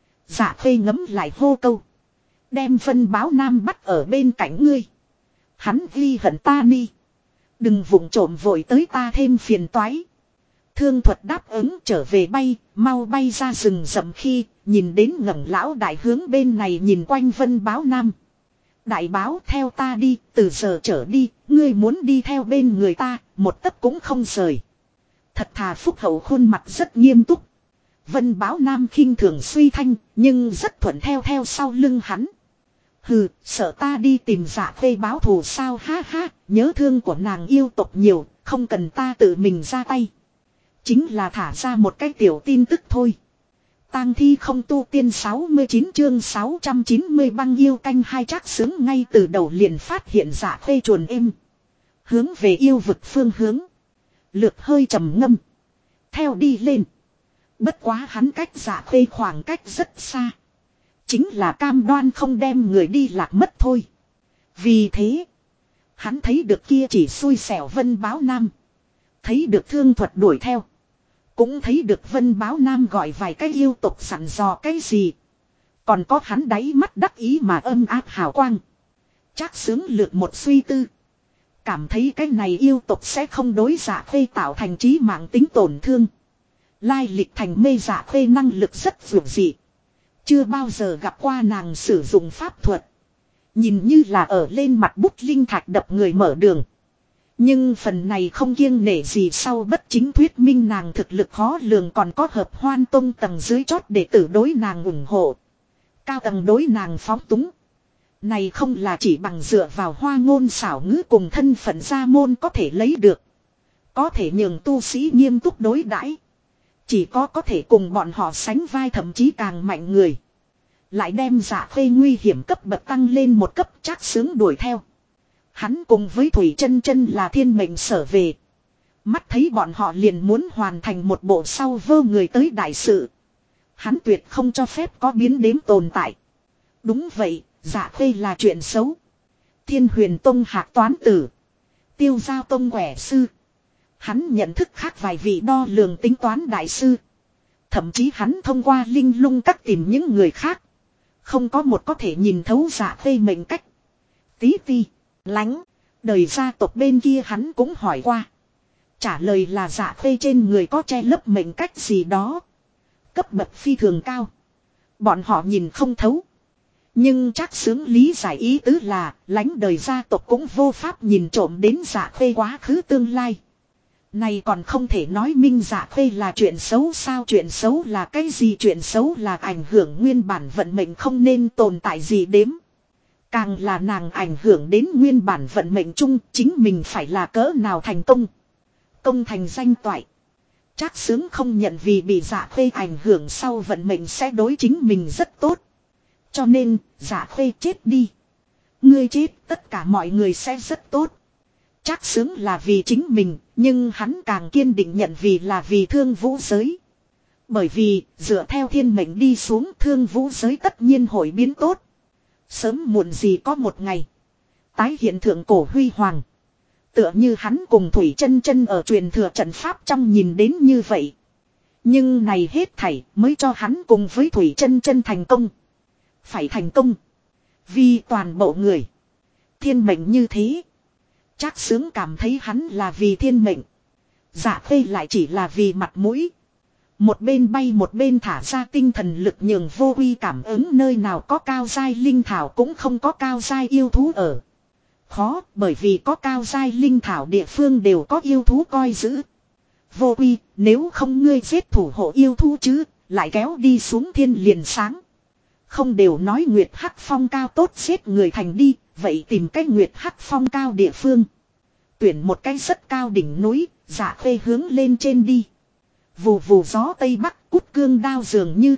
Dạ Khê ngấm lại hô câu. Đem Vân báo Nam bắt ở bên cạnh ngươi. Hắn ghi hận ta ni. Đừng vụng trộm vội tới ta thêm phiền toái. Thương thuật đáp ứng trở về bay, mau bay ra rừng rậm khi, nhìn đến ngẩng lão đại hướng bên này nhìn quanh Vân báo Nam. Đại báo theo ta đi, từ giờ trở đi, ngươi muốn đi theo bên người ta, một tấc cũng không rời. Thật thà phúc hậu khuôn mặt rất nghiêm túc. Vân báo Nam khinh thường suy thanh, nhưng rất thuận theo sau lưng hắn. Hừ, sợ ta đi tìm Dạ Khê báo thù sao ha ha, nhớ thương của nàng yêu tộc nhiều, không cần ta tự mình ra tay. Chính là thả ra một cái tiểu tin tức thôi. Tang thi không tu tiên 69 chương 690 băng yêu canh hai. Trác Xướng ngay từ đầu liền phát hiện Dạ Khê chuồn êm. Hướng về yêu vực phương hướng. Lược hơi trầm ngâm. Theo đi lên. Bất quá hắn cách Dạ Khê khoảng cách rất xa. Chính là cam đoan không đem người đi lạc mất thôi. Vì thế. Hắn thấy được kia chỉ xui xẻo Vân Báo Nam. Thấy được Thương Thuật đuổi theo. Cũng thấy được Vân Báo Nam gọi vài cái yêu tục sẵn dò cái gì. Còn có hắn đáy mắt đắc ý mà âm áp hào quang. Trác Xướng lược một suy tư. Cảm thấy cái này yêu tục sẽ không đối Dạ Khê tạo thành chí mạng tính tổn thương. Lai lịch thành mê Dạ Khê năng lực rất vượt dị. Chưa bao giờ gặp qua nàng sử dụng pháp thuật. Nhìn như là ở lên mặt bút linh thạch đập người mở đường. Nhưng phần này không kiêng nể gì sau bất chính thuyết minh nàng thực lực khó lường, còn có hợp Hoan Tông tầng dưới chót đệ tử đối nàng ủng hộ. Cao tầng đối nàng phóng túng. Này không là chỉ bằng dựa vào hoa ngôn xảo ngữ cùng thân phận gia môn có thể lấy được. Có thể nhường tu sĩ nghiêm túc đối đãi. Chỉ có thể cùng bọn họ sánh vai, thậm chí càng mạnh người. Lại đem Dạ Khê nguy hiểm cấp bậc tăng lên một cấp. Trác Xướng đuổi theo. Hắn cùng với Thủy Chân Chân là thiên mệnh sở về. Mắt thấy bọn họ liền muốn hoàn thành một bộ sau vơ người tới đại sự. Hắn tuyệt không cho phép có biến đếm tồn tại. Đúng vậy, Dạ Khê là chuyện xấu. Thiên Huyền Tông hạc toán tử. Tiêu Giao Tông quẻ sư. Hắn nhận thức khác vài vị đo lường tính toán đại sư. Thậm chí hắn thông qua linh lung các tìm những người khác. Không có một có thể nhìn thấu Dạ Khê mệnh cách. Tí ti, lánh, đời gia tộc bên kia hắn cũng hỏi qua. Trả lời là Dạ Khê trên người có che lấp mệnh cách gì đó. Cấp bậc phi thường cao. Bọn họ nhìn không thấu. Nhưng Trác Xướng lý giải ý tứ là lãnh đời gia tộc cũng vô pháp nhìn trộm đến Dạ Khê quá khứ tương lai. Này còn không thể nói minh Dạ Khê là chuyện xấu sao? Chuyện xấu là cái gì? Chuyện xấu là ảnh hưởng nguyên bản vận mệnh không nên tồn tại gì đếm. Càng là nàng ảnh hưởng đến nguyên bản vận mệnh chung, chính mình phải là cỡ nào thành công. Công thành danh toại. Trác Xướng không nhận vì bị Dạ Khê ảnh hưởng sau vận mệnh sẽ đối chính mình rất tốt. Cho nên, Dạ Khê chết đi. Ngươi chết, tất cả mọi người sẽ rất tốt. Trác Xướng là vì chính mình, nhưng hắn càng kiên định nhận vì là vì Thương Vũ giới. Bởi vì, dựa theo thiên mệnh đi xuống, Thương Vũ giới tất nhiên hội biến tốt. Sớm muộn gì có một ngày. Tái hiện thượng cổ huy hoàng. Tựa như hắn cùng Thủy Chân Chân ở truyền thừa trận pháp trong nhìn đến như vậy. Nhưng này hết thảy mới cho hắn cùng với Thủy Chân Chân thành công. Phải thành công. Vì toàn bộ người. Thiên mệnh như thế. Trác Xướng cảm thấy hắn là vì thiên mệnh. Dạ Khê lại chỉ là vì mặt mũi. Một bên bay một bên thả ra tinh thần lực nhường Vô Uy cảm ứng nơi nào có cao giai linh thảo cũng không có cao giai yêu thú ở. Khó bởi vì có cao giai linh thảo địa phương đều có yêu thú coi giữ. Vô Uy, nếu không ngươi giết thủ hộ yêu thú chứ, lại kéo đi xuống thiên liền sáng. Không đều nói Nguyệt Hắc Phong cao tốt giết người thành đi, vậy tìm cái Nguyệt Hắc Phong cao địa phương. Tuyển một cái rất cao đỉnh núi, Dạ Khê hướng lên trên đi. Vù vù gió tây bắc cút cương đao dường như.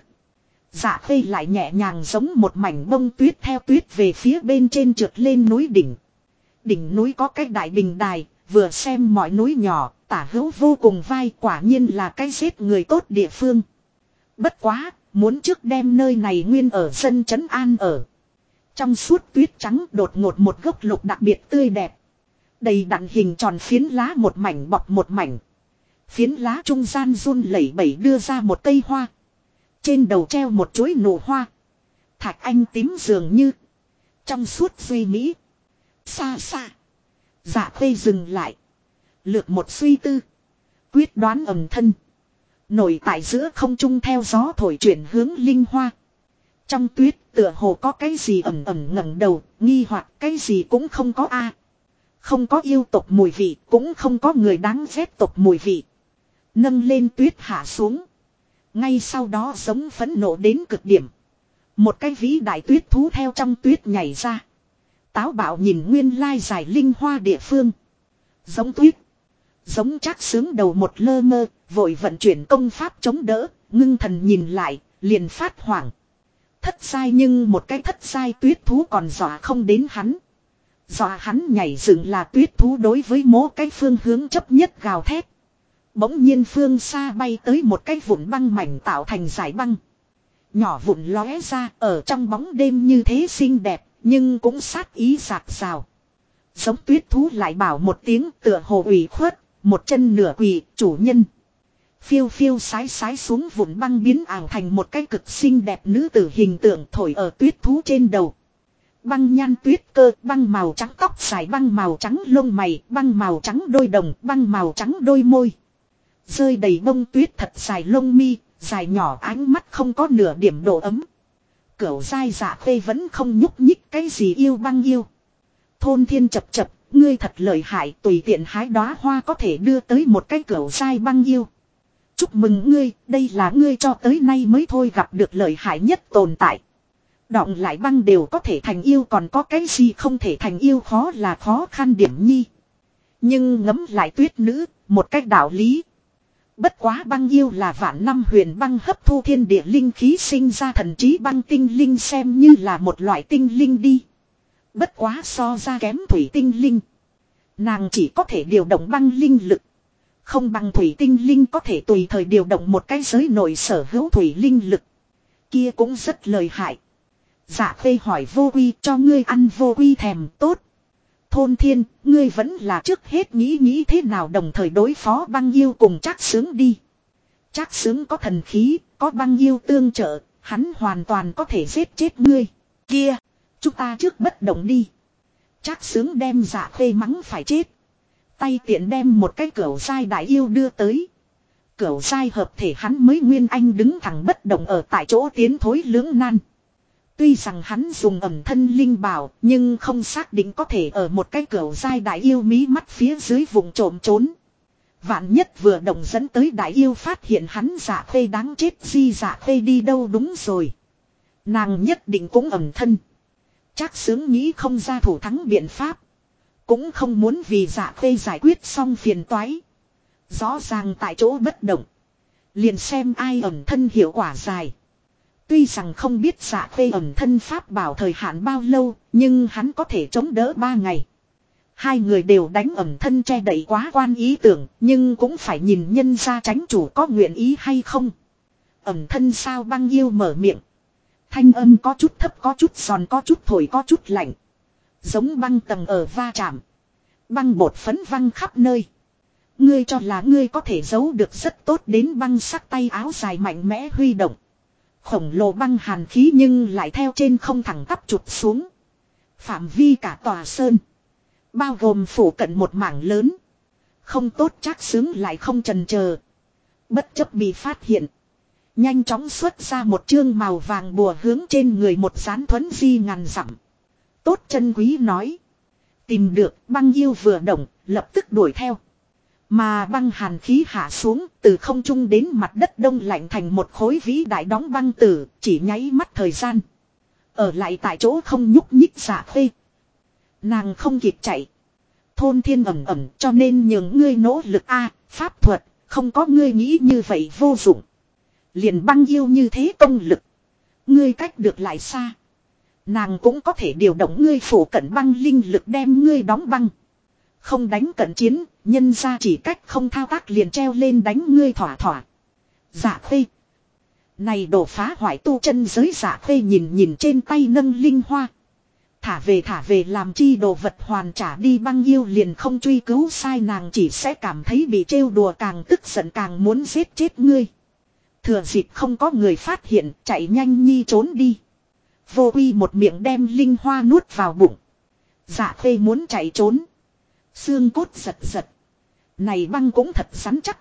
Dạ Khê lại nhẹ nhàng giống một mảnh bông tuyết theo tuyết về phía bên trên trượt lên núi đỉnh. Đỉnh núi có cái đại bình đài, vừa xem mọi núi nhỏ, tả hữu vô cùng vai, quả nhiên là cái giết người tốt địa phương. Bất quá, muốn trước đem nơi này nguyên ở dân trấn an ở. Trong suốt tuyết trắng đột ngột một gốc lục đặc biệt tươi đẹp. Đầy đặn hình tròn phiến lá một mảnh bọc một mảnh. Phiến lá trung gian run lẩy bẩy đưa ra một cây hoa. Trên đầu treo một chuỗi nụ hoa. Thạch anh tím dường như. Trong suốt duy mỹ. Xa xa. Dạ Khê dừng lại. Lược một suy tư. Quyết đoán ẩm thân. Nổi tại giữa không trung theo gió thổi chuyển hướng linh hoa. Trong tuyết tựa hồ có cái gì ẩm ẩm ngẩng đầu. Nghi hoặc cái gì cũng không có a. Không có yêu tộc mùi vị. Cũng không có người đáng ghét tộc mùi vị. Nâng lên tuyết hạ xuống. Ngay sau đó giống phẫn nộ đến cực điểm. Một cái vĩ đại tuyết thú theo trong tuyết nhảy ra. Táo bạo nhìn nguyên lai dài linh hoa địa phương. Giống tuyết. Giống Trác Sướng đầu một lơ mơ, vội vận chuyển công pháp chống đỡ, ngưng thần nhìn lại, liền phát hoảng. Thất giai nhưng một cái thất giai tuyết thú còn dọa không đến hắn. Dọa hắn nhảy dựng là tuyết thú đối với mỗi cái phương hướng chấp nhất gào thét. Bỗng nhiên phương xa bay tới một cái vụn băng mảnh tạo thành dải băng. Nhỏ vụn lóe ra ở trong bóng đêm như thế xinh đẹp, nhưng cũng sát ý rạc rào. Giống tuyết thú lại bảo một tiếng tựa hồ ủy khuất, một chân nửa quỳ, chủ nhân. Phiêu phiêu sái sái xuống vụn băng biến ảo thành một cái cực xinh đẹp nữ tử hình tượng thổi ở tuyết thú trên đầu. Băng nhan tuyết cơ, băng màu trắng tóc dài, băng màu trắng lông mày, băng màu trắng đôi đồng, băng màu trắng đôi môi. Rơi đầy bông tuyết thật dài lông mi, dài nhỏ ánh mắt không có nửa điểm độ ấm. Cửu giai Dạ Khê vẫn không nhúc nhích cái gì yêu băng yêu. Thôn Thiên chập chập, ngươi thật lợi hại, tùy tiện hái đóa hoa có thể đưa tới một cái cửu giai băng yêu. Chúc mừng ngươi, đây là ngươi cho tới nay mới thôi gặp được lợi hại nhất tồn tại. Đọng lại băng đều có thể thành yêu, còn có cái gì không thể thành yêu, khó là khó khăn điểm nhi. Nhưng ngấm lại tuyết nữ, một cách đạo lý. Bất quá băng yêu là vạn năm huyền băng hấp thu thiên địa linh khí sinh ra thần trí băng tinh linh, xem như là một loại tinh linh đi. Bất quá so ra kém thủy tinh linh. Nàng chỉ có thể điều động băng linh lực. Không bằng thủy tinh linh có thể tùy thời điều động một cái giới nội sở hữu thủy linh lực. Kia cũng rất lợi hại. Dạ Khê hỏi Vô Quy, cho ngươi ăn Vô Quy thèm tốt. Thôn Thiên, ngươi vẫn là trước hết nghĩ thế nào đồng thời đối phó băng yêu cùng Trác Sướng đi. Trác Sướng có thần khí, có băng yêu tương trợ, hắn hoàn toàn có thể giết chết ngươi. Kia, chúng ta trước bất động đi. Trác Sướng đem Dạ Khê mắng phải chết. Tay tiện đem một cái cửu giai đại yêu đưa tới. Cửu giai hợp thể hắn mới nguyên anh đứng thẳng bất động ở tại chỗ tiến thối lưỡng nan. Tuy rằng hắn dùng ẩm thân linh bảo, nhưng không xác định có thể ở một cái cửu giai đại yêu mí mắt phía dưới vùng trộm trốn. Vạn nhất vừa động dẫn tới đại yêu phát hiện hắn Dạ Khê đáng chết, Dạ Khê đi đâu đúng rồi. Nàng nhất định cũng ẩm thân. Trác Sướng nghĩ không ra thủ thắng biện pháp. Cũng không muốn vì Dạ Khê giải quyết xong phiền toái. Rõ ràng tại chỗ bất động. Liền xem ai ẩn thân hiệu quả dài. Tuy rằng không biết Dạ Khê ẩn thân pháp bảo thời hạn bao lâu, nhưng hắn có thể chống đỡ 3 ngày. Hai người đều đánh ẩn thân che đậy quá quan ý tưởng, nhưng cũng phải nhìn nhân gia tránh chủ có nguyện ý hay không. Ẩn thân sao băng yêu mở miệng. Thanh âm có chút thấp, có chút giòn, có chút thổi, có chút lạnh. Giống băng tầng ở va chạm. Băng bột phấn văng khắp nơi. Ngươi cho là ngươi có thể giấu được rất tốt, đến băng sắc tay áo dài mạnh mẽ huy động. Khổng lồ băng hàn khí nhưng lại theo trên không thẳng tắp chụp xuống. Phạm vi cả tòa sơn. Bao gồm phủ cận một mảng lớn. Không tốt, Trác Sướng lại không chần chờ. Bất chấp bị phát hiện. Nhanh chóng xuất ra một chương màu vàng bùa hướng trên người một dán thuấn di ngàn dặm. Tốt chân quý nói. Tìm được, băng yêu vừa động, lập tức đuổi theo. Mà băng hàn khí hạ xuống, từ không trung đến mặt đất đông lạnh thành một khối vĩ đại đóng băng tử, chỉ nháy mắt thời gian. Ở lại tại chỗ không nhúc nhích Dạ Khê. Nàng không kịp chạy. Thôn Thiên ẩm ẩm, cho nên nhường ngươi nỗ lực pháp thuật, không có ngươi nghĩ như vậy vô dụng. Liền băng yêu như thế công lực. Ngươi cách được lại xa. Nàng cũng có thể điều động ngươi phủ cận băng linh lực đem ngươi đóng băng. Không đánh cận chiến, nhân ra chỉ cách không thao tác liền treo lên đánh ngươi thỏa thỏa. Dạ Khê. Này đổ phá hoại tu chân giới. Dạ Khê nhìn trên tay nâng linh hoa. Thả về làm chi đồ vật hoàn trả đi, băng yêu liền không truy cứu sai, nàng chỉ sẽ cảm thấy bị trêu đùa càng tức giận càng muốn giết chết ngươi. Thừa dịp không có người phát hiện, chạy nhanh nhi trốn đi. Vô Quy một miệng đem linh hoa nuốt vào bụng. Dạ Khê muốn chạy trốn. Xương cốt giật giật. Này băng cũng thật rắn chắc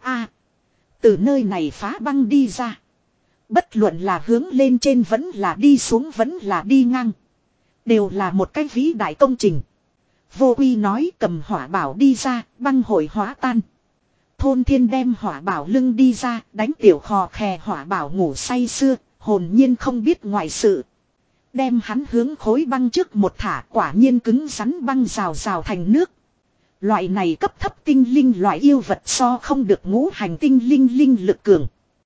Từ nơi này phá băng đi ra. Bất luận là hướng lên trên vẫn là đi xuống vẫn là đi ngang. Đều là một cái vĩ đại công trình. Vô Quy nói cầm hỏa bảo đi ra, băng hội hóa tan. Thôn Thiên đem hỏa bảo lưng đi ra, đánh tiểu khò khè hỏa bảo ngủ say sưa, hồn nhiên không biết ngoại sự. Đem hắn hướng khối băng trước một thả, quả nhiên cứng rắn băng rào rào thành nước. Loại này cấp thấp tinh linh loại yêu vật so không được ngũ hành tinh linh linh lực cường.